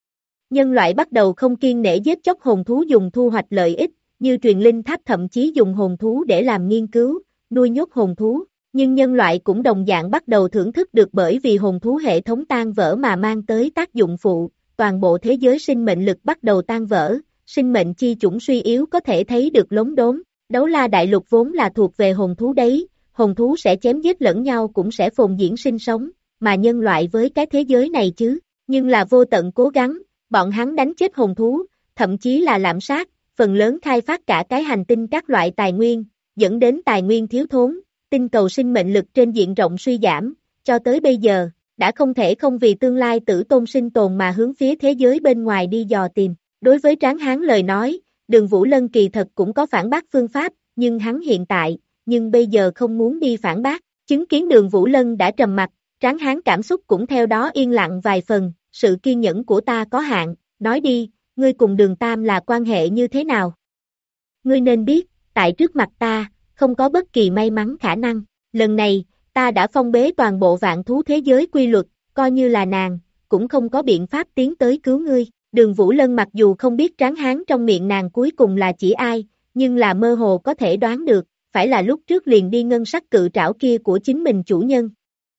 Nhân loại bắt đầu không kiêng nể giết chóc hồn thú dùng thu hoạch lợi ích, như truyền linh tháp thậm chí dùng hồn thú để làm nghiên cứu, nuôi nhốt hồn thú, nhưng nhân loại cũng đồng dạng bắt đầu thưởng thức được bởi vì hồn thú hệ thống tan vỡ mà mang tới tác dụng phụ, toàn bộ thế giới sinh mệnh lực bắt đầu tan vỡ, sinh mệnh chi chủng suy yếu có thể thấy được lốm đốm. Đấu La Đại Lục vốn là thuộc về hồn thú đấy, hồn thú sẽ chém giết lẫn nhau cũng sẽ phồn diễn sinh sống, mà nhân loại với cái thế giới này chứ, nhưng là vô tận cố gắng, bọn hắn đánh chết hồn thú, thậm chí là lạm sát, phần lớn khai phát cả cái hành tinh các loại tài nguyên, dẫn đến tài nguyên thiếu thốn, tinh cầu sinh mệnh lực trên diện rộng suy giảm, cho tới bây giờ, đã không thể không vì tương lai tử tôn sinh tồn mà hướng phía thế giới bên ngoài đi dò tìm. Đối với Tráng hán lời nói, Đường Vũ Lân kỳ thật cũng có phản bác phương pháp, nhưng hắn hiện tại, nhưng bây giờ không muốn đi phản bác, chứng kiến Đường Vũ Lân đã trầm mặc, Tráng hán cảm xúc cũng theo đó yên lặng vài phần, sự kiên nhẫn của ta có hạn, nói đi, ngươi cùng Đường Tam là quan hệ như thế nào? Ngươi nên biết, tại trước mặt ta, không có bất kỳ may mắn khả năng, lần này, ta đã phong bế toàn bộ vạn thú thế giới quy luật, coi như là nàng, cũng không có biện pháp tiến tới cứu ngươi. Đường Vũ Lân mặc dù không biết Tráng hán trong miệng nàng cuối cùng là chỉ ai, nhưng là mơ hồ có thể đoán được, phải là lúc trước liền đi ngân sắc cự trảo kia của chính mình chủ nhân.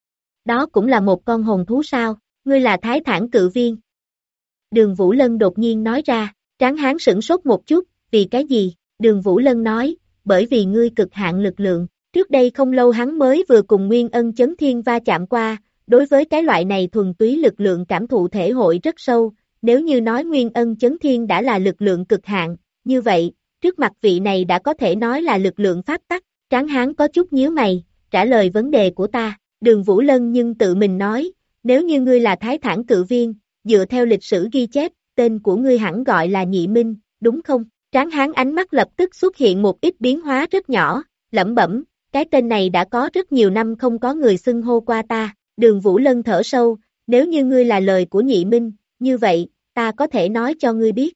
Đó cũng là một con hồn thú sao, ngươi là Thái Thản Cự Viên. Đường Vũ Lân đột nhiên nói ra, Tráng hán sửng sốt một chút, vì cái gì? Đường Vũ Lân nói, bởi vì ngươi cực hạn lực lượng, trước đây không lâu hắn mới vừa cùng Nguyên Ân Chấn Thiên va chạm qua, đối với cái loại này thuần túy lực lượng cảm thụ thể hội rất sâu. Nếu như nói Nguyên Ân Chấn Thiên đã là lực lượng cực hạn, như vậy, trước mặt vị này đã có thể nói là lực lượng pháp tắc. Tráng hán có chút nhíu mày, trả lời vấn đề của ta. Đường Vũ Lân nhưng tự mình nói, nếu như ngươi là Thái Thản Cự Viên, dựa theo lịch sử ghi chép, tên của ngươi hẳn gọi là Nhị Minh, đúng không? Tráng hán ánh mắt lập tức xuất hiện một ít biến hóa rất nhỏ, lẩm bẩm, cái tên này đã có rất nhiều năm không có người xưng hô qua ta. Đường Vũ Lân thở sâu, nếu như ngươi là lời của Nhị Minh, như vậy, ta có thể nói cho ngươi biết.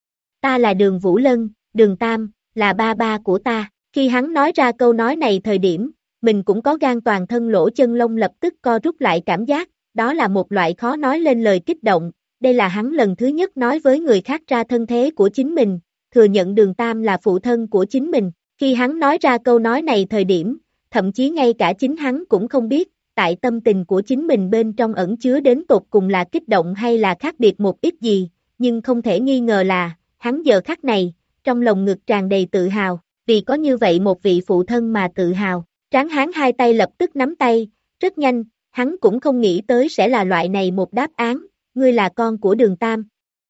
Ta là Đường Vũ Lân, Đường Tam, là ba ba của ta. Khi hắn nói ra câu nói này thời điểm, mình cũng có gan toàn thân lỗ chân lông lập tức co rút lại cảm giác, đó là một loại khó nói lên lời kích động, đây là hắn lần thứ nhất nói với người khác ra thân thế của chính mình, thừa nhận Đường Tam là phụ thân của chính mình. Khi hắn nói ra câu nói này thời điểm, thậm chí ngay cả chính hắn cũng không biết, tại tâm tình của chính mình bên trong ẩn chứa đến tột cùng là kích động hay là khác biệt một ít gì, nhưng không thể nghi ngờ là, hắn giờ khắc này, trong lòng ngực tràn đầy tự hào, vì có như vậy một vị phụ thân mà tự hào. Tráng hán hai tay lập tức nắm tay, rất nhanh, hắn cũng không nghĩ tới sẽ là loại này một đáp án, ngươi là con của Đường Tam.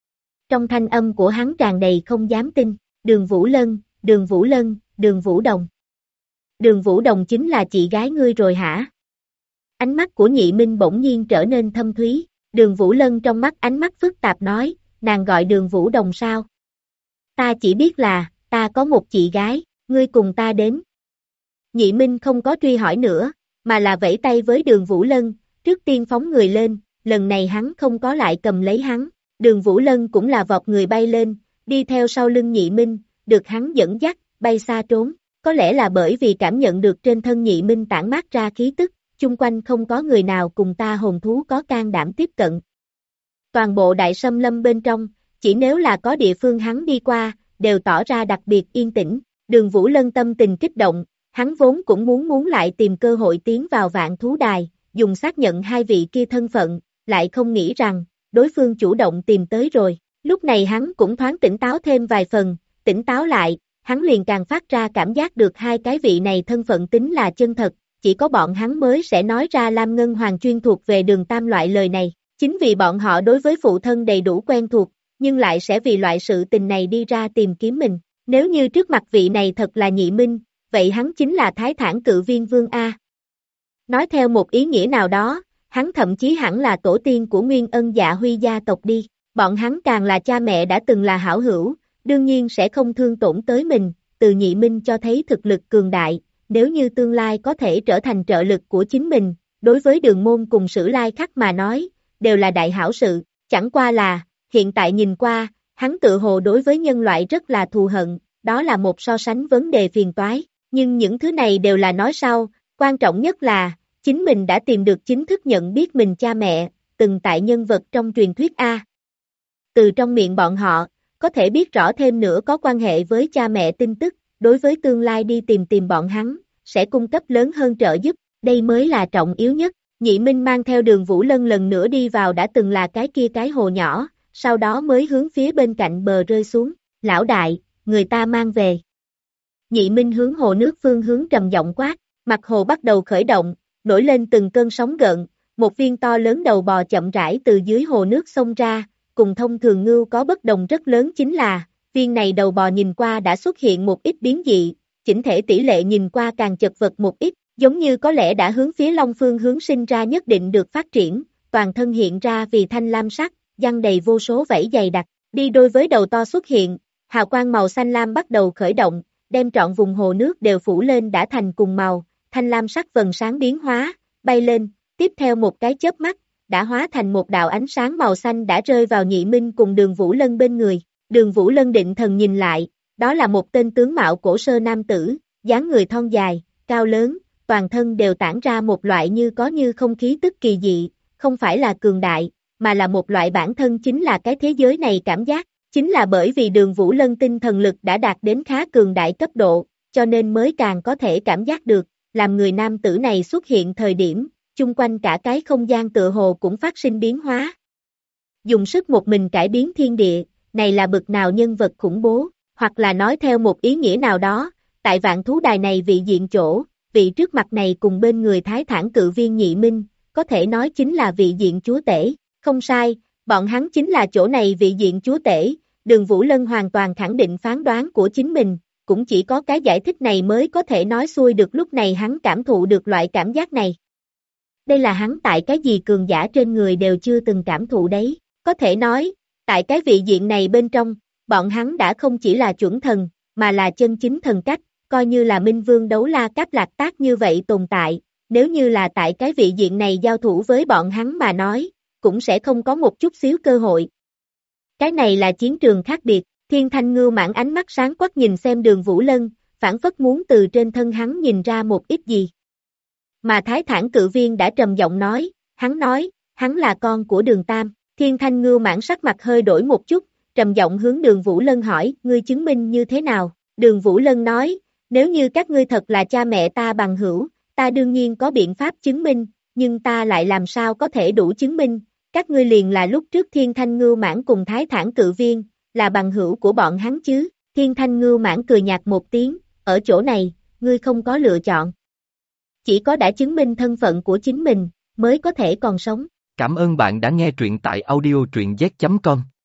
Trong thanh âm của hắn tràn đầy không dám tin, Đường Vũ Lân, Đường Vũ Lân, Đường Vũ Đồng. Đường Vũ Đồng chính là chị gái ngươi rồi hả? Ánh mắt của Nhị Minh bỗng nhiên trở nên thâm thúy, Đường Vũ Lân trong mắt ánh mắt phức tạp nói, nàng gọi Đường Vũ Đồng sao? Ta chỉ biết là, ta có một chị gái, ngươi cùng ta đến. Nhị Minh không có truy hỏi nữa, mà là vẫy tay với Đường Vũ Lân, trước tiên phóng người lên, lần này hắn không có lại cầm lấy hắn, Đường Vũ Lân cũng là vọt người bay lên, đi theo sau lưng Nhị Minh, được hắn dẫn dắt, bay xa trốn, có lẽ là bởi vì cảm nhận được trên thân Nhị Minh tản mát ra khí tức, chung quanh không có người nào cùng ta hồn thú có can đảm tiếp cận. Toàn bộ đại xâm lâm bên trong, chỉ nếu là có địa phương hắn đi qua, đều tỏ ra đặc biệt yên tĩnh, Đường Vũ Lân tâm tình kích động, hắn vốn cũng muốn lại tìm cơ hội tiến vào vạn thú đài, dùng xác nhận hai vị kia thân phận, lại không nghĩ rằng, đối phương chủ động tìm tới rồi, lúc này hắn cũng thoáng tỉnh táo thêm vài phần, tỉnh táo lại, hắn liền càng phát ra cảm giác được hai cái vị này thân phận tính là chân thật, chỉ có bọn hắn mới sẽ nói ra Lam Ngân Hoàng chuyên thuộc về Đường Tam loại lời này, chính vì bọn họ đối với phụ thân đầy đủ quen thuộc, nhưng lại sẽ vì loại sự tình này đi ra tìm kiếm mình, nếu như trước mặt vị này thật là Nhị Minh, vậy hắn chính là Thái Thản Cự Viên Vương A. Nói theo một ý nghĩa nào đó, hắn thậm chí hẳn là tổ tiên của Nguyên Ân Dạ Huy gia tộc đi, bọn hắn càng là cha mẹ đã từng là hảo hữu, đương nhiên sẽ không thương tổn tới mình, từ Nhị Minh cho thấy thực lực cường đại, nếu như tương lai có thể trở thành trợ lực của chính mình, đối với Đường Môn cùng Sử Lai Khắc mà nói, đều là đại hảo sự, chẳng qua là, hiện tại nhìn qua, hắn tự hồ đối với nhân loại rất là thù hận, đó là một so sánh vấn đề phiền toái, nhưng những thứ này đều là nói sau, quan trọng nhất là, chính mình đã tìm được chính thức nhận biết mình cha mẹ, từng tại nhân vật trong truyền thuyết A. Từ trong miệng bọn họ, có thể biết rõ thêm nữa có quan hệ với cha mẹ tin tức, đối với tương lai đi tìm bọn hắn, sẽ cung cấp lớn hơn trợ giúp, đây mới là trọng yếu nhất. Nhị Minh mang theo Đường Vũ Lân lần nữa đi vào đã từng là cái kia cái hồ nhỏ, sau đó mới hướng phía bên cạnh bờ rơi xuống, lão đại, người ta mang về. Nhị Minh hướng hồ nước phương hướng trầm giọng quát, mặt hồ bắt đầu khởi động, nổi lên từng cơn sóng gợn, một viên to lớn đầu bò chậm rãi từ dưới hồ nước xông ra, cùng thông thường ngưu có bất đồng rất lớn chính là, viên này đầu bò nhìn qua đã xuất hiện một ít biến dị, chỉnh thể tỷ lệ nhìn qua càng chật vật một ít, giống như có lẽ đã hướng phía Long phương hướng sinh ra nhất định được phát triển, toàn thân hiện ra vì thanh lam sắc, giăng đầy vô số vảy dày đặc, đi đôi với đầu to xuất hiện, hào quang màu xanh lam bắt đầu khởi động, đem trọn vùng hồ nước đều phủ lên đã thành cùng màu, thanh lam sắc vầng sáng biến hóa, bay lên, tiếp theo một cái chớp mắt, đã hóa thành một đạo ánh sáng màu xanh đã rơi vào Nhị Minh cùng Đường Vũ Lân bên người, Đường Vũ Lân định thần nhìn lại, đó là một tên tướng mạo cổ sơ nam tử, dáng người thon dài, cao lớn, toàn thân đều tản ra một loại như có như không khí tức kỳ dị, không phải là cường đại, mà là một loại bản thân chính là cái thế giới này cảm giác, chính là bởi vì Đường Vũ Lân tinh thần lực đã đạt đến khá cường đại cấp độ, cho nên mới càng có thể cảm giác được, làm người nam tử này xuất hiện thời điểm, chung quanh cả cái không gian tựa hồ cũng phát sinh biến hóa. Dùng sức một mình cải biến thiên địa, này là bực nào nhân vật khủng bố, hoặc là nói theo một ý nghĩa nào đó, tại vạn thú đài này vị diện chỗ, vị trước mặt này cùng bên người Thái Thản Cự Viên Nhị Minh, có thể nói chính là vị diện chúa tể, không sai, bọn hắn chính là chỗ này vị diện chúa tể, Đường Vũ Lân hoàn toàn khẳng định phán đoán của chính mình, cũng chỉ có cái giải thích này mới có thể nói xuôi được lúc này hắn cảm thụ được loại cảm giác này. Đây là hắn tại cái gì cường giả trên người đều chưa từng cảm thụ đấy, có thể nói, tại cái vị diện này bên trong, bọn hắn đã không chỉ là chuẩn thần, mà là chân chính thần cách, coi như là Minh Vương Đấu La Cáp Lạc Tác như vậy tồn tại, nếu như là tại cái vị diện này giao thủ với bọn hắn mà nói, cũng sẽ không có một chút xíu cơ hội. Cái này là chiến trường khác biệt, Thiên Thanh Ngưu Mãng ánh mắt sáng quắc nhìn xem Đường Vũ Lân, phảng phất muốn từ trên thân hắn nhìn ra một ít gì. Mà Thái Thản Cự Viên đã trầm giọng nói, hắn là con của Đường Tam. Thiên Thanh Ngưu Mãng sắc mặt hơi đổi một chút, trầm giọng hướng Đường Vũ Lân hỏi, ngươi chứng minh như thế nào? Đường Vũ Lân nói, nếu như các ngươi thật là cha mẹ ta bằng hữu, ta đương nhiên có biện pháp chứng minh, nhưng ta lại làm sao có thể đủ chứng minh, các ngươi liền là lúc trước Thiên Thanh Ngưu Mãng cùng Thái Thản Cự Viên, là bằng hữu của bọn hắn chứ? Thiên Thanh Ngưu Mãng cười nhạt một tiếng, ở chỗ này, ngươi không có lựa chọn. Chỉ có đã chứng minh thân phận của chính mình, mới có thể còn sống. Cảm ơn bạn đã nghe truyện tại audio truyện z.com.